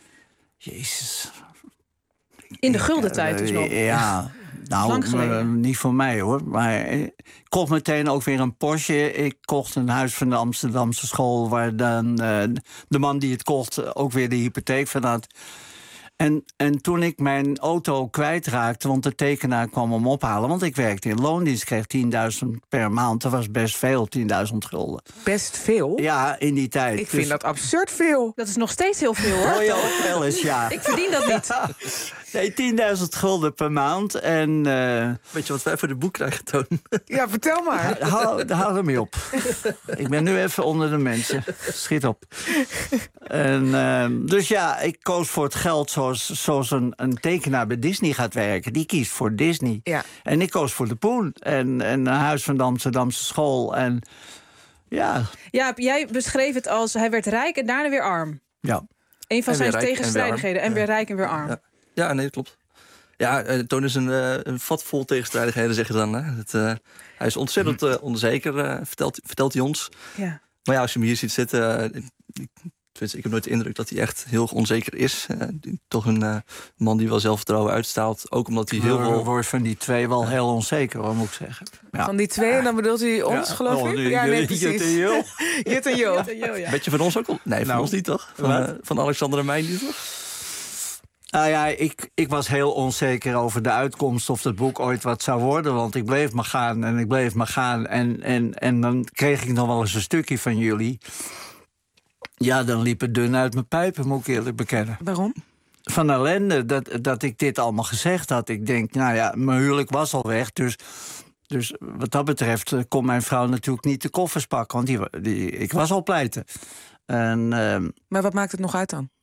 Jezus. In de gulden tijd dus nog? Ja, nou, uh, niet voor mij hoor. Maar ik kocht meteen ook weer een Porsche. Ik kocht een huis van de Amsterdamse school, waar dan uh, de man die het kocht ook weer de hypotheek van had. En, en toen ik mijn auto kwijtraakte, want de tekenaar kwam hem ophalen, want ik werkte in loondienst, kreeg tienduizend per maand. Dat was best veel, tienduizend gulden. Best veel? Ja, in die tijd. Ik vind dus dat absurd veel. Dat is nog steeds heel veel, hoor. Hoor je ook wel eens, ja. Ik verdien dat niet. Nee, tienduizend gulden per maand. En, uh... weet je wat wij voor de boek krijgen, Toon? Ja, vertel maar. Hou, hou er mee op. Ik ben nu even onder de mensen. Schiet op. En, uh, dus ja, ik koos voor het geld zoals, zoals een, een tekenaar bij Disney gaat werken. Die kiest voor Disney. Ja. En ik koos voor de Poen. En, en een huis van de Amsterdamse school. En ja. Ja, jij beschreef het als hij werd rijk en daarna weer arm. Ja. Een van zijn tegenstrijdigheden. En, en weer rijk en weer arm. Ja, ja nee, dat klopt. Ja, uh, Toon is een, uh, een vat vol tegenstrijdigheden, zeg je dan. Hè? Het, uh, hij is ontzettend uh, onzeker, uh, vertelt, vertelt hij ons. Ja. Maar ja, als je hem hier ziet zitten... Uh, ik, ik heb nooit de indruk dat hij echt heel onzeker is. Uh, toch een uh, man die wel zelfvertrouwen uitstraalt. Ook omdat hij heel veel... Ik word van die twee wel heel onzeker, wat moet ik zeggen. Ja. Van die twee, en dan bedoelt u ons, ja. geloof ik? Oh, ja, nee, precies. Jut en Jo. Jut en Jo. Weet je van ons ook al? Nee, van nou, ons niet, toch? Van, uh, van Alexander en mij niet, toch? Nou ja, ik, ik was heel onzeker over de uitkomst of het boek ooit wat zou worden. Want ik bleef maar gaan en ik bleef maar gaan. En, en, en dan kreeg ik nog wel eens een stukje van jullie. Ja, dan liep het dun uit mijn pijpen, moet ik eerlijk bekennen. Waarom? van ellende dat, dat ik dit allemaal gezegd had. Ik denk, nou ja, mijn huwelijk was al weg, dus... Dus wat dat betreft kon mijn vrouw natuurlijk niet de koffers pakken. Want die, die, ik was al pleiten. En, uh, maar wat maakt het nog uit dan?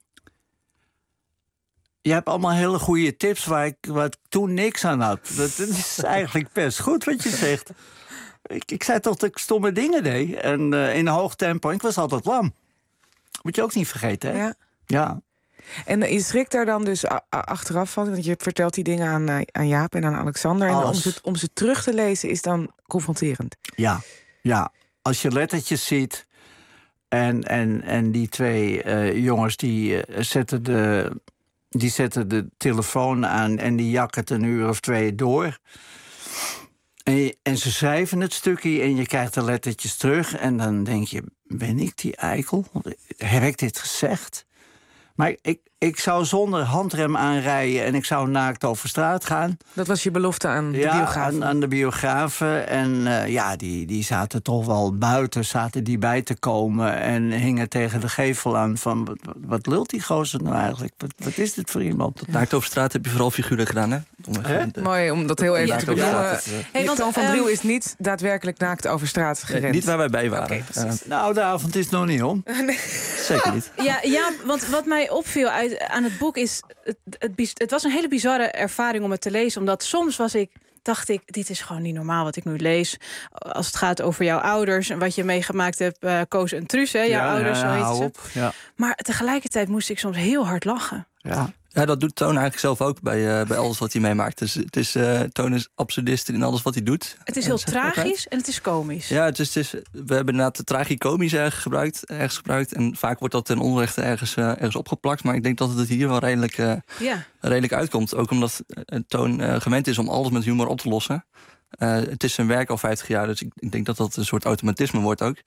Je hebt allemaal hele goede tips waar ik, waar ik toen niks aan had. Dat, dat is eigenlijk best goed wat je zegt. Ik, ik zei toch dat ik stomme dingen deed. En uh, in een hoog tempo. En ik was altijd lam. Moet je ook niet vergeten, hè? Ja. Ja. En je schrikt daar dan dus a- a- achteraf van, want je vertelt die dingen aan, uh, aan Jaap en aan Alexander. En om ze, om ze terug te lezen is dan confronterend. Ja, ja. Als je lettertjes ziet en, en, en die twee uh, jongens die, uh, zetten de, die zetten de telefoon aan en die jakken het een uur of twee door. En, je, en ze schrijven het stukje en je krijgt de lettertjes terug. En dan denk je, ben ik die eikel? Heb ik dit gezegd? Maar ik, ik zou zonder handrem aanrijden en ik zou naakt over straat gaan. Dat was je belofte aan de ja, biografen? Aan, aan de biografen. En uh, ja, die, die zaten toch wel buiten, zaten die bij te komen... en hingen tegen de gevel aan van... wat, wat lult die gozer nou eigenlijk? Wat, wat is dit voor iemand? Naakt over straat heb je vooral figuren gedaan, hè? Om even de... Mooi, om dat heel even ja, te benoemen. Ja, hey, want Toon van um... Driel is niet daadwerkelijk naakt over straat gerend. Nee, niet waar wij bij waren. Okay, uh, nou, de avond is nog niet om. nee. Zeker niet. Ja, ja, want wat mij opviel uit, aan het boek is... Het, het, het was een hele bizarre ervaring om het te lezen. Omdat soms was ik, dacht ik, dit is gewoon niet normaal wat ik nu lees. Als het gaat over jouw ouders en wat je meegemaakt hebt, uh, Koos en Truus, hè, jouw ja, ouders, ja, zo ja, heet ze. op, ja. Maar tegelijkertijd moest ik soms heel hard lachen. Ja. Ja, dat doet Toon eigenlijk zelf ook bij, uh, bij alles wat hij meemaakt. Dus het is, uh, Toon is absurdist in alles wat hij doet. Het is heel tragisch en het is komisch. Ja, het is, het is, we hebben inderdaad de tragicomisch ergens gebruikt, ergens gebruikt. En vaak wordt dat ten onrechte ergens, uh, ergens opgeplakt. Maar ik denk dat het hier wel redelijk, uh, ja. redelijk uitkomt. Ook omdat uh, Toon uh, gewend is om alles met humor op te lossen. Uh, het is zijn werk al vijftig jaar, dus ik, ik denk dat dat een soort automatisme wordt ook.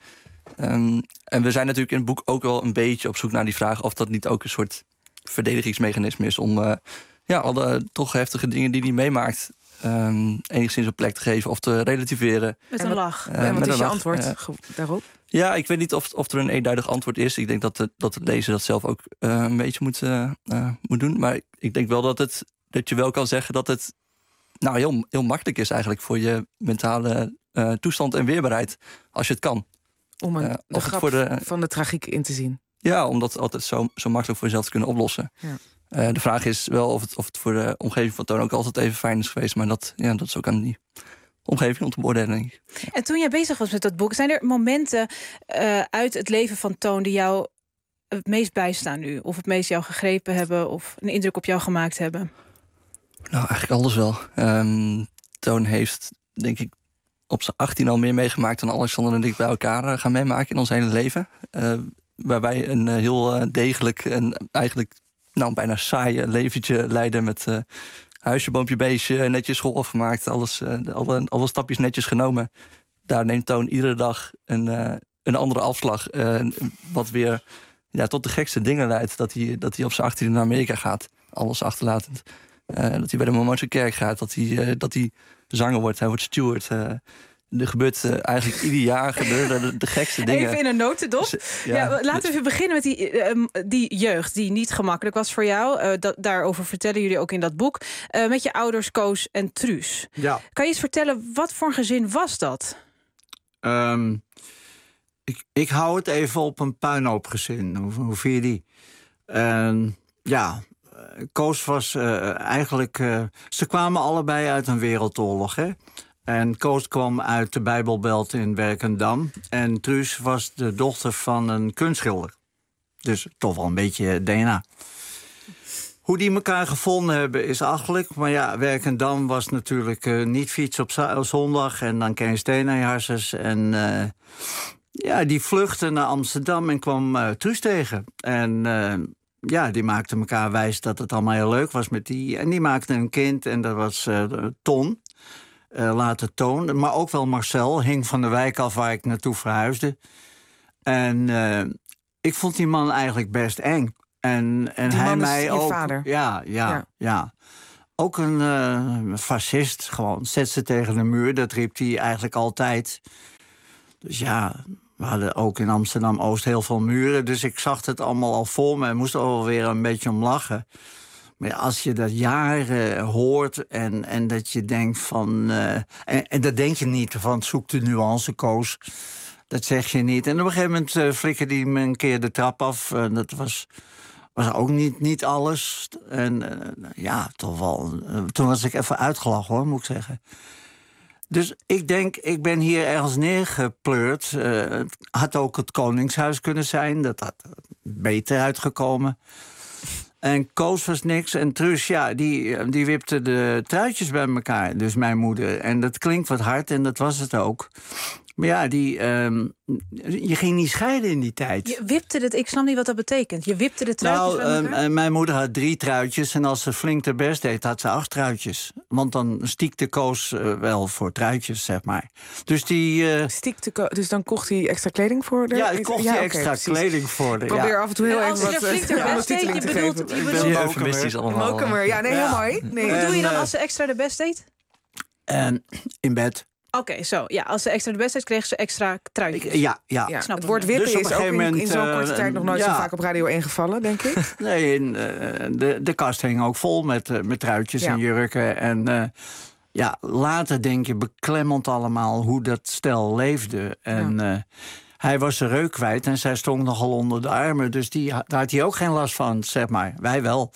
Um, en we zijn natuurlijk in het boek ook wel een beetje op zoek naar die vraag... of dat niet ook een soort verdedigingsmechanisme is... om uh, ja, alle toch heftige dingen die hij meemaakt... Um, enigszins een plek te geven of te relativeren. Met een lach. Uh, en wat is je lach, antwoord uh, daarop? Ja, ik weet niet of, of er een eenduidig antwoord is. Ik denk dat de, dat het lezer dat zelf ook uh, een beetje moet, uh, uh, moet doen. Maar ik denk wel dat, het, dat je wel kan zeggen dat het nou, heel, heel makkelijk is... eigenlijk voor je mentale uh, toestand en weerbaarheid, als je het kan. Om een, uh, de grap voor de, van de tragiek in te zien. Ja, om dat altijd zo, zo makkelijk voor jezelf te kunnen oplossen. Ja. Uh, de vraag is wel of het, of het voor de omgeving van Toon ook altijd even fijn is geweest. Maar dat, ja, dat is ook aan die omgeving om te beoordelen, denk ik. En toen jij bezig was met dat boek, zijn er momenten uh, uit het leven van Toon die jou het meest bijstaan nu? Of het meest jou gegrepen hebben of een indruk op jou gemaakt hebben? Nou, eigenlijk alles wel. Um, Toon heeft, denk ik, op zijn achttien al meer meegemaakt dan Alexander en ik bij elkaar uh, gaan meemaken in ons hele leven. Uh, waar wij een uh, heel uh, degelijk en eigenlijk nou, bijna saai leventje leiden met uh, huisje, boompje, beestje, netjes school afgemaakt, alles, uh, alle, alle stapjes netjes genomen. Daar neemt Toon iedere dag een, uh, een andere afslag. Uh, wat weer ja, tot de gekste dingen leidt. Dat hij, dat hij op zijn achttiende naar Amerika gaat, alles achterlatend. Uh, dat hij bij de Mormoonse kerk gaat, dat hij, uh, dat hij zanger wordt, hij wordt steward. Uh, Er gebeurt uh, eigenlijk ieder jaar gebeuren de, de gekste dingen. Even in een notendop. Dus, ja, ja, laten we even beginnen met die, uh, die jeugd die niet gemakkelijk was voor jou. Uh, dat, daarover vertellen jullie ook in dat boek. Uh, met je ouders Koos en Truus. Ja. Kan je eens vertellen, wat voor een gezin was dat? Um, ik, ik hou het even op een puinhoopgezin. Hoe, hoe vind je die? Um, ja, Koos was uh, eigenlijk... Uh, ze kwamen allebei uit een wereldoorlog, hè? En Koos kwam uit de Bijbelbelt in Werkendam. En Truus was de dochter van een kunstschilder. Dus toch wel een beetje D N A. Hoe die elkaar gevonden hebben is achtelijk. Maar ja, Werkendam was natuurlijk uh, niet fiets op zondag. En dan ken je steenijharsers. En uh, ja, die vluchtten naar Amsterdam en kwam uh, Truus tegen. En uh, ja, die maakten elkaar wijs dat het allemaal heel leuk was met die. En die maakten een kind en dat was uh, Ton. Uh, later Toon, maar ook wel Marcel. Hing van de wijk af waar ik naartoe verhuisde. En uh, ik vond die man eigenlijk best eng. En, en die hij man is mij je ook. vader? Ja, ja, ja, ja. Ook een uh, fascist, gewoon. Zet ze tegen de muur, dat riep hij eigenlijk altijd. Dus ja, we hadden ook in Amsterdam-Oost heel veel muren. Dus ik zag het allemaal al voor me en moest er alweer een beetje om lachen. Maar als je dat jaren hoort en, en dat je denkt van... Uh, en, en dat denk je niet van zoek de nuance, Koos. Dat zeg je niet. En op een gegeven moment uh, flikkerde hij me een keer de trap af. Uh, dat was, was ook niet, niet alles. En uh, ja, toch wel... Uh, toen was ik even uitgelachen, hoor, moet ik zeggen. Dus ik denk, ik ben hier ergens neergepleurd. Uh, het had ook het Koningshuis kunnen zijn. Dat had beter uitgekomen. En Koos was niks. En Truus, ja, die, die wipte de truitjes bij elkaar. Dus mijn moeder. En dat klinkt wat hard en dat was het ook. Maar ja, die, um, je ging niet scheiden in die tijd. Je wipte het, ik snap niet wat dat betekent. Je wipte de truitjes nou, bij elkaar? Uh, mijn moeder had drie truitjes. En als ze flink de best deed, had ze acht truitjes. Want dan stiekte Koos uh, wel voor truitjes, zeg maar. Dus die... Uh... Stiekte Koos, dus dan kocht hij extra kleding voor de... Ja, ik kocht ja, hij extra okay, kleding voor de... Ik probeer ja. af en toe heel en even wat... Als je flink de best deed, je bedoelt... Je bedoelt eufemistisch allemaal. Mokumer, ja, nee, heel ja. mooi. Nee. Wat doe je dan als ze extra de best deed? En in bed. Oké, okay, zo. Ja, als ze extra de best deed, kreeg ze extra truitjes. Ja, ja. ja. Snap het woord wippen dus is ook in, in zo'n uh, korte tijd nog nooit ja. zo vaak op Radio één gevallen, denk ik. Nee, in, uh, de, de kast hing ook vol met, uh, met truitjes ja. en jurken. En uh, ja, later denk je beklemmend allemaal hoe dat stel leefde. En ja. uh, hij was zijn reuk kwijt en zij stond nogal onder de armen. Dus die, daar had hij ook geen last van, zeg maar. Wij wel.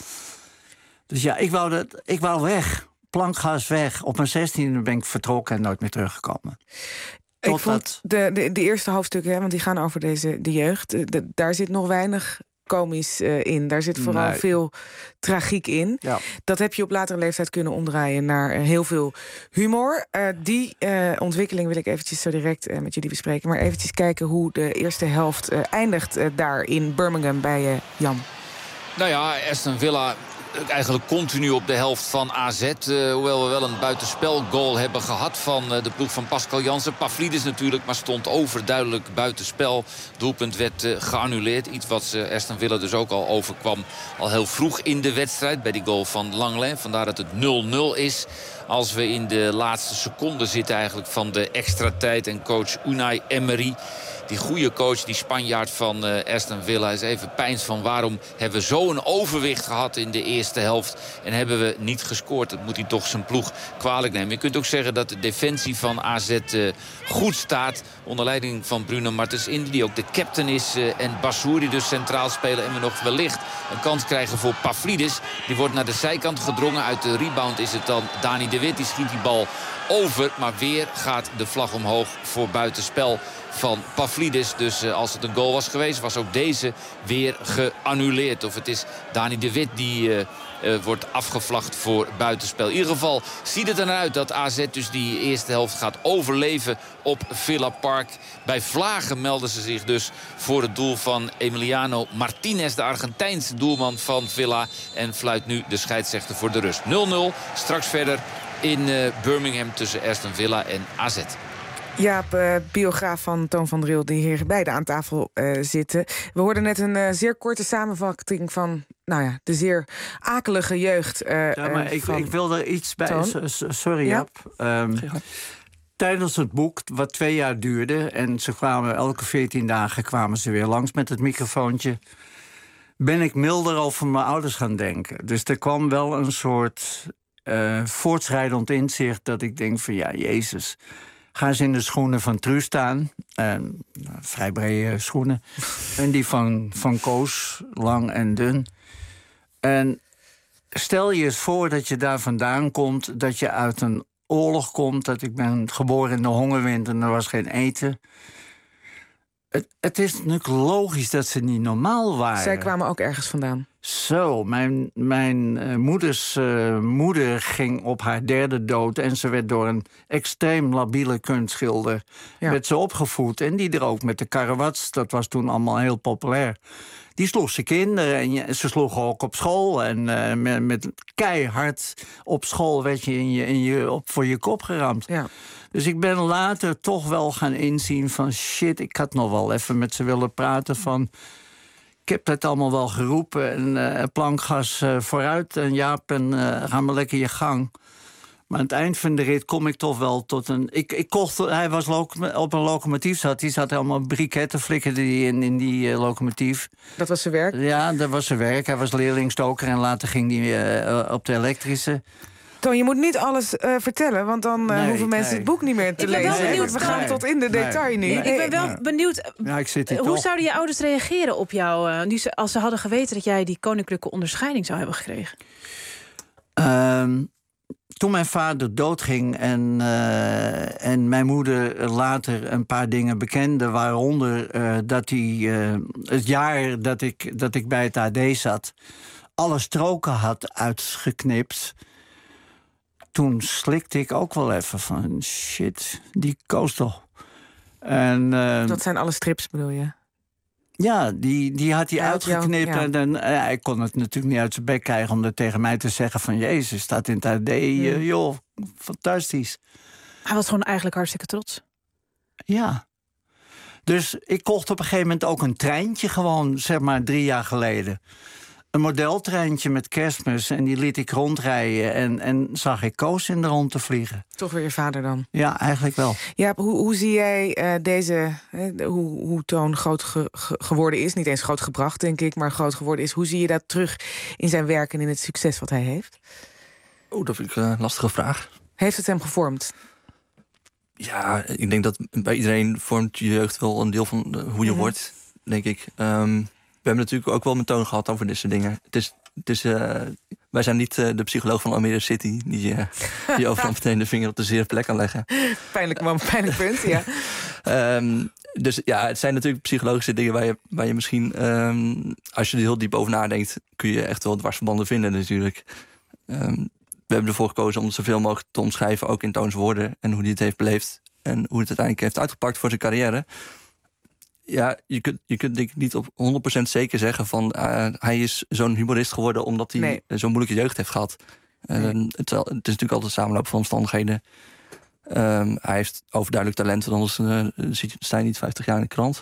Dus ja, ik wou, dat, ik wou weg. Plankgas weg. Op mijn zestiende ben ik vertrokken en nooit meer teruggekomen. Ik Tot vond de, de, de eerste hoofdstukken, hè, want die gaan over deze, de jeugd... De, daar zit nog weinig komisch uh, in. Daar zit vooral nee. veel tragiek in. Ja. Dat heb je op latere leeftijd kunnen omdraaien naar uh, heel veel humor. Uh, die uh, ontwikkeling wil ik eventjes zo direct uh, met jullie bespreken. Maar eventjes kijken hoe de eerste helft uh, eindigt uh, daar in Birmingham bij uh, Jan. Nou ja, Aston Villa... eigenlijk continu op de helft van A Z. Uh, hoewel we wel een buitenspelgoal hebben gehad van uh, de ploeg van Pascal Jansen. Pavlidis natuurlijk, maar stond overduidelijk buitenspel. Doelpunt werd uh, geannuleerd. Iets wat uh, Aston Villa dus ook al overkwam al heel vroeg in de wedstrijd. Bij die goal van Langley. Vandaar dat het nul nul is. Als we in de laatste seconde zitten eigenlijk van de extra tijd. En coach Unai Emery, die goede coach, die Spanjaard van uh, Aston Villa, is even peins van waarom hebben we zo'n overwicht gehad in de eerste helft en hebben we niet gescoord. Dat moet hij toch zijn ploeg kwalijk nemen. Je kunt ook zeggen dat de defensie van A Z uh, goed staat onder leiding van Bruno Martens Indy, die ook de captain is, uh, en Bassour die dus centraal spelen en we nog wellicht een kans krijgen voor Pavlidis. Die wordt naar de zijkant gedrongen. Uit de rebound is het dan Dani de Wit, die schiet die bal over, maar weer gaat de vlag omhoog voor buitenspel van Pavlidis. Dus uh, als het een goal was geweest, was ook deze weer geannuleerd. Of het is Dani de Wit die uh, uh, wordt afgevlacht voor buitenspel. In ieder geval ziet het er naar uit dat A Z dus die eerste helft gaat overleven op Villa Park. Bij vlagen melden ze zich dus voor het doel van Emiliano Martinez, de Argentijnse doelman van Villa. En fluit nu de scheidsrechter voor de rust. nul nul, straks verder in uh, Birmingham tussen Aston Villa en A Z. Jaap, uh, biograaf van Toon van Driel, die hier beide aan tafel uh, zitten. We hoorden net een uh, zeer korte samenvatting van nou ja, de zeer akelige jeugd. Uh, ja, maar ik, ik wil er iets bij... Toon. Sorry, Jaap. Ja? Um, tijdens het boek, wat twee jaar duurde, en ze kwamen elke veertien dagen kwamen ze weer langs met het microfoontje, ben ik milder over mijn ouders gaan denken. Dus er kwam wel een soort uh, voortschrijdend inzicht dat ik denk van ja, Jezus, ga eens in de schoenen van Truus staan. Uh, vrij brede schoenen. En die van, van Koos, lang en dun. En stel je eens voor dat je daar vandaan komt, dat je uit een oorlog komt, dat ik ben geboren in de hongerwinter en er was geen eten. Het, het is natuurlijk logisch dat ze niet normaal waren. Zij kwamen ook ergens vandaan. Zo, mijn, mijn uh, moeders uh, moeder ging op haar derde dood en ze werd door een extreem labiele kunstschilder ja. werd ze opgevoed. En die er ook met de karawats, dat was toen allemaal heel populair. Die sloeg ze kinderen en je, ze sloegen ook op school. En uh, met, met keihard op school werd je, in je, in je op voor je kop geramd. Ja. Dus ik ben later toch wel gaan inzien van shit, ik had nog wel even met ze willen praten van, ik heb dat allemaal wel geroepen en uh, plankgas uh, vooruit en Jaap en uh, ga maar lekker je gang. Maar aan het eind van de rit kom ik toch wel tot een... Ik, ik kocht, hij was loco- op een locomotief zat. Die zat allemaal briketten, flikkerde die in, in die uh, locomotief. Dat was zijn werk? Ja, dat was zijn werk. Hij was leerlingstoker en later ging hij uh, op de elektrische. Toon, je moet niet alles uh, vertellen, want dan uh, nee, hoeven mensen nee. het boek niet meer te Ik ben lezen. wel benieuwd, We gaan nee, tot in de nee, detail nu. nee. Ik ben wel Ja. benieuwd, Ja, ik zit hier hoe toch. zouden je ouders reageren op jou... Uh, nu ze, als ze hadden geweten dat jij die koninklijke onderscheiding zou hebben gekregen? Um, toen mijn vader doodging en, uh, en mijn moeder later een paar dingen bekende... waaronder uh, dat hij uh, het jaar dat ik, dat ik bij het A D zat... alle stroken had uitgeknipt... toen slikte ik ook wel even van shit, die koos toch. En, uh, dat zijn alle strips, bedoel je? Ja, die, die had hij Uit uitgeknipt. jou, ja. En dan, uh, hij kon het natuurlijk niet uit zijn bek krijgen... om dat tegen mij te zeggen van... Jezus, staat in het A D, uh, joh, fantastisch. Hij was gewoon eigenlijk hartstikke trots. Ja. Dus ik kocht op een gegeven moment ook een treintje... gewoon, zeg maar, drie jaar geleden. Een modeltreintje met Kerstmis. En die liet ik rondrijden. En, en zag ik Koos in de rond te vliegen. Toch weer je vader dan? Ja, eigenlijk wel. Ja, hoe, hoe zie jij uh, deze... Uh, hoe, hoe Toon groot ge, ge, geworden is? Niet eens groot gebracht, denk ik, maar groot geworden is. Hoe zie je dat terug in zijn werk en in het succes wat hij heeft? Oeh, dat vind ik een lastige vraag. Heeft het hem gevormd? Ja, ik denk dat bij iedereen vormt je jeugd wel een deel van hoe je mm-hmm. wordt, denk ik. Um, we hebben natuurlijk ook wel met Toon gehad over deze dingen. Het is, het is, uh, wij zijn niet uh, de psycholoog van Almere City... die, uh, die overal meteen de vinger op de zere plek kan leggen. Pijnlijk, man, pijnlijk punt, ja. um, dus ja, het zijn natuurlijk psychologische dingen... waar je, waar je misschien, um, als je er heel diep over nadenkt... kun je echt wel dwarsverbanden vinden natuurlijk. Um, we hebben ervoor gekozen om het zoveel mogelijk te omschrijven... ook in Toons woorden en hoe hij het heeft beleefd... en hoe het uiteindelijk heeft uitgepakt voor zijn carrière... Ja, je kunt, je kunt denk ik niet op honderd procent zeker zeggen van... Uh, hij is zo'n humorist geworden omdat hij nee. zo'n moeilijke jeugd heeft gehad. Uh, nee. het, het is natuurlijk altijd een samenloop van omstandigheden. Um, hij heeft overduidelijk talent, anders uh, sta je niet vijftig jaar in de krant.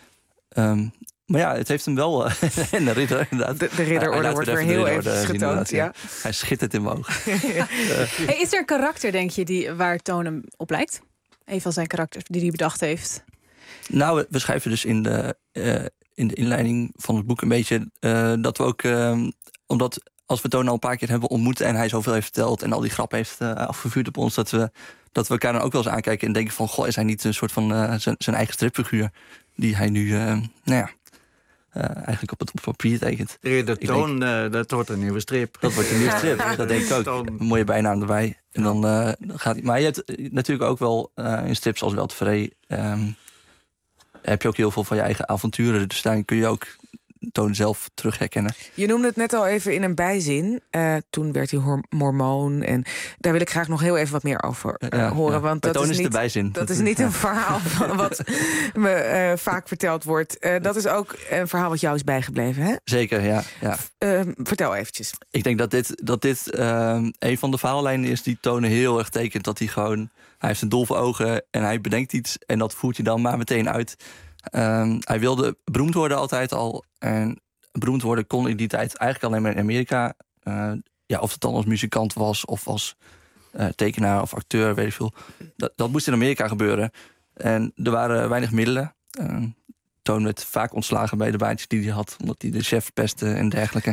Um, maar ja, het heeft hem wel... Uh, en de ridder, inderdaad. De, de ridderorde wordt weer heel even getoond, ja. Hij schittert in mijn ogen. uh. Hey, is er een karakter, denk je, die, waar Toon hem op lijkt? Een van zijn karakters die hij bedacht heeft... Nou, we schrijven dus in de, uh, in de inleiding van het boek een beetje... Uh, dat we ook, uh, omdat als we Toon al een paar keer hebben ontmoet... en hij zoveel heeft verteld en al die grappen heeft uh, afgevuurd op ons... Dat we, dat we elkaar dan ook wel eens aankijken en denken van... goh, is hij niet een soort van uh, zijn, zijn eigen stripfiguur... die hij nu, uh, nou ja, uh, eigenlijk op het op papier tekent. De Toon, denk, uh, dat wordt een nieuwe strip. Dat wordt een nieuwe strip, ja. Dat denk ik ook. Een mooie bijnaam erbij. En dan, uh, dan gaat hij. Maar je hebt natuurlijk ook wel uh, in strips als Wel Tevreden... Um, heb je ook heel veel van je eigen avonturen. Dus daarin kun je ook Toon zelf terug herkennen. Je noemde het net al even in een bijzin. Uh, toen werd hij hor- mormoon. En daar wil ik graag nog heel even wat meer over uh, ja, horen. Ja. Want dat is, is niet, de bijzin. Dat is niet ja. een verhaal van wat me uh, vaak verteld wordt. Uh, dat is ook een verhaal wat jou is bijgebleven, hè? Zeker, ja. ja. Uh, vertel eventjes. Ik denk dat dit, dat dit uh, een van de verhaallijnen is die Toon heel erg tekent. Dat hij gewoon... Hij heeft een doel voor ogen en hij bedenkt iets... en dat voert hij dan maar meteen uit. Um, hij wilde beroemd worden altijd al. En beroemd worden kon in die tijd eigenlijk alleen maar in Amerika. Uh, ja, of het dan als muzikant was of als uh, tekenaar of acteur, weet ik veel. Dat, dat moest in Amerika gebeuren. En er waren weinig middelen. Uh, Toon werd vaak ontslagen bij de baantjes die hij had... omdat hij de chef pestte en dergelijke.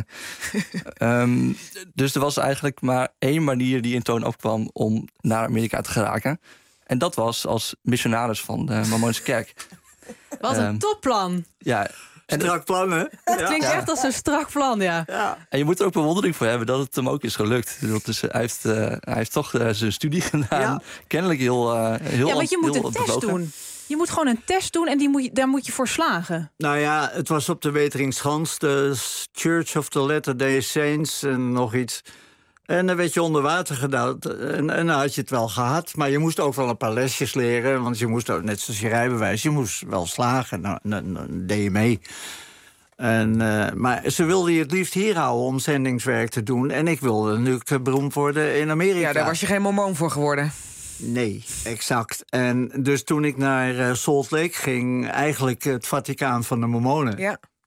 um, dus er was eigenlijk maar één manier die in Toon opkwam... om naar Amerika te geraken. En dat was als missionaris van de Mormoonse kerk. Wat een um, topplan. Ja. En strak plan, hè? Het klinkt ja. echt als een strak plan, ja. ja. En je moet er ook bewondering voor hebben dat het hem ook is gelukt. Dus hij, heeft, uh, hij heeft toch uh, zijn studie gedaan. Ja. Kennelijk heel uh, heel Ja, want je moet een test bevlogen. doen. Je moet gewoon een test doen en die moet je, daar moet je voor slagen. Nou ja, het was op de Weteringschans, de Church of the Latter-day Saints en nog iets. En dan werd je onder water gedaan. En, en dan had je het wel gehad. Maar je moest ook wel een paar lesjes leren. Want je moest ook, net zoals je rijbewijs, je moest wel slagen. Nou, dan, dan deed je mee. En, uh, maar ze wilden je het liefst hier houden om zendingswerk te doen. En ik wilde natuurlijk beroemd worden in Amerika. Ja, daar was je geen mormoon voor geworden. Nee, exact. En dus toen ik naar uh, Salt Lake ging, eigenlijk het Vaticaan van de Mormonen. Ja. Ja,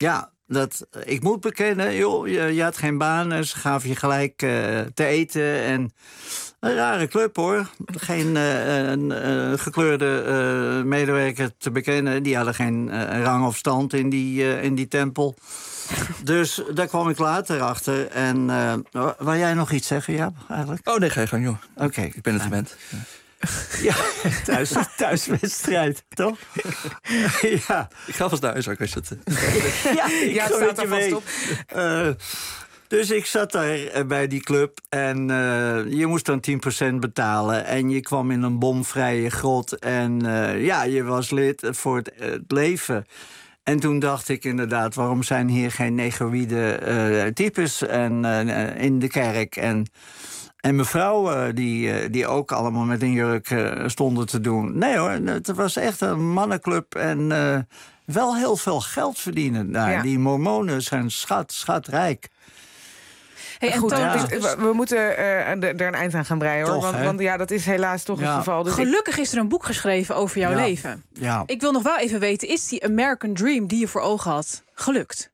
dat, ik moet bekennen, joh, je, je had geen baan en ze gaven je gelijk uh, te eten. En een rare club, hoor. Geen uh, een, uh, gekleurde uh, medewerker te bekennen. Die hadden geen uh, rang of stand in die, uh, in die tempel. Dus daar kwam ik later achter. En uh, wou jij nog iets zeggen, Jaap, eigenlijk? Oh, nee, ga je gang, joh. Oké. Okay. Ik ben het gewend. Ja. Ja, thuis, thuiswedstrijd, toch? Ja. Ik ga vast naar huis ook als je het... ja, ik ja, het staat er vast op. Uh, dus ik zat daar uh, bij die club en uh, je moest dan tien procent betalen. En je kwam in een bomvrije grot. En uh, ja, je was lid voor het, uh, het leven. En toen dacht ik inderdaad, waarom zijn hier geen negroïde uh, types en, uh, in de kerk? En... En mevrouw, die, die ook allemaal met een jurk stonden te doen. Nee hoor, het was echt een mannenclub en uh, wel heel veel geld verdienen. Nou, ja. Die mormonen zijn schat, schatrijk. Hey, en Goed, Toon, ja. we, we moeten uh, er een eind aan gaan breien, hoor. Toch, want, want ja, dat is helaas toch ja. het geval. Dus Gelukkig is er een boek geschreven over jouw ja. leven. Ja. Ik wil nog wel even weten, is die American Dream die je voor ogen had gelukt?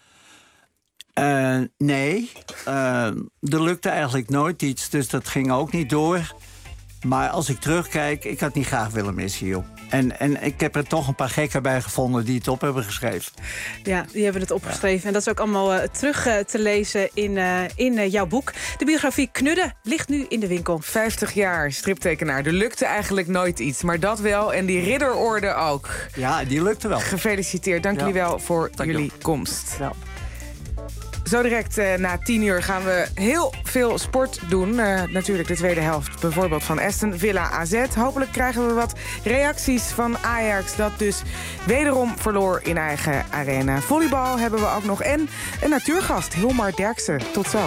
Uh, nee, uh, er lukte eigenlijk nooit iets, dus dat ging ook niet door. Maar als ik terugkijk, ik had niet graag willen missen, joh. En, en ik heb er toch een paar gekken bij gevonden die het op hebben geschreven. Ja, die hebben het opgeschreven. Ja. En dat is ook allemaal uh, terug uh, te lezen in, uh, in uh, jouw boek. De biografie Knudden ligt nu in de winkel. vijftig jaar, striptekenaar. Er lukte eigenlijk nooit iets, maar dat wel. En die ridderorde ook. Ja, die lukte wel. Gefeliciteerd. Dank ja. jullie wel voor Dank jullie je. komst. Ja. Zo direct uh, na tien uur gaan we heel veel sport doen. Uh, natuurlijk de tweede helft, bijvoorbeeld van Aston Villa A Z. Hopelijk krijgen we wat reacties van Ajax, dat dus wederom verloor in eigen arena. Volleybal hebben we ook nog en een natuurgast, Hilmar Derksen. Tot zo.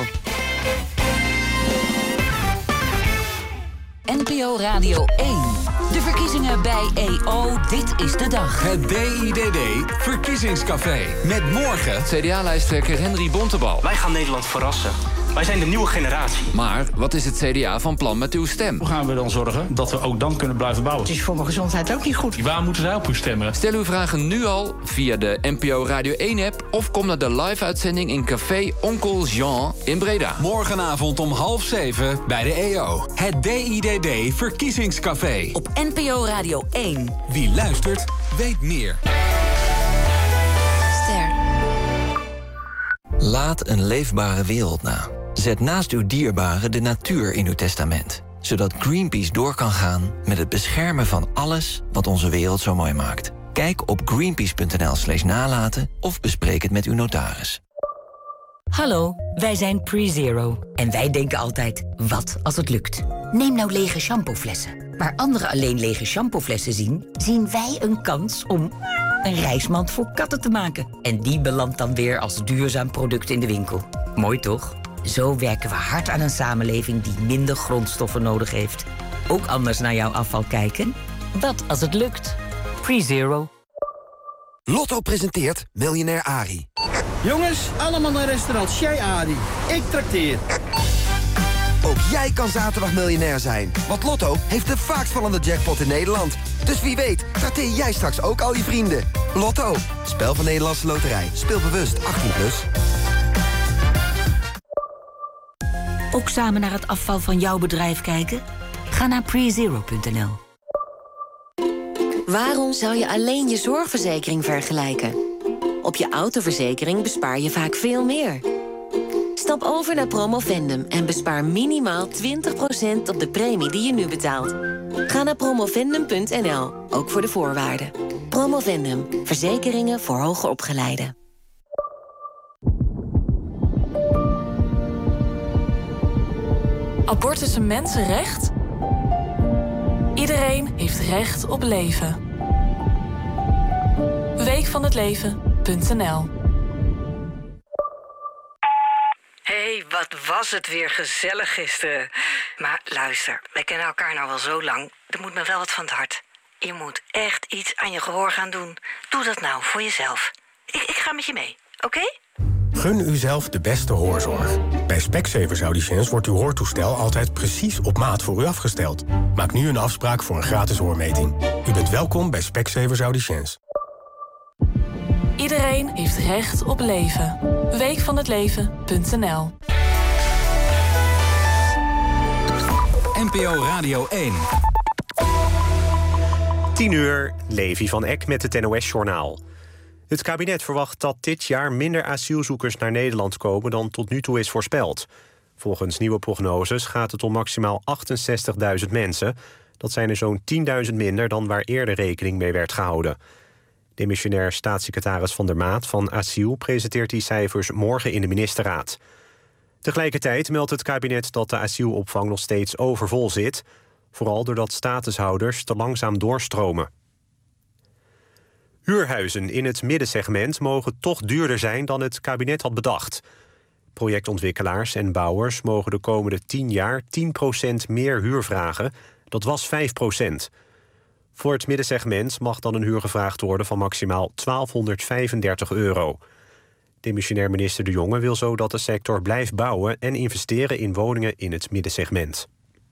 N P O Radio één. De verkiezingen bij E O, dit is de dag. Het D I D D Verkiezingscafé. Met morgen C D A-lijsttrekker Henry Bontebal. Wij gaan Nederland verrassen. Wij zijn de nieuwe generatie. Maar wat is het C D A van plan met uw stem? Hoe gaan we dan zorgen dat we ook dan kunnen blijven bouwen? Het is voor mijn gezondheid ook niet goed. Waar moeten zij op u stemmen? Stel uw vragen nu al via de N P O Radio één-app... of kom naar de live-uitzending in Café Onkel Jean in Breda. Morgenavond om half zeven bij de E O. Het D I D D Verkiezingscafé. Op N P O Radio één. Wie luistert, weet meer. Ster. Laat een leefbare wereld na. Zet naast uw dierbaren de natuur in uw testament. Zodat Greenpeace door kan gaan met het beschermen van alles wat onze wereld zo mooi maakt. Kijk op greenpeace punt n l slash nalaten of bespreek het met uw notaris. Hallo, wij zijn PreZero. En wij denken altijd, wat als het lukt? Neem nou lege shampooflessen. Waar anderen alleen lege shampooflessen zien, zien wij een kans om een reismand voor katten te maken. En die belandt dan weer als duurzaam product in de winkel. Mooi toch? Zo werken we hard aan een samenleving die minder grondstoffen nodig heeft. Ook anders naar jouw afval kijken? Wat als het lukt? PreZero. Lotto presenteert Miljonair Arie. Jongens, allemaal naar restaurant Chez Arie. Ik trakteer. Ook jij kan zaterdag miljonair zijn. Want Lotto heeft de vaakst vallende jackpot in Nederland. Dus wie weet, trakteer jij straks ook al je vrienden. Lotto, spel van Nederlandse Loterij. Speel bewust, achttien plus. Ook samen naar het afval van jouw bedrijf kijken? Ga naar prezero punt n l. Waarom zou je alleen je zorgverzekering vergelijken? Op je autoverzekering bespaar je vaak veel meer. Stap over naar Promovendum en bespaar minimaal twintig procent op de premie die je nu betaalt. Ga naar promovendum punt n l, ook voor de voorwaarden. Promovendum, verzekeringen voor hoger opgeleiden. Abortus een mensenrecht? Iedereen heeft recht op leven. week van het leven punt n l. Hé, hey, wat was het weer gezellig gisteren. Maar luister, wij kennen elkaar nou wel zo lang. Er moet me wel wat van het hart. Je moet echt iets aan je gehoor gaan doen. Doe dat nou, voor jezelf. Ik, ik ga met je mee, oké? Okay? Gun uzelf de beste hoorzorg. Bij Specsavers Audiciëns wordt uw hoortoestel altijd precies op maat voor u afgesteld. Maak nu een afspraak voor een gratis hoormeting. U bent welkom bij Specsavers Audiciëns. Iedereen heeft recht op leven. week van het leven punt n l. N P O Radio één. tien uur, Levi van Eck met het N O S-journaal. Het kabinet verwacht dat dit jaar minder asielzoekers naar Nederland komen dan tot nu toe is voorspeld. Volgens nieuwe prognoses gaat het om maximaal achtenzestigduizend mensen. Dat zijn er zo'n tienduizend minder dan waar eerder rekening mee werd gehouden. Demissionair staatssecretaris Van der Maat van Asiel presenteert die cijfers morgen in de ministerraad. Tegelijkertijd meldt het kabinet dat de asielopvang nog steeds overvol zit, vooral doordat statushouders te langzaam doorstromen. Huurhuizen in het middensegment mogen toch duurder zijn dan het kabinet had bedacht. Projectontwikkelaars en bouwers mogen de komende tien jaar tien procent meer huur vragen. Dat was vijf procent. Voor het middensegment mag dan een huur gevraagd worden van maximaal twaalfhonderdvijfendertig euro. Demissionair minister De Jonge wil zo dat de sector blijft bouwen en investeren in woningen in het middensegment.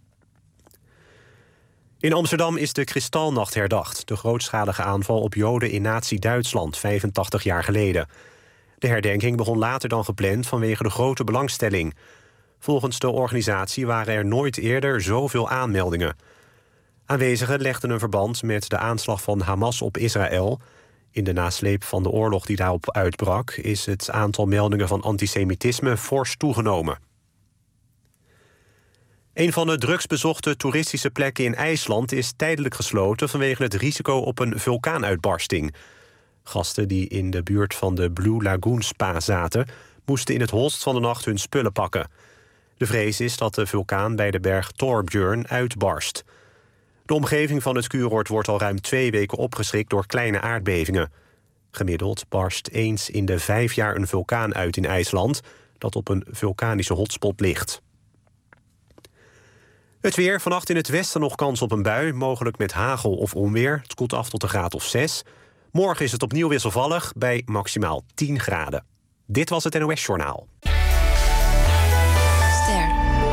In Amsterdam is de Kristalnacht herdacht, de grootschalige aanval op Joden in nazi-Duitsland vijfentachtig jaar geleden. De herdenking begon later dan gepland vanwege de grote belangstelling. Volgens de organisatie waren er nooit eerder zoveel aanmeldingen. Aanwezigen legden een verband met de aanslag van Hamas op Israël. In de nasleep van de oorlog die daarop uitbrak is het aantal meldingen van antisemitisme fors toegenomen. Een van de drugsbezochte toeristische plekken in IJsland is tijdelijk gesloten vanwege het risico op een vulkaanuitbarsting. Gasten die in de buurt van de Blue Lagoon Spa zaten, moesten in het holst van de nacht hun spullen pakken. De vrees is dat de vulkaan bij de berg Thorbjörn uitbarst. De omgeving van het kuuroord wordt al ruim twee weken opgeschrikt door kleine aardbevingen. Gemiddeld barst eens in de vijf jaar een vulkaan uit in IJsland, dat op een vulkanische hotspot ligt. Het weer, vannacht in het westen nog kans op een bui, mogelijk met hagel of onweer. Het koelt af tot een graad of zes. Morgen is het opnieuw wisselvallig bij maximaal tien graden. Dit was het N O S-journaal. Ster.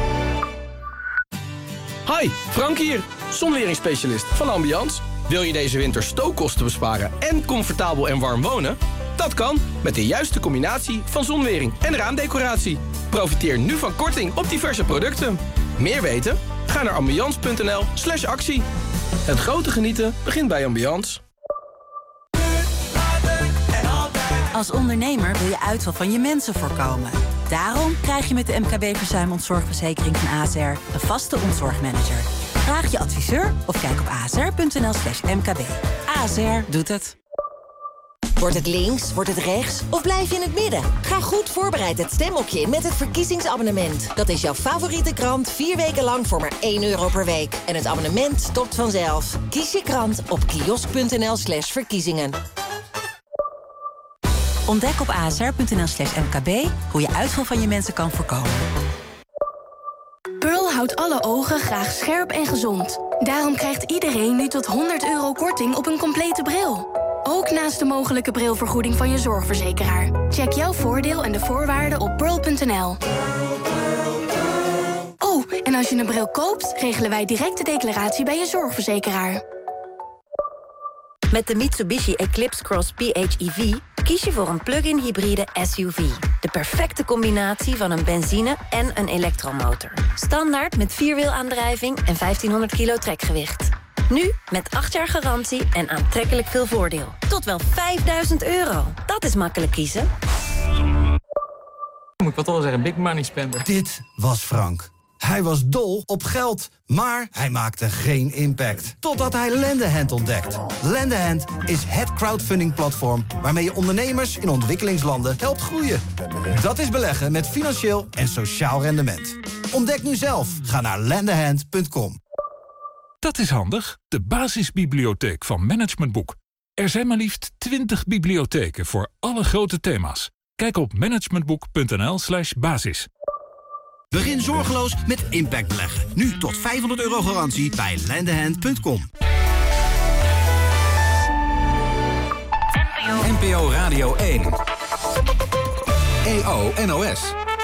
Hi, Frank hier, zonweringsspecialist van Ambiance. Wil je deze winter stookkosten besparen en comfortabel en warm wonen? Dat kan met de juiste combinatie van zonwering en raamdecoratie. Profiteer nu van korting op diverse producten. Meer weten? Ga naar ambiance punt n l slash actie. Het grote genieten begint bij Ambiance. Als ondernemer wil je uitval van je mensen voorkomen. Daarom krijg je met de M K B-verzuimontzorgverzekering van A S R een vaste ontzorgmanager. Vraag je adviseur of kijk op a s r punt n l slash m k b. A S R doet het. Wordt het links, wordt het rechts of blijf je in het midden? Ga goed voorbereid het stemhokje in met het verkiezingsabonnement. Dat is jouw favoriete krant vier weken lang voor maar één euro per week. En het abonnement stopt vanzelf. Kies je krant op kiosk punt n l slash verkiezingen. Ontdek op a s r punt n l slash m k b hoe je uitval van je mensen kan voorkomen. Pearl houdt alle ogen graag scherp en gezond. Daarom krijgt iedereen nu tot honderd euro korting op een complete bril. Ook naast de mogelijke brilvergoeding van je zorgverzekeraar. Check jouw voordeel en de voorwaarden op pearl punt n l. Oh, en als je een bril koopt, regelen wij direct de declaratie bij je zorgverzekeraar. Met de Mitsubishi Eclipse Cross P H E V kies je voor een plug-in hybride S U V. De perfecte combinatie van een benzine- en een elektromotor. Standaard met vierwielaandrijving en vijftienhonderd kilo trekgewicht. Nu met acht jaar garantie en aantrekkelijk veel voordeel. Tot wel vijfduizend euro. Dat is makkelijk kiezen. Moet ik wat wel zeggen, big money spender. Dit was Frank. Hij was dol op geld, maar hij maakte geen impact. Totdat hij Lendehand ontdekt. Lendehand is het crowdfunding-platform waarmee je ondernemers in ontwikkelingslanden helpt groeien. Dat is beleggen met financieel en sociaal rendement. Ontdek nu zelf. Ga naar lendehand punt com. Dat is handig, de basisbibliotheek van Management Boek. Er zijn maar liefst twintig bibliotheken voor alle grote thema's. Kijk op managementboek punt n l slash basis. Begin zorgeloos met impact beleggen. Nu tot vijfhonderd euro garantie bij lendehand punt com. N P O Radio één. E O N O S.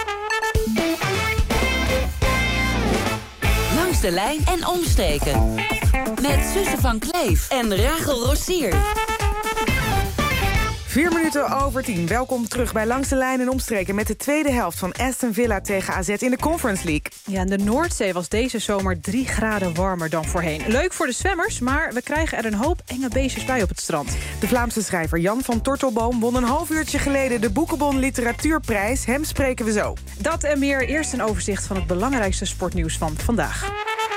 Langs de lijn en omstreken. Met Suze van Kleef en Rachel Rossier. Vier minuten over tien. Welkom terug bij Langs de Lijn en Omstreken... met de tweede helft van Aston Villa tegen A Z in de Conference League. Ja, de Noordzee was deze zomer drie graden warmer dan voorheen. Leuk voor de zwemmers, maar we krijgen er een hoop enge beestjes bij op het strand. De Vlaamse schrijver Jan van Tortelboom won een half uurtje geleden... de Boekenbon Literatuurprijs. Hem spreken we zo. Dat en meer. Eerst een overzicht van het belangrijkste sportnieuws van vandaag.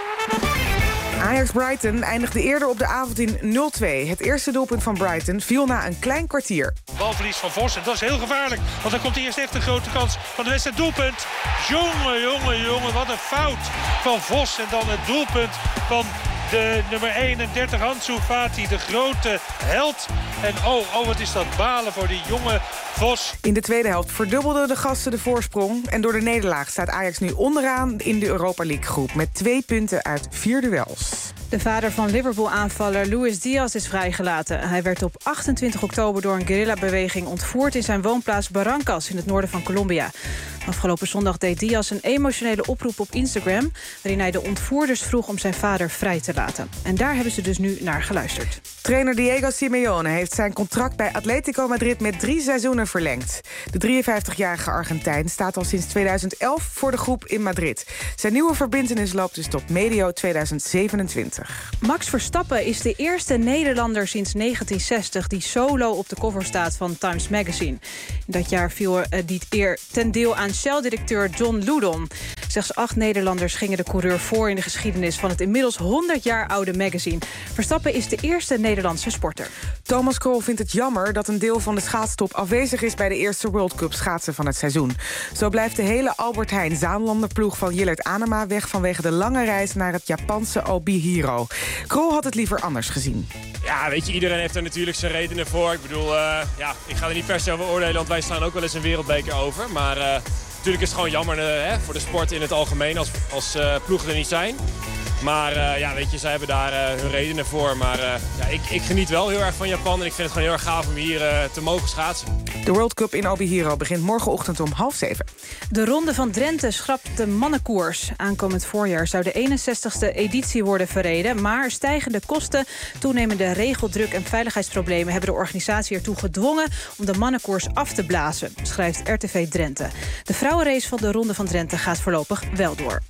Ajax-Brighton eindigde eerder op de avond in nul twee. Het eerste doelpunt van Brighton viel na een klein kwartier. Balverlies van Vos en dat is heel gevaarlijk. Want dan komt eerst echt een grote kans van de wedstrijd. Doelpunt. Jongen, jongen, jongen. Wat een fout van Vos. En dan het doelpunt van de nummer eenendertig, Ansu Fati. De grote held. En oh, oh, wat is dat balen voor die jonge Vos. In de tweede helft verdubbelden de gasten de voorsprong. En door de nederlaag staat Ajax nu onderaan in de Europa League groep. Met twee punten uit vier duels. De vader van Liverpool-aanvaller Luis Diaz is vrijgelaten. Hij werd op achtentwintig oktober door een guerrilla-beweging ontvoerd... in zijn woonplaats Barrancas in het noorden van Colombia. Afgelopen zondag deed Diaz een emotionele oproep op Instagram... waarin hij de ontvoerders vroeg om zijn vader vrij te laten. En daar hebben ze dus nu naar geluisterd. Trainer Diego Simeone heeft zijn contract bij Atletico Madrid... met drie seizoenen verlengd. De drieënvijftigjarige Argentijn staat al sinds tweeduizend elf voor de groep in Madrid. Zijn nieuwe verbintenis loopt dus tot medio tweeduizend zevenentwintig. Max Verstappen is de eerste Nederlander sinds negentien zestig... die solo op de cover staat van Times Magazine. In dat jaar viel uh, die eer ten deel aan Shell-directeur John Loudon. Slechts acht Nederlanders gingen de coureur voor in de geschiedenis... van het inmiddels honderd jaar oude magazine. Verstappen is de eerste Nederlandse sporter. Thomas Krol vindt het jammer dat een deel van de schaatstop... afwezig is bij de eerste World Cup schaatsen van het seizoen. Zo blijft de hele Albert Heijn Zaanlanderploeg van Jillert Anema weg... vanwege de lange reis naar het Japanse Obihiro. Krol had het liever anders gezien. Ja, weet je, iedereen heeft er natuurlijk zijn redenen voor. Ik bedoel, uh, ja, ik ga er niet per se over oordelen... want wij slaan ook wel eens een wereldbeker over. Maar uh, natuurlijk is het gewoon jammer uh, hè, voor de sport in het algemeen... als, als uh, ploegen er niet zijn. Maar uh, ja, weet je, zij hebben daar uh, hun redenen voor. Maar uh, ja, ik, ik geniet wel heel erg van Japan en ik vind het gewoon heel erg gaaf om hier uh, te mogen schaatsen. De World Cup in Obihiro begint morgenochtend om half zeven. De Ronde van Drenthe schrapt de mannenkoers. Aankomend voorjaar zou de eenenzestigste editie worden verreden. Maar stijgende kosten, toenemende regeldruk en veiligheidsproblemen... hebben de organisatie ertoe gedwongen om de mannenkoers af te blazen, schrijft R T V Drenthe. De vrouwenrace van de Ronde van Drenthe gaat voorlopig wel door.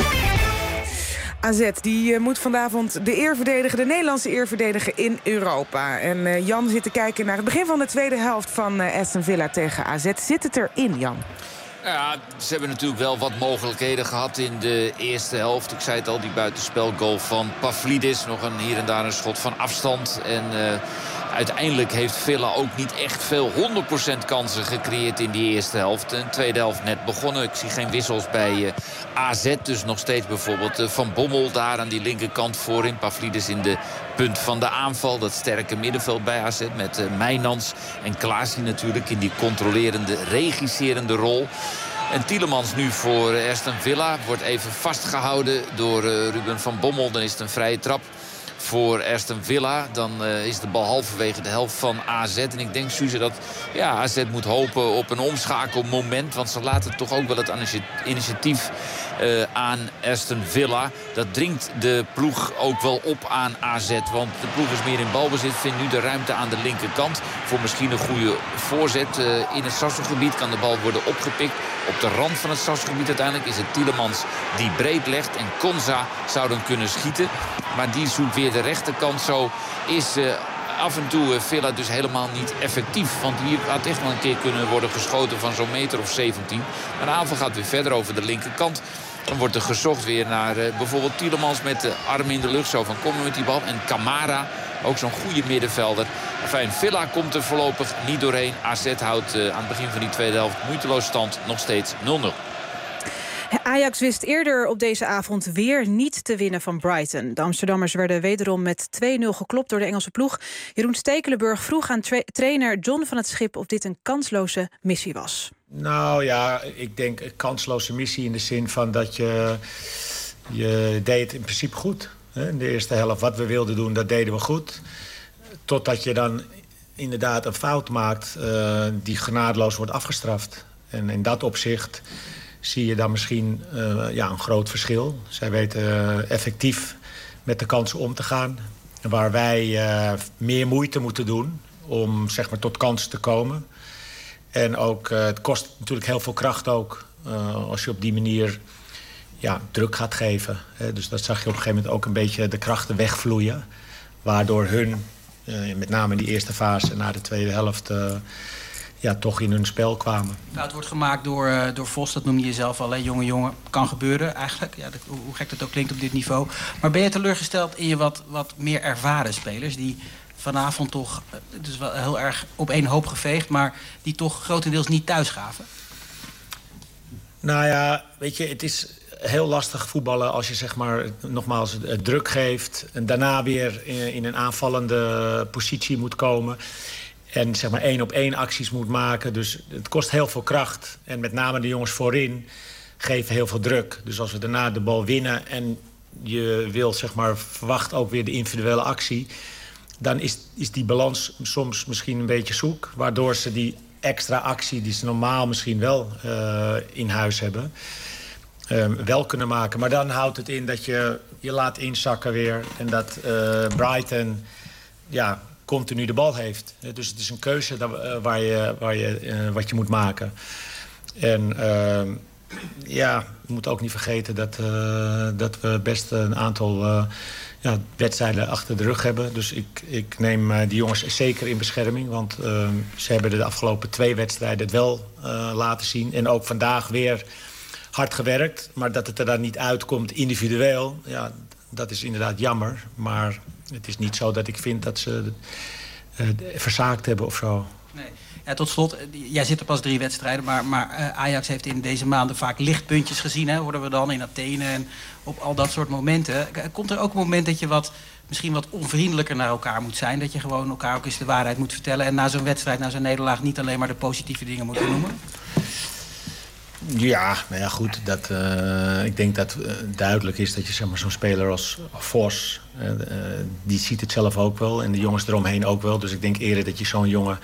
A Z die uh, moet vanavond de eer verdedigen, de Nederlandse eer verdedigen in Europa. En uh, Jan zit te kijken naar het begin van de tweede helft van uh, Aston Villa tegen A Z. Zit het erin, Jan? Ja, ze hebben natuurlijk wel wat mogelijkheden gehad in de eerste helft. Ik zei het al, die buitenspelgoal van Pavlidis. Nog een hier en daar een schot van afstand. En uh, uiteindelijk heeft Villa ook niet echt veel honderd procent kansen gecreëerd in die eerste helft. De tweede helft net begonnen. Ik zie geen wissels bij uh, A Z. Dus nog steeds bijvoorbeeld uh, Van Bommel daar aan die linkerkant voorin. Pavlidis in de punt van de aanval. Dat sterke middenveld bij A Z met uh, Mijnans en Klaasie natuurlijk in die controlerende, regisserende rol. En Tielemans nu voor Aston Villa wordt even vastgehouden door uh, Ruben van Bommel. Dan is het een vrije trap voor Aston Villa. Dan uh, is de bal halverwege de helft van A Z. En ik denk, Suze, dat ja, A Z moet hopen op een omschakelmoment. Want ze laten toch ook wel het initiatief uh, aan Aston Villa. Dat dringt de ploeg ook wel op aan A Z. Want de ploeg is meer in balbezit. Vindt nu de ruimte aan de linkerkant voor misschien een goede voorzet. Uh, in het strafschopgebied kan de bal worden opgepikt. Op de rand van het strafschopgebied uiteindelijk is het Tielemans die breed legt. En Konza zou dan kunnen schieten. Maar die zoekt weer de rechterkant. Zo is uh, af en toe uh, Villa dus helemaal niet effectief. Want hier had echt wel een keer kunnen worden geschoten van zo'n meter of zeventien. Maar de aanval gaat weer verder over de linkerkant. Dan wordt er gezocht weer naar uh, bijvoorbeeld Tielemans met de arm in de lucht. Zo van komen met die bal. En Camara, ook zo'n goede middenvelder. Enfin, Villa komt er voorlopig niet doorheen. A Z houdt uh, aan het begin van die tweede helft moeiteloos stand. Nog steeds nul nul. Ajax wist eerder op deze avond weer niet te winnen van Brighton. De Amsterdammers werden wederom met twee nul geklopt door de Engelse ploeg. Jeroen Stekelenburg vroeg aan tra- trainer John van het Schip of dit een kansloze missie was. Nou ja, ik denk een kansloze missie in de zin van dat je... je deed het in principe goed. Hè? In de eerste helft wat we wilden doen, dat deden we goed. Totdat je dan inderdaad een fout maakt uh, die genadeloos wordt afgestraft. En in dat opzicht zie je dan misschien uh, ja, een groot verschil. Zij weten uh, effectief met de kansen om te gaan. Waar wij uh, meer moeite moeten doen om zeg maar, tot kansen te komen. En ook, uh, het kost natuurlijk heel veel kracht ook... Uh, als je op die manier ja, druk gaat geven. Hè. Dus dat zag je op een gegeven moment ook een beetje de krachten wegvloeien. Waardoor hun, uh, met name in die eerste fase... na de tweede helft... Uh, ja, toch in hun spel kwamen. Nou, het wordt gemaakt door, uh, door Vos, dat noemde je zelf al, hè? Jonge jongen. Kan gebeuren eigenlijk, ja, dat, hoe gek dat ook klinkt op dit niveau. Maar ben je teleurgesteld in je wat, wat meer ervaren spelers... die vanavond toch, het is wel heel erg op één hoop geveegd... maar die toch grotendeels niet thuis gaven? Nou ja, weet je, het is heel lastig voetballen... als je zeg maar nogmaals het druk geeft... en daarna weer in, in een aanvallende positie moet komen... en zeg maar één op één acties moet maken. Dus het kost heel veel kracht. En met name de jongens voorin geven heel veel druk. Dus als we daarna de bal winnen... en je wil zeg maar verwacht ook weer de individuele actie... dan is, is die balans soms misschien een beetje zoek... waardoor ze die extra actie die ze normaal misschien wel uh, in huis hebben... Uh, wel kunnen maken. Maar dan houdt het in dat je je laat inzakken weer... en dat uh, Brighton... ja, continu de bal heeft. Dus het is een keuze dat, uh, waar je, waar je, uh, wat je moet maken. En uh, ja, we moeten ook niet vergeten dat, uh, dat we best een aantal uh, ja, wedstrijden achter de rug hebben. Dus ik, ik neem uh, die jongens zeker in bescherming. Want uh, ze hebben de afgelopen twee wedstrijden het wel uh, laten zien. En ook vandaag weer hard gewerkt. Maar dat het er dan niet uitkomt individueel, ja, dat is inderdaad jammer. Maar het is niet zo dat ik vind dat ze uh, verzaakt hebben of zo. Nee. Ja, tot slot, jij zit er pas drie wedstrijden... maar, maar uh, Ajax heeft in deze maanden vaak lichtpuntjes gezien... Hè, hoorden we dan in Athene en op al dat soort momenten. Komt er ook een moment dat je wat, misschien wat onvriendelijker naar elkaar moet zijn? Dat je gewoon elkaar ook eens de waarheid moet vertellen... en na zo'n wedstrijd, na zo'n nederlaag... niet alleen maar de positieve dingen moet noemen? Ja, nou ja, goed. Dat, uh, ik denk dat uh, duidelijk is dat je zeg maar, zo'n speler als Vos... Uh, uh, die ziet het zelf ook wel en de jongens eromheen ook wel. Dus ik denk eerder dat je zo'n jongen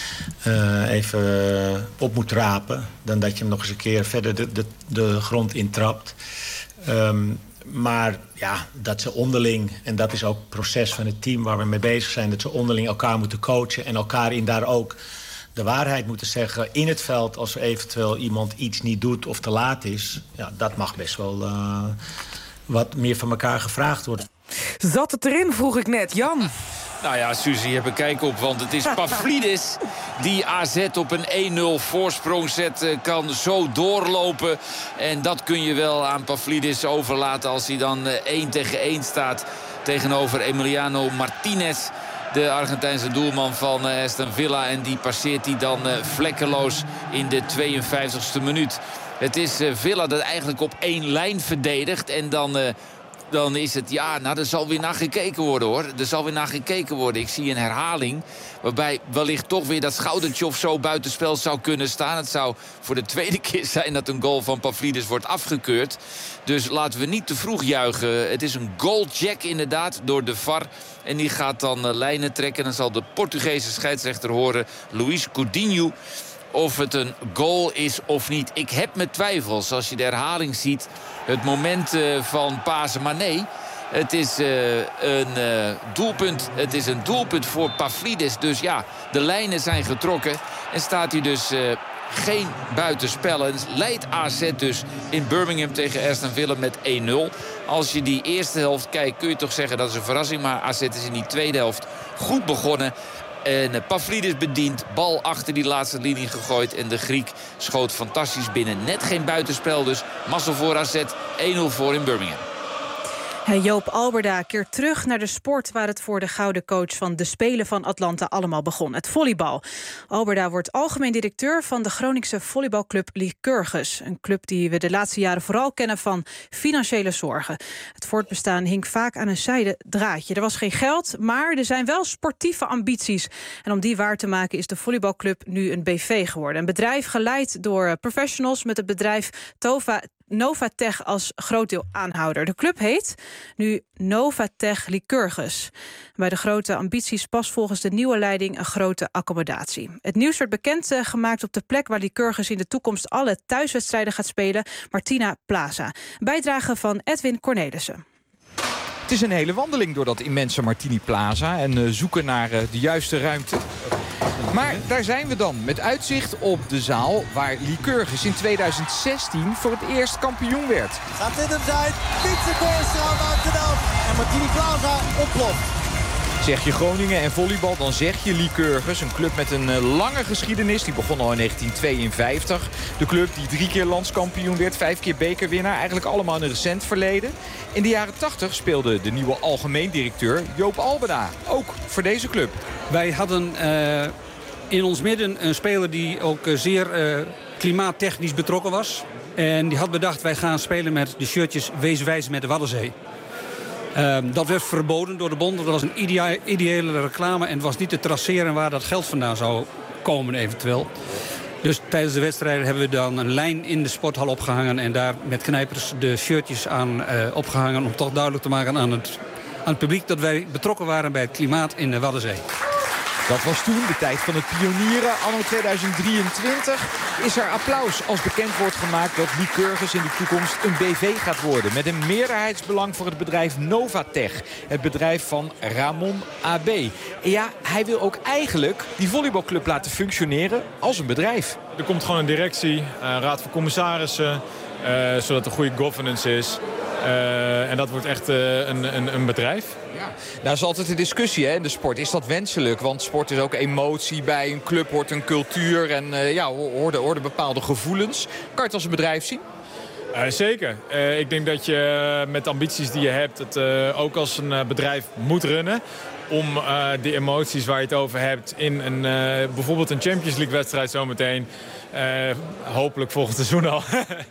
uh, even uh, op moet rapen... dan dat je hem nog eens een keer verder de, de, de grond intrapt. Um, maar ja, dat ze onderling, en dat is ook het proces van het team waar we mee bezig zijn... dat ze onderling elkaar moeten coachen en elkaar in daar ook... de waarheid moeten zeggen in het veld... als er eventueel iemand iets niet doet of te laat is... ja, dat mag best wel uh, wat meer van elkaar gevraagd worden. Zat het erin, vroeg ik net. Jan? Nou ja, Suzy, heb een kijk op, want het is Pavlidis... die A Z op een één nul voorsprong zet, kan zo doorlopen. En dat kun je wel aan Pavlidis overlaten... als hij dan één tegen één staat tegenover Emiliano Martinez... de Argentijnse doelman van uh, Aston Villa. En die passeert hij dan uh, vlekkeloos in de tweeënvijftigste minuut. Het is uh, Villa dat eigenlijk op één lijn verdedigt. En dan, uh, dan is het, ja, nou, er zal weer naar gekeken worden, hoor. Er zal weer naar gekeken worden. Ik zie een herhaling waarbij wellicht toch weer dat schoudertje of zo buitenspel zou kunnen staan. Het zou voor de tweede keer zijn dat een goal van Pavlidis wordt afgekeurd. Dus laten we niet te vroeg juichen. Het is een goalcheck inderdaad door de V A R. En die gaat dan uh, lijnen trekken. Dan zal de Portugese scheidsrechter horen, Luis Coutinho, of het een goal is of niet. Ik heb mijn twijfels als je de herhaling ziet. Het moment uh, van Pasen, maar nee. Het is uh, een uh, doelpunt. Het is een doelpunt voor Pavlidis. Dus ja, de lijnen zijn getrokken. En staat hij dus uh, geen buitenspel. En leidt A Z dus in Birmingham tegen Aston Villa met één nul. Als je die eerste helft kijkt, kun je toch zeggen dat is een verrassing. Maar A Z is in die tweede helft goed begonnen. En uh, Pavlidis bedient, bal achter die laatste linie gegooid. En de Griek schoot fantastisch binnen. Net geen buitenspel dus. Mazzel voor A Z, één nul voor in Birmingham. Joop Alberda keert terug naar de sport waar het voor de gouden coach van de Spelen van Atlanta allemaal begon, het volleybal. Alberda wordt algemeen directeur van de Groningse volleybalclub Lycurgus. Een club die we de laatste jaren vooral kennen van financiële zorgen. Het voortbestaan hing vaak aan een zijden draadje. Er was geen geld, maar er zijn wel sportieve ambities. En om die waar te maken is de volleybalclub nu een B V geworden. Een bedrijf geleid door professionals met het bedrijf Tova Novatech als groot deel aanhouder. De club heet nu Novatech Lycurgus. Bij de grote ambities past volgens de nieuwe leiding een grote accommodatie. Het nieuws werd bekend uh, gemaakt op de plek waar Lycurgus in de toekomst alle thuiswedstrijden gaat spelen, Martina Plaza. Bijdrage van Edwin Cornelissen. Het is een hele wandeling door dat immense Martini Plaza en uh, zoeken naar uh, de juiste ruimte. Maar daar zijn we dan, met uitzicht op de zaal waar Lycurgus in tweeduizend zestien voor het eerst kampioen werd. Gaat dit hem zijn? Fietsen Kooistra maakt het af. En Martini Plaza ontploft. Zeg je Groningen en volleybal, dan zeg je Lycurgus. Een club met een uh, lange geschiedenis. Die begon al in negentien tweeënvijftig. De club die drie keer landskampioen werd, vijf keer bekerwinnaar. Eigenlijk allemaal in een recent verleden. In de jaren tachtig speelde de nieuwe algemeen directeur Joop Albeda. Ook voor deze club. Wij hadden uh, in ons midden een speler die ook uh, zeer uh, klimaattechnisch betrokken was. En die had bedacht, wij gaan spelen met de shirtjes Wees wijs met de Waddenzee. Uh, dat werd verboden door de bond. Dat was een idea- ideële reclame en het was niet te traceren waar dat geld vandaan zou komen eventueel. Dus tijdens de wedstrijden hebben we dan een lijn in de sporthal opgehangen en daar met knijpers de shirtjes aan uh, opgehangen om toch duidelijk te maken aan het, aan het publiek dat wij betrokken waren bij het klimaat in de Waddenzee. Dat was toen de tijd van het pionieren. Anno tweeduizend drieëntwintig is er applaus als bekend wordt gemaakt dat Lycurgus in de toekomst een B V gaat worden. Met een meerderheidsbelang voor het bedrijf Novatech. Het bedrijf van Ramon A B. En ja, hij wil ook eigenlijk die volleybalclub laten functioneren als een bedrijf. Er komt gewoon een directie, een raad van commissarissen, uh, zodat er goede governance is. Uh, en dat wordt echt uh, een, een, een bedrijf. Ja. Nou is altijd een discussie hè, in de sport. Is dat wenselijk? Want sport is ook emotie. Bij een club hoort een cultuur en uh, ja, hoorden, hoorden bepaalde gevoelens. Kan je het als een bedrijf zien? Uh, zeker. Uh, ik denk dat je uh, met ambities die je hebt het uh, ook als een uh, bedrijf moet runnen. Om uh, de emoties waar je het over hebt in een, uh, bijvoorbeeld een Champions League wedstrijd zometeen. Uh, hopelijk volgend seizoen al.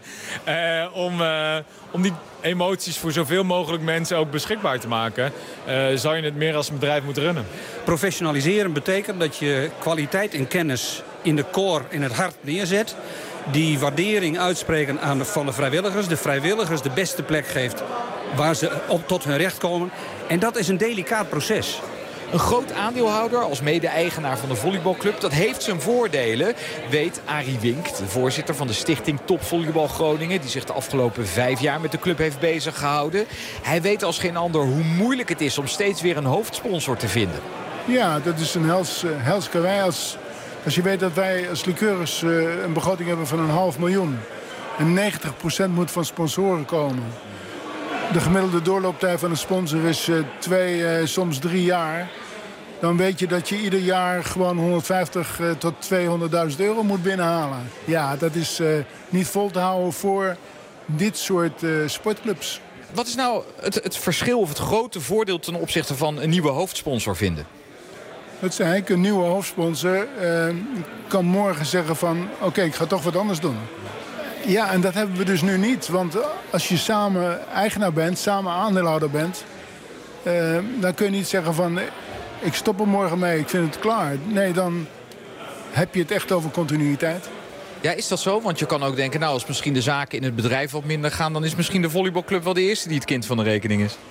uh, om, uh, om die emoties voor zoveel mogelijk mensen ook beschikbaar te maken. Uh, zou je het meer als een bedrijf moeten runnen. Professionaliseren betekent dat je kwaliteit en kennis in de core, in het hart neerzet. Die waardering uitspreken aan de, van de vrijwilligers. De vrijwilligers de beste plek geeft waar ze op tot hun recht komen. En dat is een delicaat proces. Een groot aandeelhouder als mede-eigenaar van de volleybalclub, dat heeft zijn voordelen, weet Arie Wink, de voorzitter van de stichting Top Volleybal Groningen, die zich de afgelopen vijf jaar met de club heeft bezig gehouden. Hij weet als geen ander hoe moeilijk het is om steeds weer een hoofdsponsor te vinden. Ja, dat is een hels, hels karwei. Als, als je weet dat wij als Lycurgus uh, een begroting hebben van een half miljoen en negentig procent moet van sponsoren komen. De gemiddelde doorlooptijd van een sponsor is uh, twee, uh, soms drie jaar. Dan weet je dat je ieder jaar gewoon honderdvijftig uh, tot tweehonderdduizend euro moet binnenhalen. Ja, dat is uh, niet vol te houden voor dit soort uh, sportclubs. Wat is nou het, het verschil of het grote voordeel ten opzichte van een nieuwe hoofdsponsor vinden? Dat zei ik, een nieuwe hoofdsponsor uh, kan morgen zeggen van oké, okay, ik ga toch wat anders doen. Ja, en dat hebben we dus nu niet. Want als je samen eigenaar bent, samen aandeelhouder bent, Uh, dan kun je niet zeggen van ik stop er morgen mee, ik vind het klaar. Nee, dan heb je het echt over continuïteit. Ja, is dat zo? Want je kan ook denken, nou, als misschien de zaken in het bedrijf wat minder gaan, dan is misschien de volleybalclub wel de eerste die het kind van de rekening is.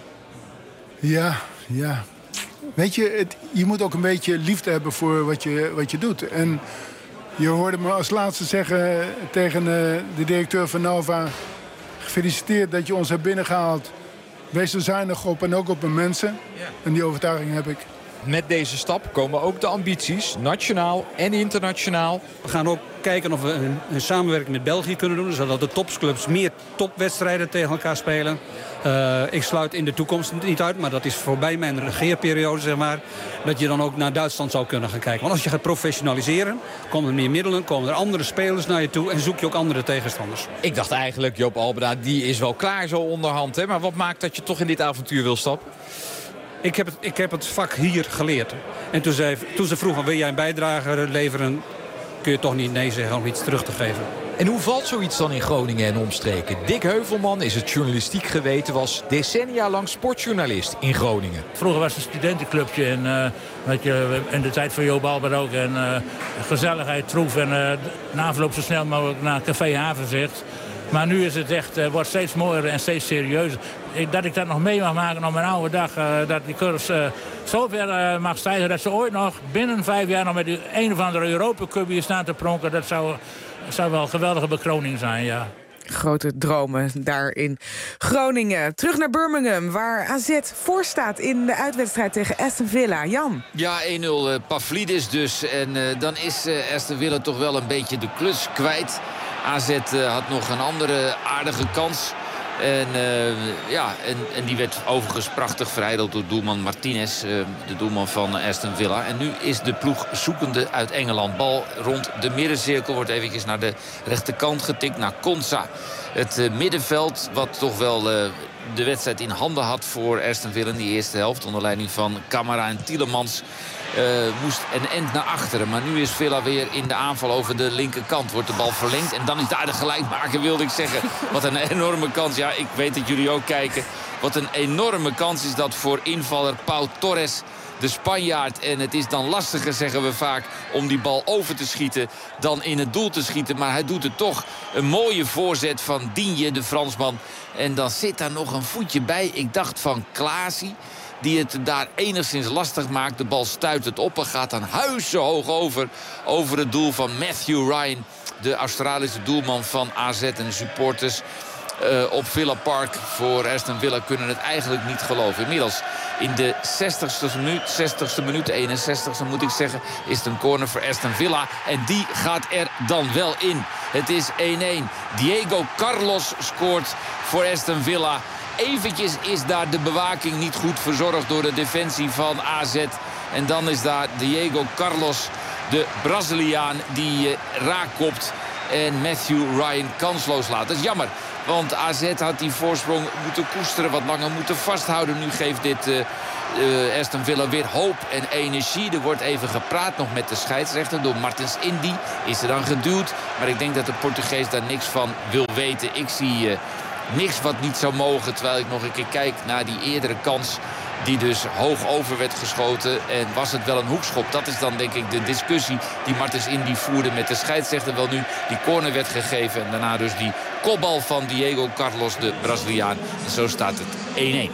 Ja, ja. Weet je, het, je moet ook een beetje liefde hebben voor wat je, wat je doet. En je hoorde me als laatste zeggen tegen uh, de directeur van Nova, gefeliciteerd dat je ons hebt binnengehaald. Wees er zuinig op en ook op mijn mensen. Ja. En die overtuiging heb ik. Met deze stap komen ook de ambities, nationaal en internationaal. We gaan ook kijken of we een, een samenwerking met België kunnen doen, zodat de topsclubs meer topwedstrijden tegen elkaar spelen. Uh, ik sluit in de toekomst niet uit, maar dat is voorbij mijn regeerperiode, zeg maar, dat je dan ook naar Duitsland zou kunnen gaan kijken. Want als je gaat professionaliseren, komen er meer middelen, komen er andere spelers naar je toe en zoek je ook andere tegenstanders. Ik dacht eigenlijk, Joop Albeda, die is wel klaar zo onderhand, hè? Maar wat maakt dat je toch in dit avontuur wil stappen? Ik heb, het, ik heb het vak hier geleerd. En toen, zei, toen ze vroegen, wil jij een bijdrage leveren, kun je toch niet nee zeggen om iets terug te geven. En hoe valt zoiets dan in Groningen en omstreken? Dick Heuvelman is het journalistiek geweten, was decennia lang sportjournalist in Groningen. Vroeger was het een studentenclubje en uh, weet je, in de tijd van Joop Albert ook. En uh, gezelligheid, troef en uh, na afloop zo snel mogelijk naar Café Havenzicht. Maar nu is het echt, uh, wordt steeds mooier en steeds serieuzer. Ik, dat ik dat nog mee mag maken op mijn oude dag. Uh, dat die curves uh, zo ver uh, mag stijgen dat ze ooit nog binnen vijf jaar nog met die een of andere Europa Cup hier staan te pronken. Dat zou, zou wel een geweldige bekroning zijn, ja. Grote dromen daar in Groningen. Terug naar Birmingham, waar A Z voor staat in de uitwedstrijd tegen Aston Villa. Jan? Ja, één nul uh, Pavlidis dus. En uh, dan is uh, Aston Villa toch wel een beetje de klus kwijt. A Z uh, had nog een andere aardige kans. En, uh, ja, en, en die werd overigens prachtig verijdeld door doelman Martinez, uh, de doelman van Aston Villa. En nu is de ploeg zoekende uit Engeland. Bal rond de middencirkel wordt eventjes naar de rechterkant getikt, naar Konsa. Het uh, middenveld, wat toch wel uh, de wedstrijd in handen had voor Aston Villa in die eerste helft, onder leiding van Camara en Tielemans. Uh, moest een end naar achteren. Maar nu is Villa weer in de aanval over de linkerkant. Wordt de bal verlengd en dan is daar de gelijkmaker, wilde ik zeggen. Wat een enorme kans. Ja, ik weet dat jullie ook kijken. Wat een enorme kans is dat voor invaller Pau Torres, de Spanjaard. En het is dan lastiger, zeggen we vaak, om die bal over te schieten dan in het doel te schieten. Maar hij doet het toch. Een mooie voorzet van Digne, de Fransman. En dan zit daar nog een voetje bij. Ik dacht van Klaasie, die het daar enigszins lastig maakt. De bal stuit het op en gaat dan huizenhoog over. Over het doel van Matthew Ryan, de Australische doelman van A Z. En de supporters uh, op Villa Park voor Aston Villa kunnen het eigenlijk niet geloven. Inmiddels in de zestigste minuut, zestigste minuut, eenenzestigste moet ik zeggen, is het een corner voor Aston Villa. En die gaat er dan wel in. Het is één-één. Diego Carlos scoort voor Aston Villa. Eventjes is daar de bewaking niet goed verzorgd door de defensie van A Z. En dan is daar Diego Carlos, de Braziliaan, die uh, raakkopt en Matthew Ryan kansloos laat. Dat is jammer, want A Z had die voorsprong moeten koesteren, wat langer moeten vasthouden. Nu geeft dit uh, uh, Aston Villa weer hoop en energie. Er wordt even gepraat nog met de scheidsrechter door Martins Indy. Is er dan geduwd, maar ik denk dat de Portugees daar niks van wil weten. Ik zie Uh, niks wat niet zou mogen, terwijl ik nog een keer kijk naar die eerdere kans die dus hoog over werd geschoten. En was het wel een hoekschop? Dat is dan denk ik de discussie die Martins Indy voerde met de scheidsrechter. Wel nu, die corner werd gegeven en daarna dus die kopbal van Diego Carlos, de Braziliaan. En zo staat het één-één.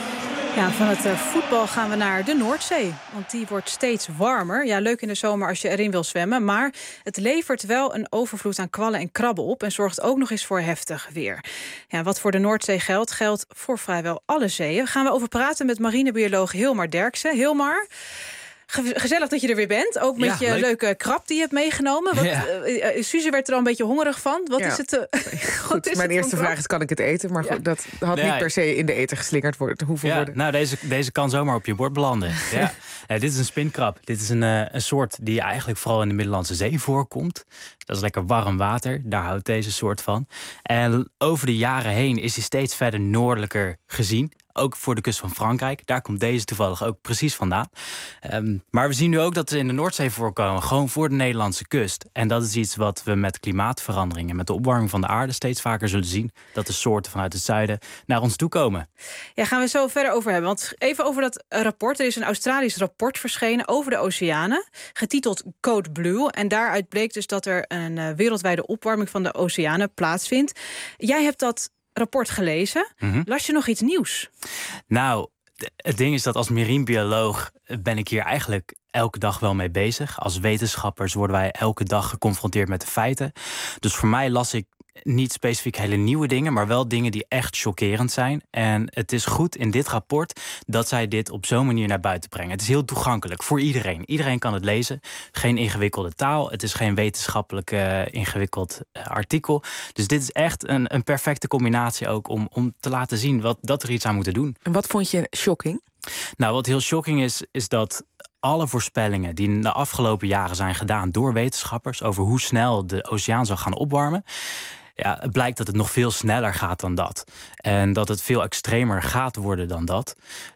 Ja, van het uh, voetbal gaan we naar de Noordzee. Want die wordt steeds warmer. Ja, leuk in de zomer als je erin wil zwemmen. Maar het levert wel een overvloed aan kwallen en krabben op. En zorgt ook nog eens voor heftig weer. Ja, wat voor de Noordzee geldt, geldt voor vrijwel alle zeeën. Gaan we over praten met marinebioloog Hilmar Derksen. Hilmar, gezellig dat je er weer bent. Ook met ja, je leuk. leuke krab die je hebt meegenomen. Wat, ja. uh, uh, Suze werd er al een beetje hongerig van. Wat ja. is het? Uh, goed, is mijn het eerste vraag is, kan ik het eten? Maar ja. goed, dat had nee, niet per se in de eten geslingerd worden, hoeven ja, worden. Nou, deze, deze kan zomaar op je bord belanden. ja. uh, dit is een spinkrab. Dit is een, uh, een soort die eigenlijk vooral in de Middellandse Zee voorkomt. Dat is lekker warm water. Daar houdt deze soort van. En over de jaren heen is hij steeds verder noordelijker gezien. Ook voor de kust van Frankrijk. Daar komt deze toevallig ook precies vandaan. Um, maar we zien nu ook dat ze in de Noordzee voorkomen. Gewoon voor de Nederlandse kust. En dat is iets wat we met klimaatverandering en met de opwarming van de aarde steeds vaker zullen zien. Dat de soorten vanuit het zuiden naar ons toe komen. Ja, gaan we zo verder over hebben. Want even over dat rapport. Er is een Australisch rapport verschenen over de oceanen. Getiteld Code Blue. En daaruit bleek dus dat er een uh, wereldwijde opwarming van de oceanen plaatsvindt. Jij hebt dat rapport gelezen. Mm-hmm. Las je nog iets nieuws? Nou, het ding is dat als marinebioloog ben ik hier eigenlijk elke dag wel mee bezig. Als wetenschappers worden wij elke dag geconfronteerd met de feiten. Dus voor mij las ik niet specifiek hele nieuwe dingen, maar wel dingen die echt chockerend zijn. En het is goed in dit rapport dat zij dit op zo'n manier naar buiten brengen. Het is heel toegankelijk voor iedereen. Iedereen kan het lezen. Geen ingewikkelde taal. Het is geen wetenschappelijk uh, ingewikkeld uh, artikel. Dus dit is echt een, een perfecte combinatie ook om, om te laten zien wat, dat er iets aan moeten doen. En wat vond je shocking? Nou, wat heel shocking is, is dat alle voorspellingen die in de afgelopen jaren zijn gedaan door wetenschappers over hoe snel de oceaan zal gaan opwarmen, ja, het blijkt dat het nog veel sneller gaat dan dat. En dat het veel extremer gaat worden dan dat.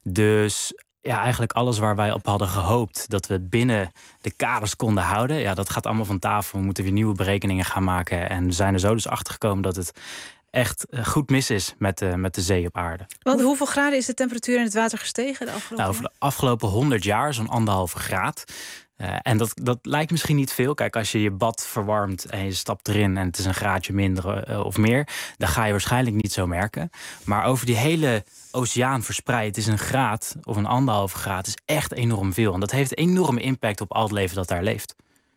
Dus ja, eigenlijk alles waar wij op hadden gehoopt dat we binnen de kaders konden houden, ja, dat gaat allemaal van tafel. We moeten weer nieuwe berekeningen gaan maken. En we zijn er zo dus achter gekomen dat het echt goed mis is met de, met de zee op aarde. Want hoeveel graden is de temperatuur in het water gestegen de afgelopen nou, over de afgelopen honderd jaar zo'n anderhalve graad. Uh, en dat, dat lijkt misschien niet veel. Kijk, als je je bad verwarmt en je stapt erin en het is een graadje minder uh, of meer, dan ga je waarschijnlijk niet zo merken. Maar over die hele oceaan verspreid is een graad of een anderhalve graad is echt enorm veel. En dat heeft enorme impact op al het leven dat daar leeft.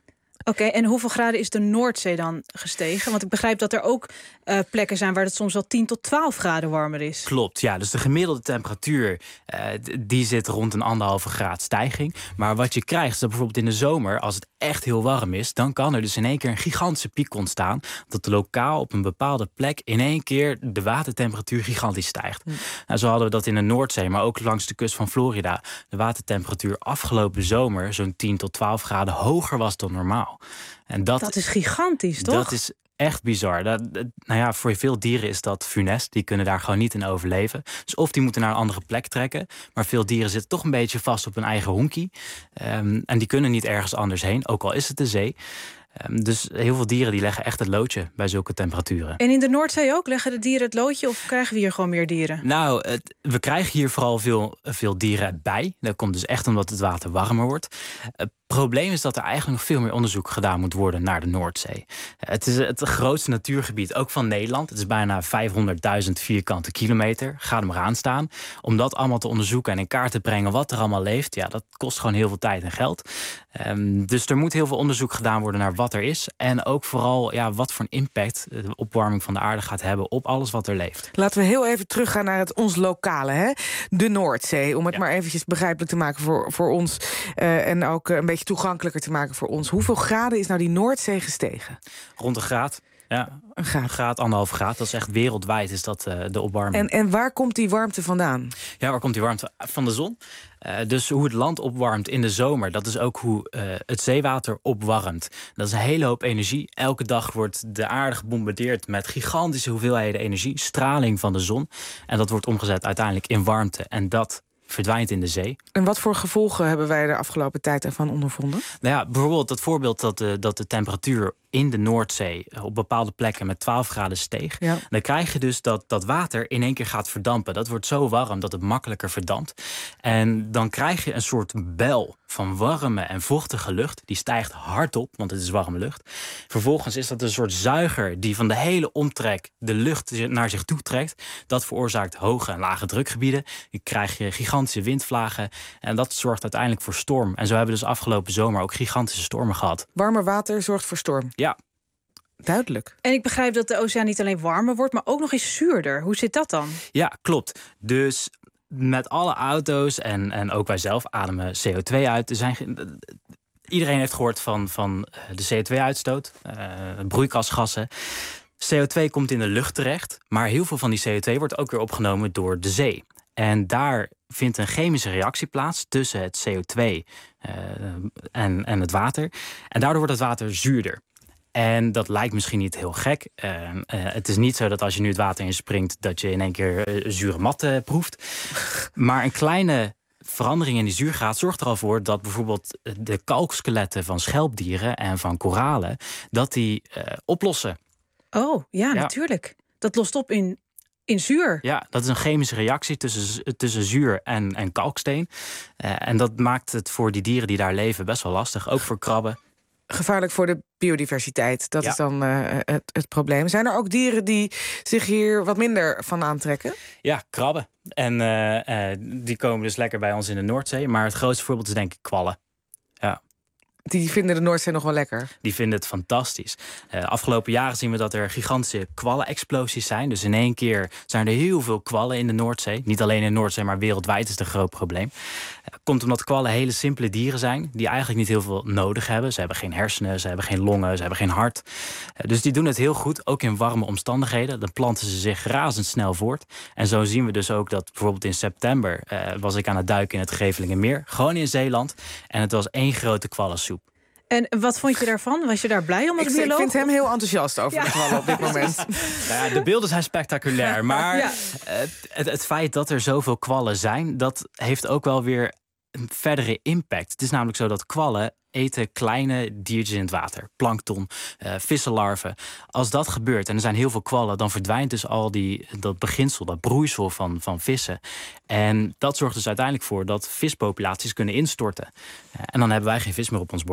Oké, okay, en hoeveel graden is de Noordzee dan gestegen? Want ik begrijp dat er ook uh, plekken zijn waar het soms wel tien tot twaalf graden warmer is. Klopt, ja. Dus de gemiddelde temperatuur uh, die zit rond een anderhalve graad stijging. Maar wat je krijgt is dat bijvoorbeeld in de zomer, als het echt heel warm is, dan kan er dus in één keer een gigantische piek ontstaan. Dat lokaal op een bepaalde plek in één keer de watertemperatuur gigantisch stijgt. Hm. Nou, zo hadden we dat in de Noordzee, maar ook langs de kust van Florida. De watertemperatuur afgelopen zomer zo'n tien tot twaalf graden hoger was dan normaal. En dat, dat is gigantisch, toch? Dat is echt bizar. Dat, dat, nou ja, voor veel dieren is dat funest. Die kunnen daar gewoon niet in overleven. Dus of die moeten naar een andere plek trekken. Maar veel dieren zitten toch een beetje vast op hun eigen honkie. Um, en die kunnen niet ergens anders heen, ook al is het de zee. Um, dus heel veel dieren die leggen echt het loodje bij zulke temperaturen. En in de Noordzee ook? Leggen de dieren het loodje of krijgen we hier gewoon meer dieren? Nou, het, we krijgen hier vooral veel, veel dieren bij. Dat komt dus echt omdat het water warmer wordt. Het probleem is dat er eigenlijk nog veel meer onderzoek gedaan moet worden naar de Noordzee. Het is het grootste natuurgebied, ook van Nederland. Het is bijna vijfhonderdduizend vierkante kilometer. Ga er maar aan staan. Om dat allemaal te onderzoeken en in kaart te brengen wat er allemaal leeft, ja, dat kost gewoon heel veel tijd en geld. Um, dus er moet heel veel onderzoek gedaan worden naar wat er is. En ook vooral ja, wat voor een impact de opwarming van de aarde gaat hebben op alles wat er leeft. Laten we heel even teruggaan naar het ons lokale, hè? De Noordzee. Om het ja. maar eventjes begrijpelijk te maken voor, voor ons. Uh, en ook een beetje toegankelijker te maken voor ons. Hoeveel graden is nou die Noordzee gestegen? Rond een graad. Ja, een graad. Een graad, anderhalf graad. Dat is echt wereldwijd is dat uh, de opwarming. En, en waar komt die warmte vandaan? Ja, waar komt die warmte? Van de zon. Uh, dus hoe het land opwarmt in de zomer, dat is ook hoe uh, het zeewater opwarmt. Dat is een hele hoop energie. Elke dag wordt de aarde gebombardeerd met gigantische hoeveelheden energie, straling van de zon. En dat wordt omgezet uiteindelijk in warmte. En dat verdwijnt in de zee. En wat voor gevolgen hebben wij de afgelopen tijd ervan ondervonden? Nou ja, bijvoorbeeld dat voorbeeld dat de, dat de temperatuur in de Noordzee op bepaalde plekken met twaalf graden steeg. Ja. Dan krijg je dus dat dat water in één keer gaat verdampen. Dat wordt zo warm dat het makkelijker verdampt. En dan krijg je een soort bel van warme en vochtige lucht. Die stijgt hard op, want het is warme lucht. Vervolgens is dat een soort zuiger die van de hele omtrek de lucht naar zich toe trekt. Dat veroorzaakt hoge en lage drukgebieden. Dan krijg je gigantische windvlagen. En dat zorgt uiteindelijk voor storm. En zo hebben we dus afgelopen zomer ook gigantische stormen gehad. Warmer water zorgt voor storm. Ja. Duidelijk. En ik begrijp dat de oceaan niet alleen warmer wordt, maar ook nog eens zuurder. Hoe zit dat dan? Ja, klopt. Dus met alle auto's en, en ook wij zelf ademen C O twee uit. Er zijn, iedereen heeft gehoord van, van de C O twee uitstoot, uh, broeikasgassen. C O twee komt in de lucht terecht, maar heel veel van die C O twee wordt ook weer opgenomen door de zee. En daar vindt een chemische reactie plaats tussen het C O twee uh, en, en het water. En daardoor wordt het water zuurder. En dat lijkt misschien niet heel gek. Uh, uh, het is niet zo dat als je nu het water inspringt dat je in één keer uh, zure mat uh, proeft. Maar een kleine verandering in die zuurgraad zorgt er al voor dat bijvoorbeeld de kalkskeletten van schelpdieren en van koralen, dat die uh, oplossen. Oh, ja, ja, natuurlijk. Dat lost op in, in zuur. Ja, dat is een chemische reactie tussen, tussen zuur en, en kalksteen. Uh, en dat maakt het voor die dieren die daar leven best wel lastig. Ook voor krabben. Gevaarlijk voor de biodiversiteit, dat ja. is dan uh, het, het probleem. Zijn er ook dieren die zich hier wat minder van aantrekken? Ja, krabben. En uh, uh, die komen dus lekker bij ons in de Noordzee. Maar het grootste voorbeeld is denk ik kwallen. Ja. Die vinden de Noordzee nog wel lekker? Die vinden het fantastisch. Uh, afgelopen jaren zien we dat er gigantische kwallenexplosies zijn. Dus in één keer zijn er heel veel kwallen in de Noordzee. Niet alleen in de Noordzee, maar wereldwijd is het een groot probleem. Uh, komt omdat kwallen hele simpele dieren zijn, die eigenlijk niet heel veel nodig hebben. Ze hebben geen hersenen, ze hebben geen longen, ze hebben geen hart. Uh, dus die doen het heel goed, ook in warme omstandigheden. Dan planten ze zich razendsnel voort. En zo zien we dus ook dat bijvoorbeeld in september uh, was ik aan het duiken in het Gevelingenmeer. Gewoon in Zeeland. En het was één grote kwallensoep. En wat vond je daarvan? Was je daar blij om als bioloog? Ik vind hem heel enthousiast over ja. de kwallen op dit moment. Nou ja, de beelden zijn spectaculair. Maar ja. het, het feit dat er zoveel kwallen zijn, dat heeft ook wel weer een verdere impact. Het is namelijk zo dat kwallen eten kleine diertjes in het water. Plankton, uh, vissenlarven. Als dat gebeurt en er zijn heel veel kwallen, dan verdwijnt dus al die, dat beginsel, dat broeisel van, van vissen. En dat zorgt dus uiteindelijk voor dat vispopulaties kunnen instorten. Uh, en dan hebben wij geen vis meer op ons bord.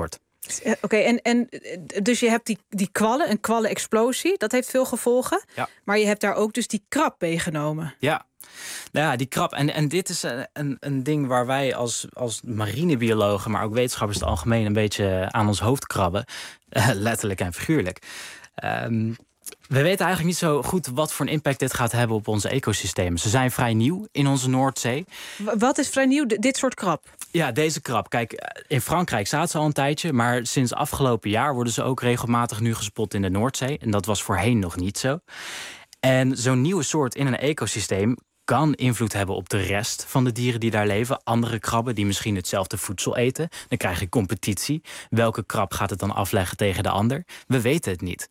Uh, Oké, okay, en, en dus je hebt die, die kwallen, een kwallenexplosie. Dat heeft veel gevolgen. Ja. Maar je hebt daar ook dus die krab meegenomen. Ja. Nou ja, die krab. En, en dit is een, een ding waar wij als, als marinebiologen, maar ook wetenschappers in het algemeen, een beetje aan ons hoofd krabben. Uh, letterlijk en figuurlijk. Um, we weten eigenlijk niet zo goed wat voor een impact dit gaat hebben op onze ecosystemen. Ze zijn vrij nieuw in onze Noordzee. W- wat is vrij nieuw, dit soort krab? Ja, deze krab. Kijk, in Frankrijk zaten ze al een tijdje, maar sinds afgelopen jaar worden ze ook regelmatig nu gespot in de Noordzee. En dat was voorheen nog niet zo. En zo'n nieuwe soort in een ecosysteem kan invloed hebben op de rest van de dieren die daar leven. Andere krabben die misschien hetzelfde voedsel eten. Dan krijg je competitie. Welke krab gaat het dan afleggen tegen de ander? We weten het niet.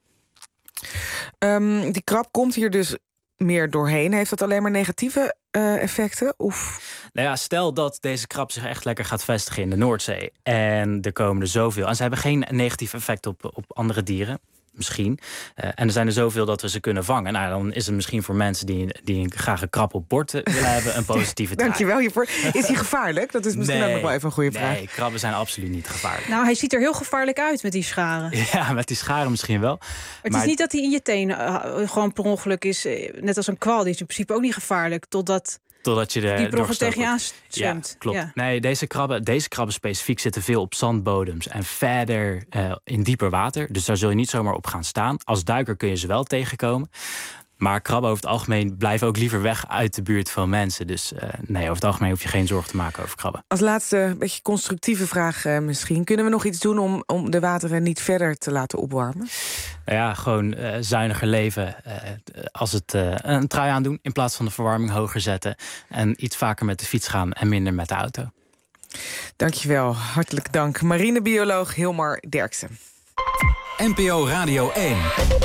Um, die krab komt hier dus meer doorheen. Heeft dat alleen maar negatieve uh, effecten? Of? Nou ja, stel dat deze krab zich echt lekker gaat vestigen in de Noordzee. En er komen er zoveel. En ze hebben geen negatief effect op, op andere dieren. Misschien. Uh, en er zijn er zoveel dat we ze kunnen vangen. Nou, dan is het misschien voor mensen die, die graag een krab op bord willen hebben een positieve draai. Dankjewel hiervoor. Is hij gevaarlijk? Dat is misschien nee, ook nog wel even een goede vraag. Nee, krabben zijn absoluut niet gevaarlijk. Nou, hij ziet er heel gevaarlijk uit met die scharen. Ja, met die scharen misschien wel. Maar het maar is niet dat hij in je tenen uh, gewoon per ongeluk is. Uh, net als een kwal. Die is in principe ook niet gevaarlijk. Totdat... Totdat je de die per ongeluk tegen je aan zwemt. Ja, klopt. Ja. Nee, deze krabben, deze krabben specifiek zitten veel op zandbodems en verder uh, in dieper water. Dus daar zul je niet zomaar op gaan staan. Als duiker kun je ze wel tegenkomen. Maar krabben over het algemeen blijven ook liever weg uit de buurt van mensen. Dus uh, nee, over het algemeen hoef je geen zorgen te maken over krabben. Als laatste, een beetje constructieve vraag uh, misschien. Kunnen we nog iets doen om, om de wateren niet verder te laten opwarmen? Nou ja, gewoon uh, zuiniger leven. Uh, als het uh, een trui aandoen in plaats van de verwarming hoger zetten. En iets vaker met de fiets gaan en minder met de auto. Dankjewel, hartelijk dank. Marinebioloog Hilmar Derksen. N P O Radio één.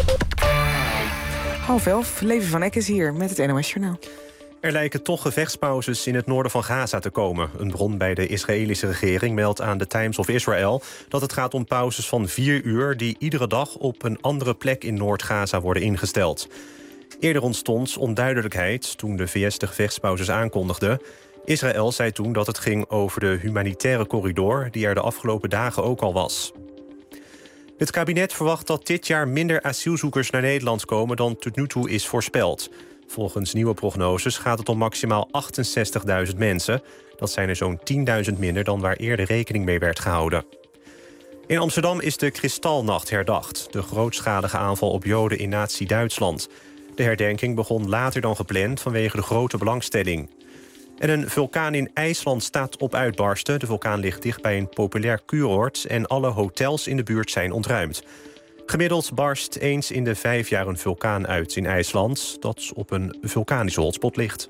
Half elf, Leven van Eck is hier met het N O S Journaal. Er lijken toch gevechtspauzes in het noorden van Gaza te komen. Een bron bij de Israëlische regering meldt aan The Times of Israel dat het gaat om pauzes van vier uur... die iedere dag op een andere plek in Noord-Gaza worden ingesteld. Eerder ontstond onduidelijkheid toen de V S de gevechtspauzes aankondigde. Israël zei toen dat het ging over de humanitaire corridor... die er de afgelopen dagen ook al was. Het kabinet verwacht dat dit jaar minder asielzoekers naar Nederland komen dan tot nu toe is voorspeld. Volgens nieuwe prognoses gaat het om maximaal achtenzestigduizend mensen. Dat zijn er zo'n tienduizend minder dan waar eerder rekening mee werd gehouden. In Amsterdam is de Kristalnacht herdacht, de grootschalige aanval op Joden in nazi-Duitsland. De herdenking begon later dan gepland vanwege de grote belangstelling. En een vulkaan in IJsland staat op uitbarsten. De vulkaan ligt dicht bij een populair kuuroord en alle hotels in de buurt zijn ontruimd. Gemiddeld barst eens in de vijf jaar een vulkaan uit in IJsland, dat op een vulkanische hotspot ligt.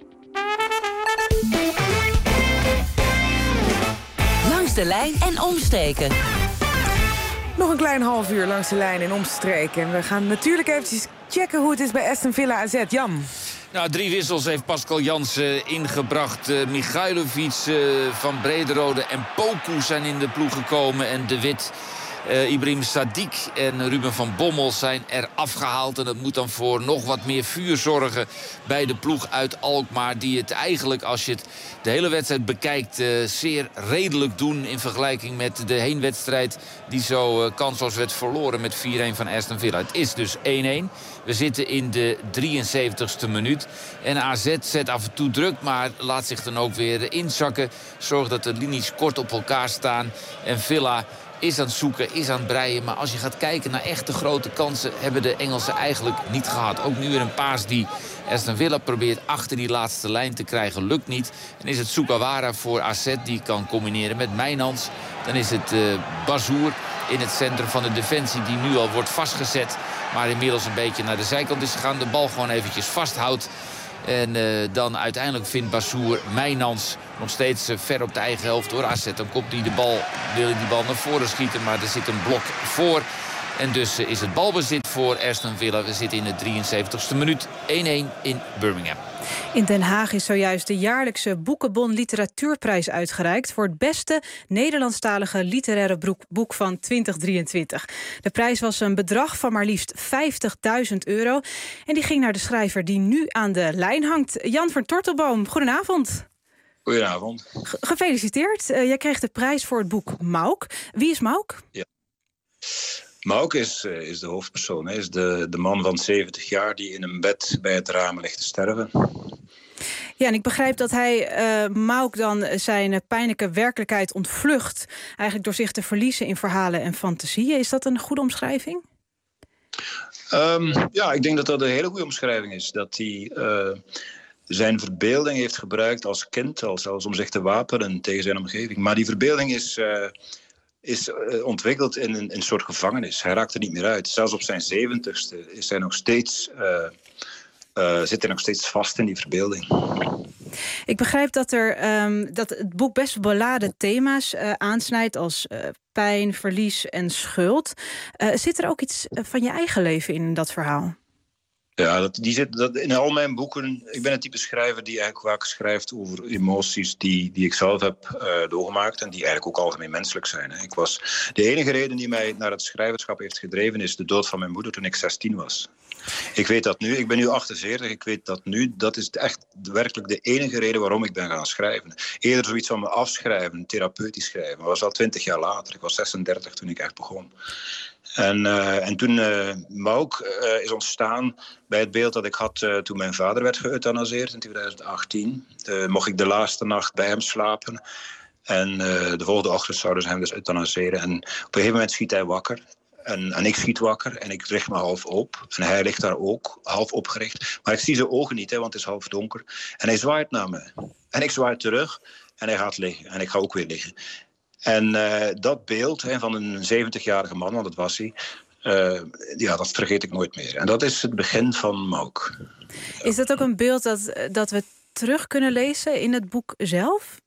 Langs de lijn en omstreken. Nog een klein half uur langs de lijn en omstreken. En we gaan natuurlijk eventjes checken hoe het is bij Aston Villa A Z. Jan. Nou, drie wissels heeft Pascal Jansen ingebracht. Uh, Michailovic, uh, Van Brederode en Poku zijn in de ploeg gekomen. En De Wit, uh, Ibrahim Sadiq en Ruben van Bommel zijn er afgehaald. En dat moet dan voor nog wat meer vuur zorgen bij de ploeg uit Alkmaar. Die het eigenlijk, als je het de hele wedstrijd bekijkt, uh, zeer redelijk doen in vergelijking met de heenwedstrijd die zo uh, kansloos werd verloren met vier-een van Aston Villa. Het is dus één-één. We zitten in de drieënzeventigste minuut. En A Z zet af en toe druk, maar laat zich dan ook weer inzakken. Zorgt dat de linies kort op elkaar staan. En Villa is aan het zoeken, is aan het breien. Maar als je gaat kijken naar echte grote kansen, hebben de Engelsen eigenlijk niet gehad. Ook nu weer een paas die Aston Villa probeert achter die laatste lijn te krijgen. Lukt niet. Dan is het Sugawara voor A Z, die kan combineren met Mijnans. Dan is het uh, Bazoer in het centrum van de defensie, die nu al wordt vastgezet. Maar inmiddels een beetje naar de zijkant is gegaan. De bal gewoon eventjes vasthoudt. En uh, dan uiteindelijk vindt Bazoer Mijnans nog steeds uh, ver op de eigen helft door A Z. Dan komt hij de bal, wil hij die bal naar voren schieten, maar er zit een blok voor. En dus uh, is het balbezit voor Aston Villa. We zitten in de drieënzeventigste minuut. één-één in Birmingham. In Den Haag is zojuist de jaarlijkse Boekenbon Literatuurprijs uitgereikt voor het beste Nederlandstalige literaire boek van twintig drieëntwintig. De prijs was een bedrag van maar liefst vijftigduizend euro. En die ging naar de schrijver die nu aan de lijn hangt. Jan van Tortelboom, goedenavond. Goedenavond. Ge- gefeliciteerd. Uh, jij kreeg de prijs voor het boek Mauk. Wie is Mauk? Ja. Mauk is, uh, is de hoofdpersoon. Hij is de, de man van zeventig jaar die in een bed bij het raam ligt te sterven. Ja, en ik begrijp dat hij uh, Mauk dan zijn pijnlijke werkelijkheid ontvlucht, eigenlijk door zich te verliezen in verhalen en fantasieën. Is dat een goede omschrijving? Um, ja, ik denk dat dat een hele goede omschrijving is. Dat hij uh, zijn verbeelding heeft gebruikt als kind, als, als om zich te wapenen tegen zijn omgeving. Maar die verbeelding is, uh, is uh, ontwikkeld in een, in een soort gevangenis. Hij raakt er niet meer uit. Zelfs op zijn zeventigste is hij nog steeds, uh, uh, zit hij nog steeds vast in die verbeelding. Ik begrijp dat, er, um, dat het boek best beladen thema's uh, aansnijdt als uh, pijn, verlies en schuld. Uh, zit er ook iets van je eigen leven in dat verhaal? Ja, dat, die zit dat in al mijn boeken. Ik ben een type schrijver die eigenlijk vaak schrijft over emoties die, die ik zelf heb uh, doorgemaakt en die eigenlijk ook algemeen menselijk zijn. Hè. Ik was, de enige reden die mij naar het schrijverschap heeft gedreven is de dood van mijn moeder toen ik zestien was. Ik weet dat nu, ik ben nu achtenveertig, ik weet dat nu, dat is echt werkelijk de enige reden waarom ik ben gaan schrijven. Eerder zoiets van me afschrijven, therapeutisch schrijven. Dat was al twintig jaar later, ik was zesendertig toen ik echt begon. En, uh, en toen uh, Mauk uh, is ontstaan bij het beeld dat ik had uh, toen mijn vader werd geëuthanaseerd in twintig achttien. Uh, mocht ik de laatste nacht bij hem slapen. En uh, de volgende ochtend zouden ze hem dus euthanaseren. En op een gegeven moment schiet hij wakker. En, en ik schiet wakker en ik richt me half op. En hij ligt daar ook, half opgericht. Maar ik zie zijn ogen niet, hè, want het is half donker. En hij zwaait naar me. En ik zwaai terug en hij gaat liggen. En ik ga ook weer liggen. En uh, dat beeld hè, van een zeventigjarige man, want dat was hij... Uh, ja, dat vergeet ik nooit meer. En dat is het begin van Mauk. Is dat ook een beeld dat, dat we terug kunnen lezen in het boek zelf?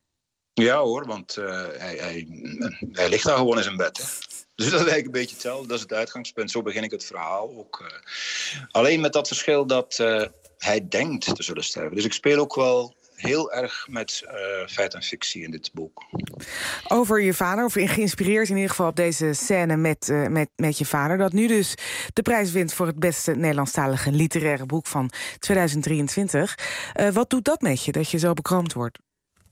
Ja hoor, want uh, hij, hij, hij ligt daar gewoon in zijn bed. Hè. Dus dat is eigenlijk een beetje hetzelfde. Dat is het uitgangspunt. Zo begin ik het verhaal ook. Uh, alleen met dat verschil dat uh, hij denkt te zullen sterven. Dus ik speel ook wel heel erg met uh, feit en fictie in dit boek. Over je vader, of geïnspireerd in ieder geval op deze scène met, uh, met, met je vader, dat nu dus de prijs wint voor het beste Nederlandstalige literaire boek van tweeduizend drieëntwintig. Uh, wat doet dat met je, dat je zo bekroond wordt?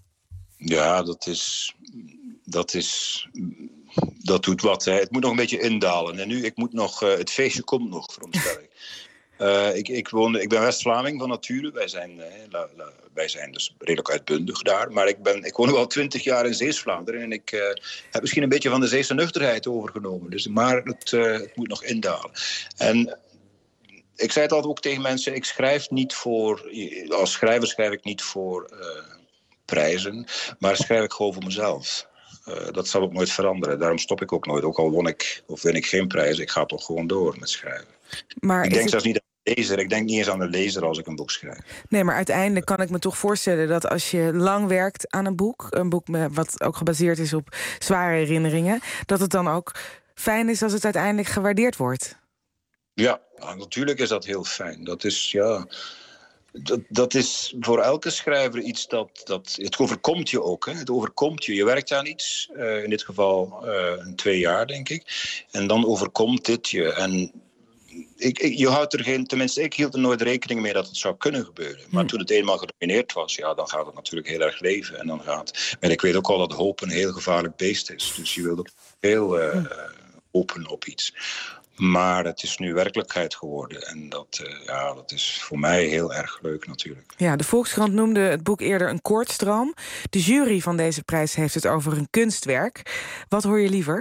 Ja, dat is... Dat is... Dat doet wat. Hè. Het moet nog een beetje indalen. En nu, ik moet nog... Uh, het feestje komt nog, veronderstel ik. Uh, ik, ik, woon, ik ben West-Vlaming van nature. Wij zijn, eh, la, la, wij zijn dus redelijk uitbundig daar. Maar ik, ben, ik woon al twintig jaar in Zeeuws-Vlaanderen. En ik uh, heb misschien een beetje van de Zeeuwse nuchterheid overgenomen. Dus, maar het, uh, het moet nog indalen. En ik zei het altijd ook tegen mensen. Ik schrijf niet voor... Als schrijver schrijf ik niet voor uh, prijzen. Maar schrijf ik gewoon voor mezelf. Uh, dat zal ook nooit veranderen. Daarom stop ik ook nooit. Ook al won ik of win ik geen prijs. Ik ga toch gewoon door met schrijven. Maar ik denk het... zelfs niet aan de lezer. Ik denk niet eens aan de lezer als ik een boek schrijf. Nee, maar uiteindelijk kan ik me toch voorstellen dat als je lang werkt aan een boek, een boek wat ook gebaseerd is op zware herinneringen, dat het dan ook fijn is als het uiteindelijk gewaardeerd wordt. Ja, natuurlijk is dat heel fijn. Dat is, ja... Dat, dat is voor elke schrijver iets dat... dat het overkomt je ook. Hè. Het overkomt je. Je werkt aan iets. Uh, in dit geval uh, twee jaar, denk ik. En dan overkomt dit je. En ik, ik, je houdt er geen... Tenminste, ik hield er nooit rekening mee dat het zou kunnen gebeuren. Maar hm. toen het eenmaal genomineerd was... ja, dan gaat het natuurlijk heel erg leven. En dan gaat... Maar ik weet ook al dat hoop een heel gevaarlijk beest is. Dus je wilt ook heel uh, hm. hopen op iets. Maar het is nu werkelijkheid geworden. En dat, uh, ja, dat is voor mij heel erg leuk natuurlijk. Ja, de Volkskrant noemde het boek eerder een koortsdroom. De jury van deze prijs heeft het over een kunstwerk. Wat hoor je liever?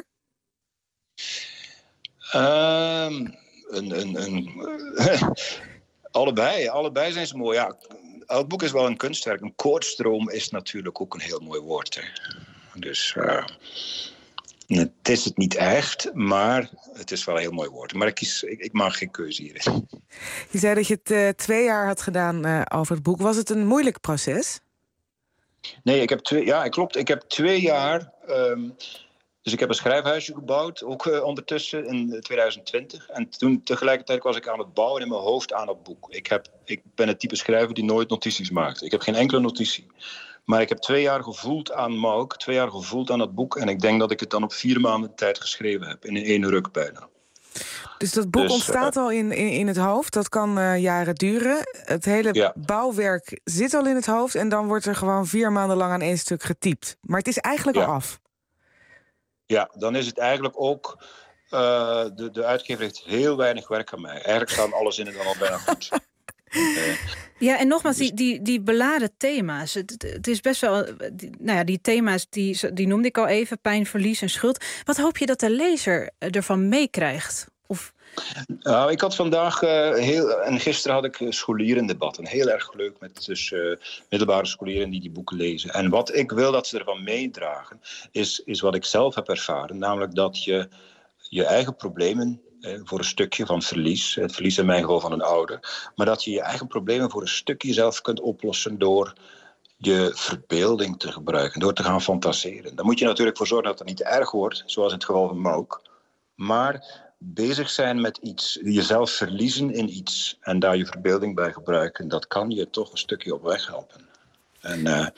Um, een, een, een, allebei, allebei zijn ze mooi. Ja, elk boek is wel een kunstwerk. Een koortsdroom is natuurlijk ook een heel mooi woord. Hè. Dus... Uh, Het is het niet echt, maar het is wel een heel mooi woord. Maar ik, kies, ik, ik maak geen keuze hierin. Je zei dat je het uh, twee jaar had gedaan uh, over het boek. Was het een moeilijk proces? Nee, ik heb twee, ja, klopt. Ik heb twee jaar... Um, dus ik heb een schrijfhuisje gebouwd, ook uh, ondertussen in tweeduizend twintig. En toen tegelijkertijd was ik aan het bouwen in mijn hoofd aan dat boek. Ik, heb, ik ben het type schrijver die nooit notities maakt. Ik heb geen enkele notitie. Maar ik heb twee jaar gevoeld aan Mauk, twee jaar gevoeld aan dat boek. En ik denk dat ik het dan op vier maanden tijd geschreven heb. In één ruk bijna. Dus dat boek dus, ontstaat uh, al in, in, in het hoofd. Dat kan uh, jaren duren. Het hele ja. bouwwerk zit al in het hoofd. En dan wordt er gewoon vier maanden lang aan één stuk getypt. Maar het is eigenlijk ja. al af. Ja, dan is het eigenlijk ook... Uh, de, de uitgever heeft heel weinig werk aan mij. Eigenlijk staan alle zinnen dan al bijna goed. Uh, Ja, en nogmaals, die, die, die beladen thema's. Het, het is best wel... Die, nou ja, die thema's, die, die noemde ik al even. Pijn, verlies en schuld. Wat hoop je dat de lezer ervan meekrijgt? Of... Uh, ik had vandaag uh, heel... En gisteren had ik scholierendebatten. Heel erg leuk met dus, uh, middelbare scholieren die die boeken lezen. En wat ik wil dat ze ervan meedragen... Is, is wat ik zelf heb ervaren. Namelijk dat je je eigen problemen... voor een stukje van verlies, het verlies in mijn geval van een ouder, maar dat je je eigen problemen voor een stukje zelf kunt oplossen door je verbeelding te gebruiken, door te gaan fantaseren. Dan moet je natuurlijk voor zorgen dat het niet te erg wordt, zoals in het geval van Mauk, maar bezig zijn met iets, jezelf verliezen in iets en daar je verbeelding bij gebruiken, dat kan je toch een stukje op weg helpen. En, uh,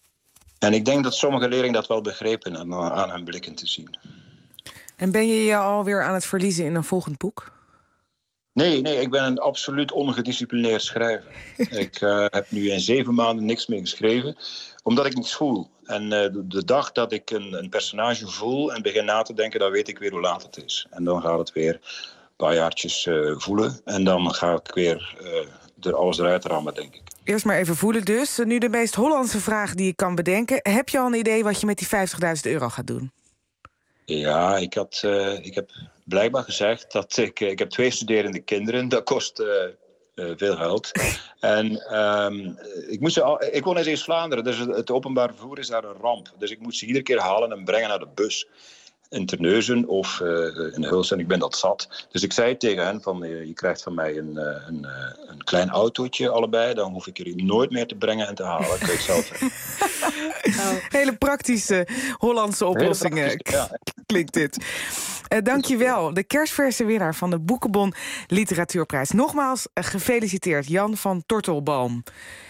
en ik denk dat sommige leerlingen dat wel begrepen aan, aan hun blikken te zien. En ben je je alweer aan het verliezen in een volgend boek? Nee, nee, ik ben een absoluut ongedisciplineerd schrijver. ik uh, heb nu in zeven maanden niks meer geschreven, omdat ik niets voel. En uh, de, de dag dat ik een, een personage voel en begin na te denken, dan weet ik weer hoe laat het is. En dan gaat het weer een paar jaartjes uh, voelen. En dan ga ik weer uh, er alles eruit rammen, denk ik. Eerst maar even voelen dus. Nu de meest Hollandse vraag die ik kan bedenken. Heb je al een idee wat je met die vijftigduizend euro gaat doen? Ja, ik, had, uh, ik heb blijkbaar gezegd dat ik... Ik heb twee studerende kinderen, dat kost uh, uh, veel geld. En um, ik, moest ze al, ik woon in Zeeuws-Vlaanderen, dus het, het openbaar vervoer is daar een ramp. Dus ik moet ze iedere keer halen en brengen naar de bus. In Terneuzen of uh, in Hulst, en ik ben dat zat. Dus ik zei tegen hen, van, uh, je krijgt van mij een, uh, een, uh, een klein autootje allebei. Dan hoef ik jullie nooit meer te brengen en te halen. Dat kun je zelf oh. Hele praktische Hollandse oplossingen ja. Klinkt dit. Uh, Dank je wel. De kerstverse winnaar van de Boekenbon Literatuurprijs. Nogmaals uh, gefeliciteerd, Jan van Tortelboom.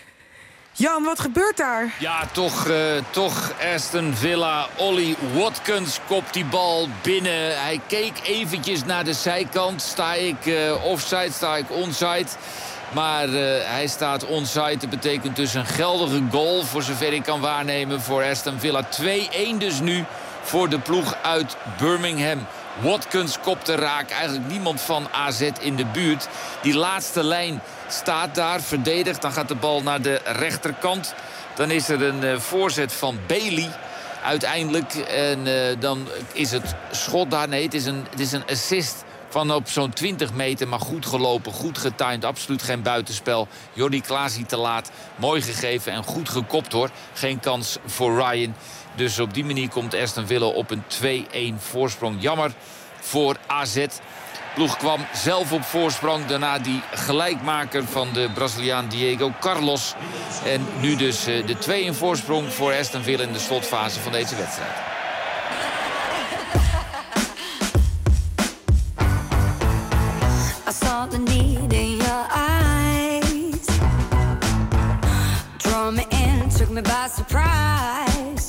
Jan, wat gebeurt daar? Ja, toch, uh, toch Aston Villa. Ollie Watkins kopt die bal binnen. Hij keek eventjes naar de zijkant. Sta ik uh, offside, sta ik onside? Maar uh, hij staat onside. Dat betekent dus een geldige goal, voor zover ik kan waarnemen, voor Aston Villa. twee-één dus nu voor de ploeg uit Birmingham. Watkins kopte raak. Eigenlijk niemand van A Z in de buurt. Die laatste lijn staat daar, verdedigd. Dan gaat de bal naar de rechterkant. Dan is er een uh, voorzet van Bailey uiteindelijk. En uh, dan is het schot daar. Nee, het is een, het is een assist van op zo'n twintig meter. Maar goed gelopen, goed getimed. Absoluut geen buitenspel. Jordi Klaasie te laat. Mooi gegeven en goed gekopt hoor. Geen kans voor Ryan. Dus op die manier komt Aston Villa op een twee-één voorsprong. Jammer voor A Z. Ploeg kwam zelf op voorsprong. Daarna die gelijkmaker van de Braziliaan Diego Carlos. En nu dus de twee-één voorsprong voor Aston Villa in de slotfase van deze wedstrijd. I saw the need in your eyes. Draw me in, took me by surprise.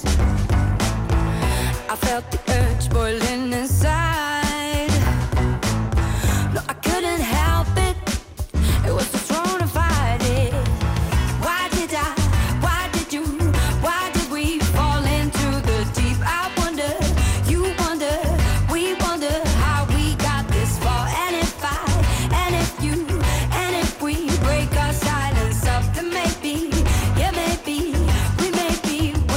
I felt the urge boiling inside. No, I couldn't help it. It was too strong to fight it. Why did I? Why did you? Why did we fall into the deep? I wonder, you wonder, we wonder how we got this far. And if I, and if you, and if we break our silence up, then maybe, yeah, maybe, we may be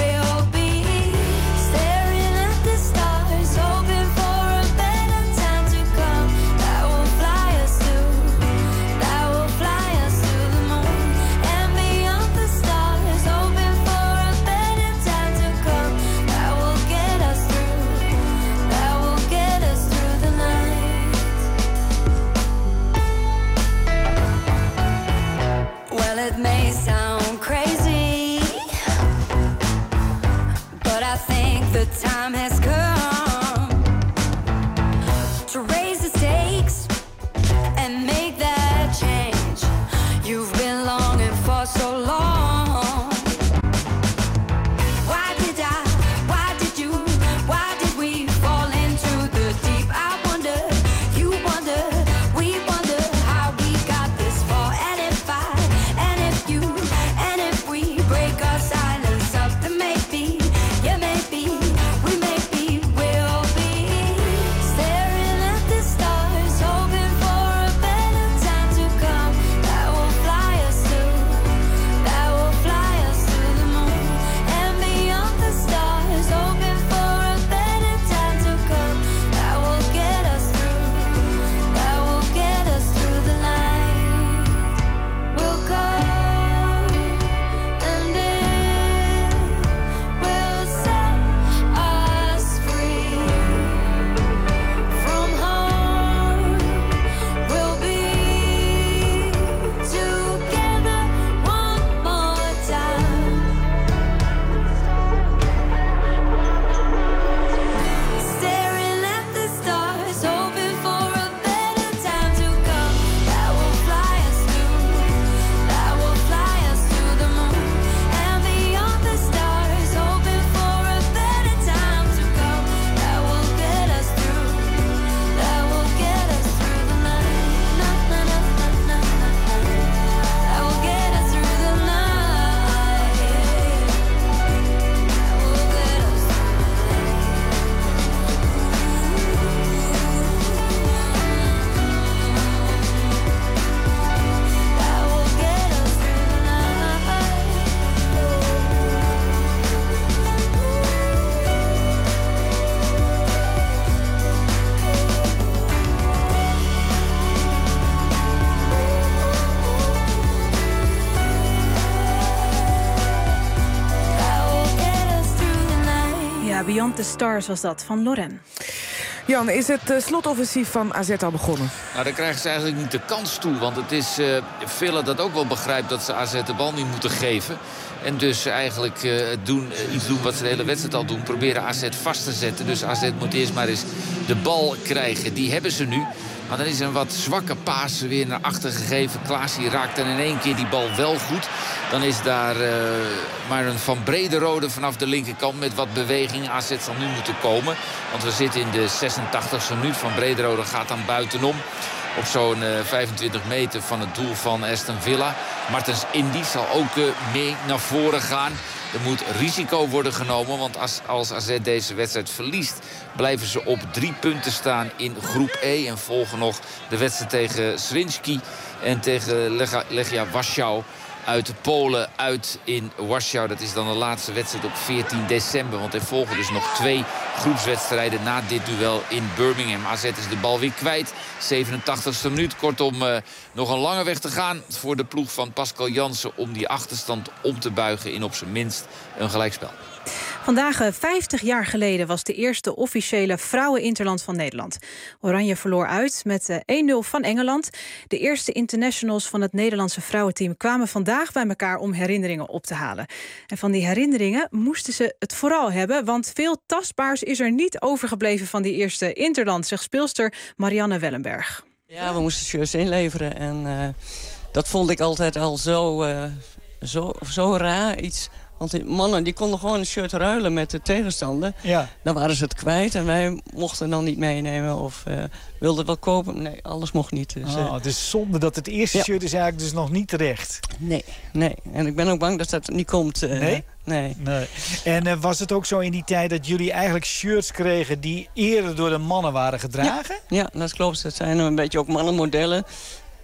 The Stars was dat, van Loren. Jan, is het uh, slotoffensief van A Z al begonnen? Nou, daar krijgen ze eigenlijk niet de kans toe. Want het is uh, Villa dat ook wel begrijpt dat ze A Z de bal niet moeten geven. En dus eigenlijk uh, doen, uh, iets doen wat ze de hele wedstrijd al doen. Proberen A Z vast te zetten. Dus A Z moet eerst maar eens de bal krijgen. Die hebben ze nu. Maar dan is een wat zwakke paas weer naar achter gegeven. Klaasie raakt dan in één keer die bal wel goed. Dan is daar uh, maar een Van Brederode vanaf de linkerkant met wat beweging. A Z zal nu moeten komen. Want we zitten in de zesentachtigste minuut. Van Brederode gaat dan buitenom. Op zo'n uh, vijfentwintig meter van het doel van Aston Villa. Martens Indy zal ook uh, mee naar voren gaan. Er moet risico worden genomen, want als, als A Z deze wedstrijd verliest... blijven ze op drie punten staan in groep E. En volgen nog de wedstrijd tegen Srinski en tegen Legia, Legia Warschau uit Polen uit in Warschau. Dat is dan de laatste wedstrijd op veertien december. Want er volgen dus nog twee groepswedstrijden na dit duel in Birmingham. A Z is de bal weer kwijt. zevenentachtigste minuut. Kortom, uh, nog een lange weg te gaan voor de ploeg van Pascal Jansen... om die achterstand om te buigen in op zijn minst een gelijkspel. Vandaag, vijftig jaar geleden, was de eerste officiële vrouwen-interland van Nederland. Oranje verloor uit met één nul van Engeland. De eerste internationals van het Nederlandse vrouwenteam kwamen vandaag bij elkaar om herinneringen op te halen. En van die herinneringen moesten ze het vooral hebben, want veel tastbaars is er niet overgebleven van die eerste interland, zegt speelster Marianne Wellenberg. Ja, we moesten shirts inleveren en uh, dat vond ik altijd al zo, uh, zo, zo raar iets. Want die mannen die konden gewoon een shirt ruilen met de tegenstander. Ja. Dan waren ze het kwijt en wij mochten dan niet meenemen of uh, wilden wel kopen. Nee, alles mocht niet. Dus, oh, het is zonde dat het eerste ja. shirt is eigenlijk dus nog niet terecht. Nee, nee. En ik ben ook bang dat dat niet komt. Uh, nee? Nee. nee. En uh, was het ook zo in die tijd dat jullie eigenlijk shirts kregen die eerder door de mannen waren gedragen? Ja, ja, dat klopt. Dat zijn een beetje ook mannenmodellen. Uh,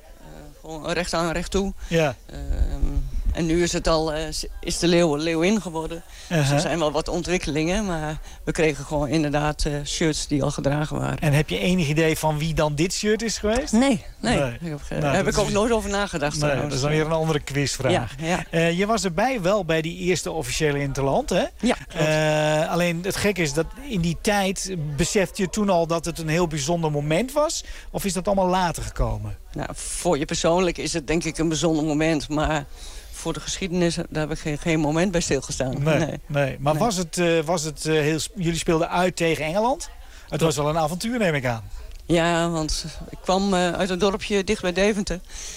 gewoon recht aan, recht toe. Ja. Uh, En nu is het al, uh, is de leeuw, leeuwin geworden. Uh-huh. Dus er zijn wel wat ontwikkelingen. Maar we kregen gewoon inderdaad uh, shirts die al gedragen waren. En heb je enig idee van wie dan dit shirt is geweest? Nee, nee. nee. Ik heb, uh, nou, daar heb ik ook is... nooit over nagedacht. Nee, dat is dan weer een andere quizvraag. Ja, ja. Uh, je was erbij wel bij die eerste officiële interland, hè? Ja. Uh, alleen het gekke is dat in die tijd besefte je toen al dat het een heel bijzonder moment was? Of is dat allemaal later gekomen? Nou, voor je persoonlijk is het denk ik een bijzonder moment, maar voor de geschiedenis, daar heb ik geen, geen moment bij stilgestaan. Nee, nee. nee. Maar nee. was het, uh, was het uh, heel... Jullie speelden uit tegen Engeland? Het dat was wel een avontuur, neem ik aan. Ja, want ik kwam uh, uit een dorpje dicht bij Deventer.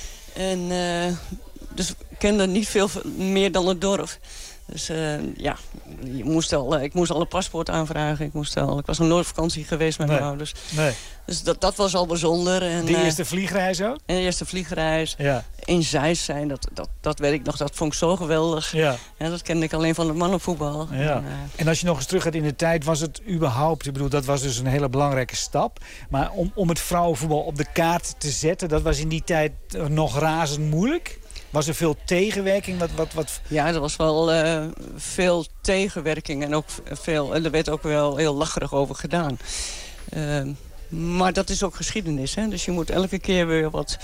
En uh, dus ik kende niet veel meer dan het dorp. Dus uh, ja, je moest al, uh, ik moest al een paspoort aanvragen. Ik, moest al, ik was nog nooit op vakantie geweest met nee. mijn ouders. Nee. Dus dat, dat was al bijzonder. En, de eerste vliegreis ook? En de eerste vliegreis. Ja. In Zeist zijn, dat, dat, dat weet ik nog, dat vond ik zo geweldig. Ja. Ja, dat kende ik alleen van het mannenvoetbal. Ja. En, uh, en als je nog eens terug gaat in de tijd, was het überhaupt... Ik bedoel, dat was dus een hele belangrijke stap. Maar om, om het vrouwenvoetbal op de kaart te zetten, dat was in die tijd nog razend moeilijk. Was er veel tegenwerking? Wat, wat, wat... Ja, er was wel uh, veel tegenwerking en ook veel, er werd ook wel heel lacherig over gedaan. Uh, maar dat is ook geschiedenis, hè? Dus je moet elke keer weer wat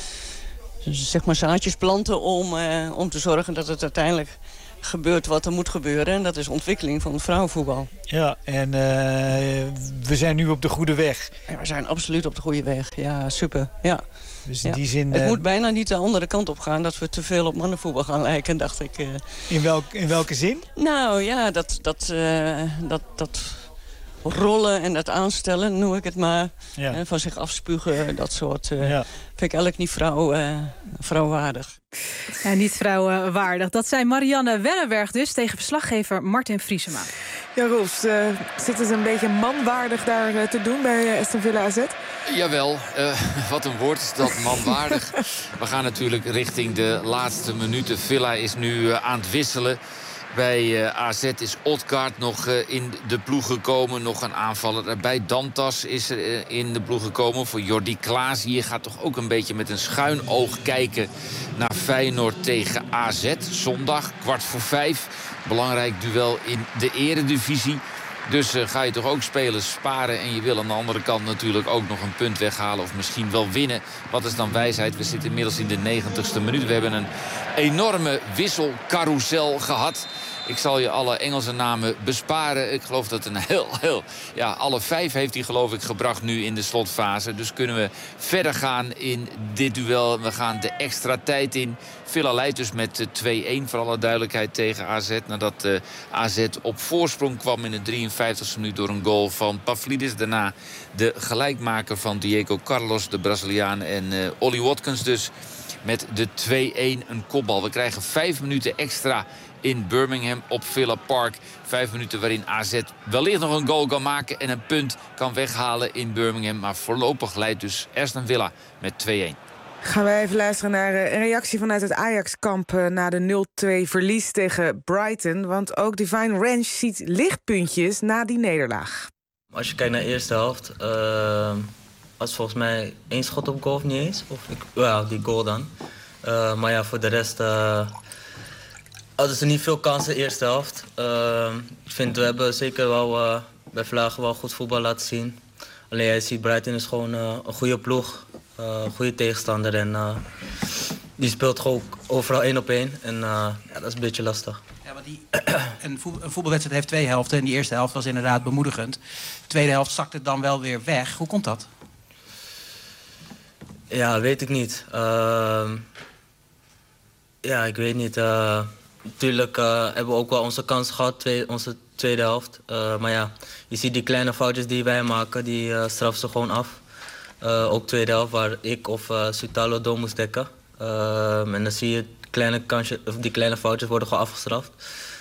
zeg maar zaadjes planten om, uh, om te zorgen dat het uiteindelijk gebeurt wat er moet gebeuren. En dat is ontwikkeling van het vrouwenvoetbal. Ja, en uh, we zijn nu op de goede weg. Ja, we zijn absoluut op de goede weg. Ja, super. Ja. Dus in ja. die zin, het uh, moet bijna niet de andere kant op gaan, dat we te veel op mannenvoetbal gaan lijken, dacht ik. Uh. In, welk, in welke zin? Nou ja, dat, dat, uh, dat, dat rollen en dat aanstellen, noem ik het maar. Ja. En van zich afspugen, dat soort. Uh, ja. Vind ik eigenlijk niet vrouw, uh, vrouwwaardig. Ja, niet vrouwenwaardig. Dat zei Marianne Wellenberg dus tegen verslaggever Martin Vriesema. Ja, Roels, uh, zitten ze een beetje manwaardig daar uh, te doen bij uh, Aston Villa A Z? Jawel, uh, wat een woord is dat, manwaardig. We gaan natuurlijk richting de laatste minuten. Villa is nu uh, aan het wisselen. Bij uh, A Z is Odgaard nog uh, in de ploeg gekomen. Nog een aanvaller erbij. Dantas is er uh, in de ploeg gekomen voor Jordi Klaas. Hier gaat toch ook een beetje met een schuin oog kijken naar Feyenoord tegen A Z. Zondag, kwart voor vijf. Belangrijk duel in de eredivisie. Dus uh, ga je toch ook spelers sparen. En je wil aan de andere kant natuurlijk ook nog een punt weghalen. Of misschien wel winnen. Wat is dan wijsheid? We zitten inmiddels in de negentigste minuut. We hebben een enorme wisselcarousel gehad. Ik zal je alle Engelse namen besparen. Ik geloof dat een heel, heel... Ja, alle vijf heeft hij geloof ik gebracht nu in de slotfase. Dus kunnen we verder gaan in dit duel. We gaan de extra tijd in. Villa leidt dus met twee-een voor alle duidelijkheid tegen A Z. Nadat uh, A Z op voorsprong kwam in de drieënvijftigste minuut door een goal van Pavlidis. Daarna de gelijkmaker van Diego Carlos, de Braziliaan. En uh, Ollie Watkins dus met de twee-een, een kopbal. We krijgen vijf minuten extra in Birmingham op Villa Park. Vijf minuten waarin A Z wellicht nog een goal kan maken en een punt kan weghalen in Birmingham. Maar voorlopig leidt dus Aston Villa met twee-een. Gaan we even luisteren naar een reactie vanuit het Ajax-kamp na de nul-twee verlies tegen Brighton. Want ook Divine Ranch ziet lichtpuntjes na die nederlaag. Als je kijkt naar de eerste helft, uh, was volgens mij één schot op goal of niet eens. Of ik, ja, die goal dan. Uh, maar ja, voor de rest uh, hadden ze niet veel kansen in de eerste helft. Uh, ik vind, we hebben zeker wel uh, bij Vlagen wel goed voetbal laten zien. Alleen jij ziet, Brighton is gewoon uh, een goede ploeg. Uh, een goede tegenstander en uh, die speelt gewoon overal één op één. En uh, ja, dat is een beetje lastig. Ja, want die, een, voetbal, een voetbalwedstrijd heeft twee helften. En die eerste helft was inderdaad bemoedigend. De tweede helft zakt het dan wel weer weg. Hoe komt dat? Ja, weet ik niet. Uh, ja, ik weet niet. Uh, natuurlijk uh, hebben we ook wel onze kans gehad, twee, onze tweede helft. Uh, maar ja, je ziet die kleine foutjes die wij maken, die uh, straffen ze gewoon af. Uh, ook tweede helft waar ik of uh, Sutalo door moest dekken. Uh, en dan zie je kleine kansje, of die kleine foutjes worden gewoon afgestraft.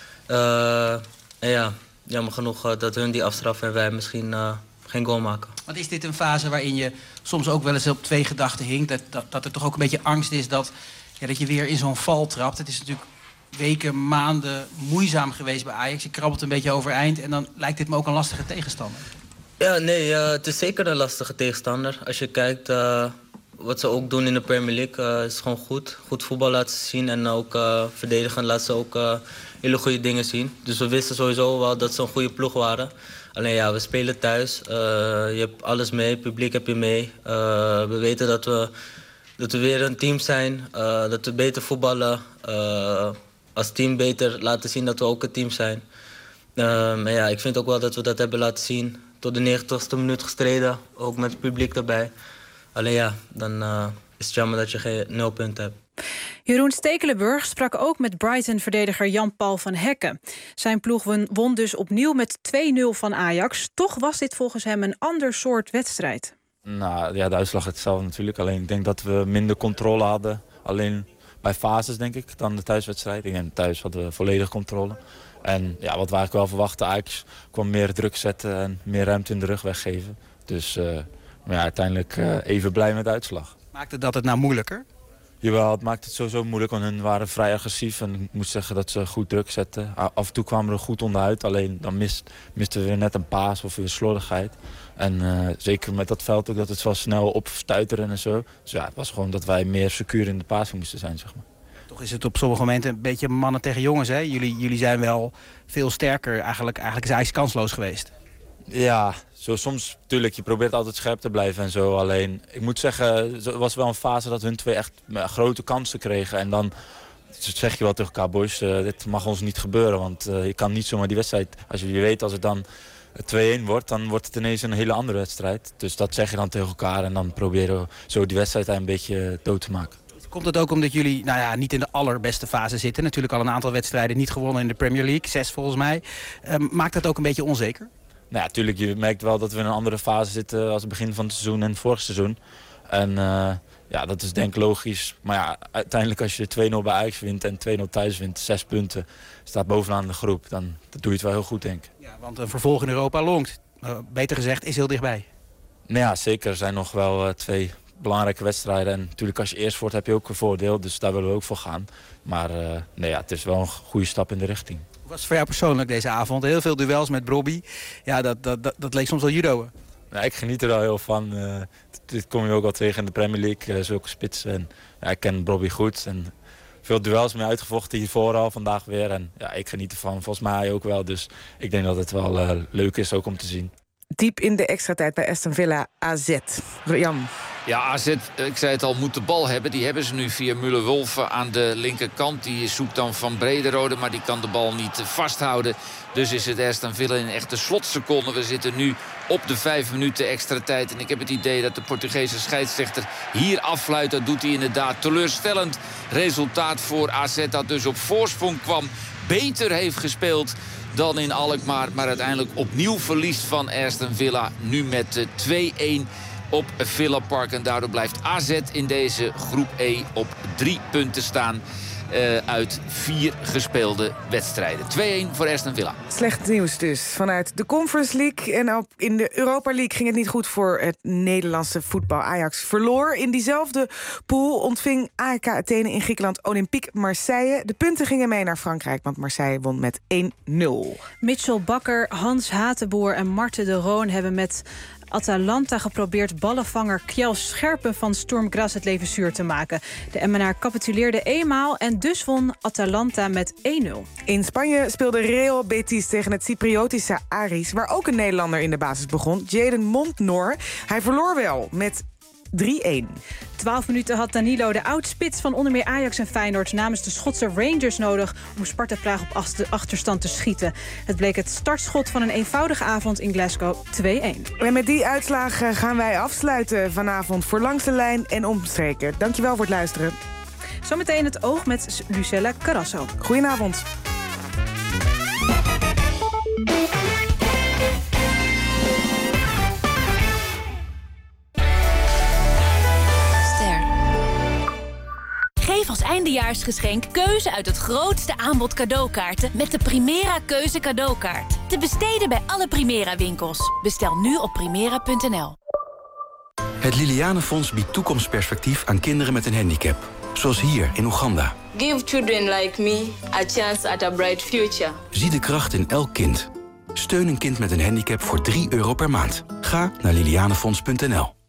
Uh, en ja, jammer genoeg uh, dat hun die afstraffen en wij misschien uh, geen goal maken. Want is dit een fase waarin je soms ook wel eens op twee gedachten hinkt? Dat, dat, dat er toch ook een beetje angst is dat, ja, dat je weer in zo'n val trapt. Het is natuurlijk weken, maanden moeizaam geweest bij Ajax. Je krabbelt een beetje overeind en dan lijkt dit me ook een lastige tegenstander. Ja, nee, uh, het is zeker een lastige tegenstander. Als je kijkt uh, wat ze ook doen in de Premier League, uh, is gewoon goed. Goed voetbal laten zien en ook uh, verdedigend laten ze ook uh, hele goede dingen zien. Dus we wisten sowieso wel dat ze een goede ploeg waren. Alleen ja, we spelen thuis. Uh, je hebt alles mee, het publiek heb je mee. Uh, we weten dat we, dat we weer een team zijn, uh, dat we beter voetballen. Uh, als team beter laten zien dat we ook een team zijn. Uh, maar ja, ik vind ook wel dat we dat hebben laten zien. Tot de negentigste minuut gestreden, ook met het publiek erbij. Alleen ja, dan uh, is het jammer dat je geen nul punten hebt. Jeroen Stekelenburg sprak ook met Brighton-verdediger Jan-Paul van Hekken. Zijn ploeg won dus opnieuw met twee-nul van Ajax. Toch was dit volgens hem een ander soort wedstrijd. Nou ja, de uitslag hetzelfde natuurlijk. Alleen ik denk dat we minder controle hadden. Alleen bij fases denk ik dan de thuiswedstrijd. En thuis hadden we volledig controle. En ja, wat we eigenlijk wel verwachten, Ajax kwam meer druk zetten en meer ruimte in de rug weggeven. Dus uh, maar ja, uiteindelijk uh, even blij met de uitslag. Maakte dat het nou moeilijker? Jawel, het maakte het sowieso moeilijk, want hun waren vrij agressief. En ik moet zeggen dat ze goed druk zetten. Af en toe kwamen we er goed onderuit, alleen dan mist, misten we weer net een paas of weer slordigheid. En uh, zeker met dat veld ook dat het wel snel opstuiteren en zo. Dus ja, het was gewoon dat wij meer secuur in de paas moesten zijn, zeg maar. Toch is het op sommige momenten een beetje mannen tegen jongens, hè? Jullie, jullie zijn wel veel sterker. Eigenlijk, eigenlijk is Ajax kansloos geweest. Ja, zo soms natuurlijk. Je probeert altijd scherp te blijven en zo. Alleen, ik moet zeggen, er was wel een fase dat hun twee echt grote kansen kregen. En dan zeg je wel tegen elkaar, boys, uh, dit mag ons niet gebeuren. Want uh, je kan niet zomaar die wedstrijd, als je weet als het dan twee-een wordt, dan wordt het ineens een hele andere wedstrijd. Dus dat zeg je dan tegen elkaar en dan proberen we zo die wedstrijd een beetje dood te maken. Komt het ook omdat jullie nou ja, niet in de allerbeste fase zitten? Natuurlijk al een aantal wedstrijden niet gewonnen in de Premier League. Zes volgens mij. Uh, maakt dat ook een beetje onzeker? Nou ja, natuurlijk. Je merkt wel dat we in een andere fase zitten als het begin van het seizoen en het vorig seizoen. En uh, ja, dat is denk ik logisch. Maar ja, uiteindelijk als je twee-nul bij Ajax wint en twee-nul thuis wint, zes punten, staat bovenaan de groep, dan dat doe je het wel heel goed, denk ik. Ja, want een vervolg in Europa longt. Uh, beter gezegd, is heel dichtbij. Nou ja, zeker. Er zijn nog wel uh, twee belangrijke wedstrijden. En natuurlijk als je eerst wordt heb je ook een voordeel. Dus daar willen we ook voor gaan. Maar uh, nee, ja, het is wel een goede stap in de richting. Hoe was het voor jou persoonlijk deze avond? Heel veel duels met Brobby. Ja, dat, dat, dat, dat leek soms wel judoën. Nou, ik geniet er wel heel van. Uh, dit kom je ook al tegen in de Premier League. Uh, zulke spitsen. En, ja, ik ken Brobby goed. En veel duels mee uitgevochten hiervoor al, vandaag weer. En ja, ik geniet ervan. Volgens mij ook wel. Dus ik denk dat het wel uh, leuk is ook om te zien. Diep in de extra tijd bij Aston Villa A Z. Jan. Ja, A Z, ik zei het al, moet de bal hebben. Die hebben ze nu via Müller-Wolfe aan de linkerkant. Die zoekt dan Van Brederode, maar die kan de bal niet vasthouden. Dus is het Aston Villa in echte slotseconden. We zitten nu op de vijf minuten extra tijd. En ik heb het idee dat de Portugese scheidsrechter hier affluit. Dat doet hij inderdaad. Teleurstellend resultaat voor A Z, dat dus op voorsprong kwam. Beter heeft gespeeld dan in Alkmaar. Maar uiteindelijk opnieuw verliest van Aston Villa. Nu met twee-een op Villa Park. En daardoor blijft A Z in deze groep E op drie punten staan. Uh, uit vier gespeelde wedstrijden. twee-een voor Aston Villa. Slecht nieuws dus vanuit de Conference League. En ook in de Europa League ging het niet goed voor het Nederlandse voetbal. Ajax verloor. In diezelfde pool ontving A E K Athene in Griekenland Olympique Marseille. De punten gingen mee naar Frankrijk, want Marseille won met één nul. Mitchell Bakker, Hans Hatenboer en Marten de Roon hebben met Atalanta geprobeerd ballenvanger Kjell Scherpen van Sturm Graz het leven zuur te maken. De Emmenaar capituleerde eenmaal en dus won Atalanta met één nul. In Spanje speelde Real Betis tegen het Cypriotische Aris, waar ook een Nederlander in de basis begon, Jadon Montnor. Hij verloor wel met drie-een. Twaalf minuten had Danilo, de oud-spits van onder meer Ajax en Feyenoord, namens de Schotse Rangers nodig om Sparta Praag op achterstand te schieten. Het bleek het startschot van een eenvoudige avond in Glasgow, twee-een. En met die uitslagen gaan wij afsluiten vanavond voor Langs de Lijn en Omstreken. Dankjewel voor het luisteren. Zometeen het oog met Lucella Carrasso. Goedenavond. Geef als eindejaarsgeschenk keuze uit het grootste aanbod cadeaukaarten met de Primera Keuze cadeaukaart. Te besteden bij alle Primera winkels. Bestel nu op primera punt n l. Het Lilianenfonds biedt toekomstperspectief aan kinderen met een handicap. Zoals hier in Oeganda. Give children like me a chance at a bright future. Zie de kracht in elk kind. Steun een kind met een handicap voor drie euro per maand. Ga naar lilianenfonds punt n l.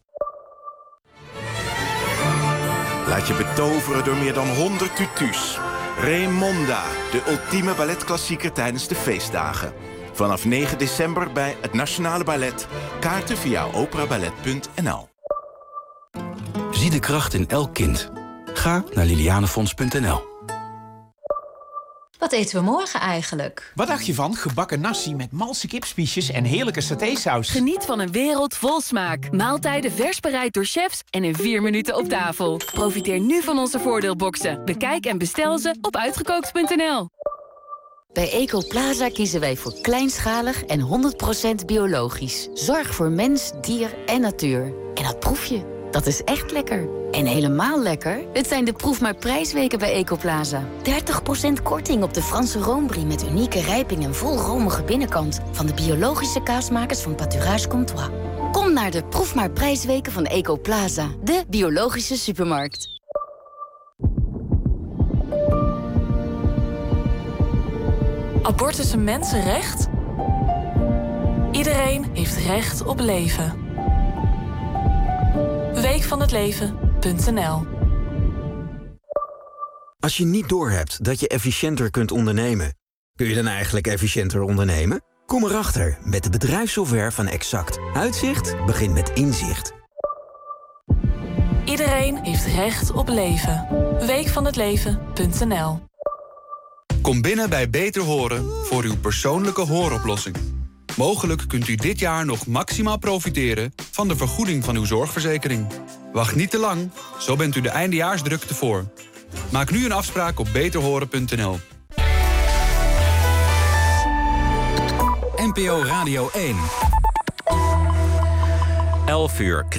Laat je betoveren door meer dan honderd tutus. Raymonda, de ultieme balletklassieker tijdens de feestdagen. Vanaf negen december bij het Nationale Ballet. Kaarten via operaballet punt n l. Zie de kracht in elk kind. Ga naar lilianenfonds punt n l. Wat eten we morgen eigenlijk? Wat dacht je van gebakken nasi met malse kipspiesjes en heerlijke satésaus? Geniet van een wereld vol smaak. Maaltijden vers bereid door chefs en in vier minuten op tafel. Profiteer nu van onze voordeelboxen. Bekijk en bestel ze op uitgekookt punt n l. Bij Ecoplaza kiezen wij voor kleinschalig en honderd procent biologisch. Zorg voor mens, dier en natuur. En dat proef je. Dat is echt lekker. En helemaal lekker? Het zijn de proef maar prijsweken bij Ecoplaza. dertig procent korting op de Franse Roombrie met unieke rijping en vol romige binnenkant. Van de biologische kaasmakers van Pâturage Comtois. Kom naar de proef maar prijsweken van Ecoplaza. De biologische supermarkt. Abortus een mensenrecht? Iedereen heeft recht op leven. week van het leven punt n l. Als je niet doorhebt dat je efficiënter kunt ondernemen, kun je dan eigenlijk efficiënter ondernemen? Kom erachter met de bedrijfssoftware van Exact. Uitzicht begint met inzicht. Iedereen heeft recht op leven. week van het leven punt n l. Kom binnen bij Beter Horen voor uw persoonlijke hooroplossing. Mogelijk kunt u dit jaar nog maximaal profiteren van de vergoeding van uw zorgverzekering. Wacht niet te lang, zo bent u de eindejaarsdrukte voor. Maak nu een afspraak op beter horen punt n l. N P O Radio één. elf uur.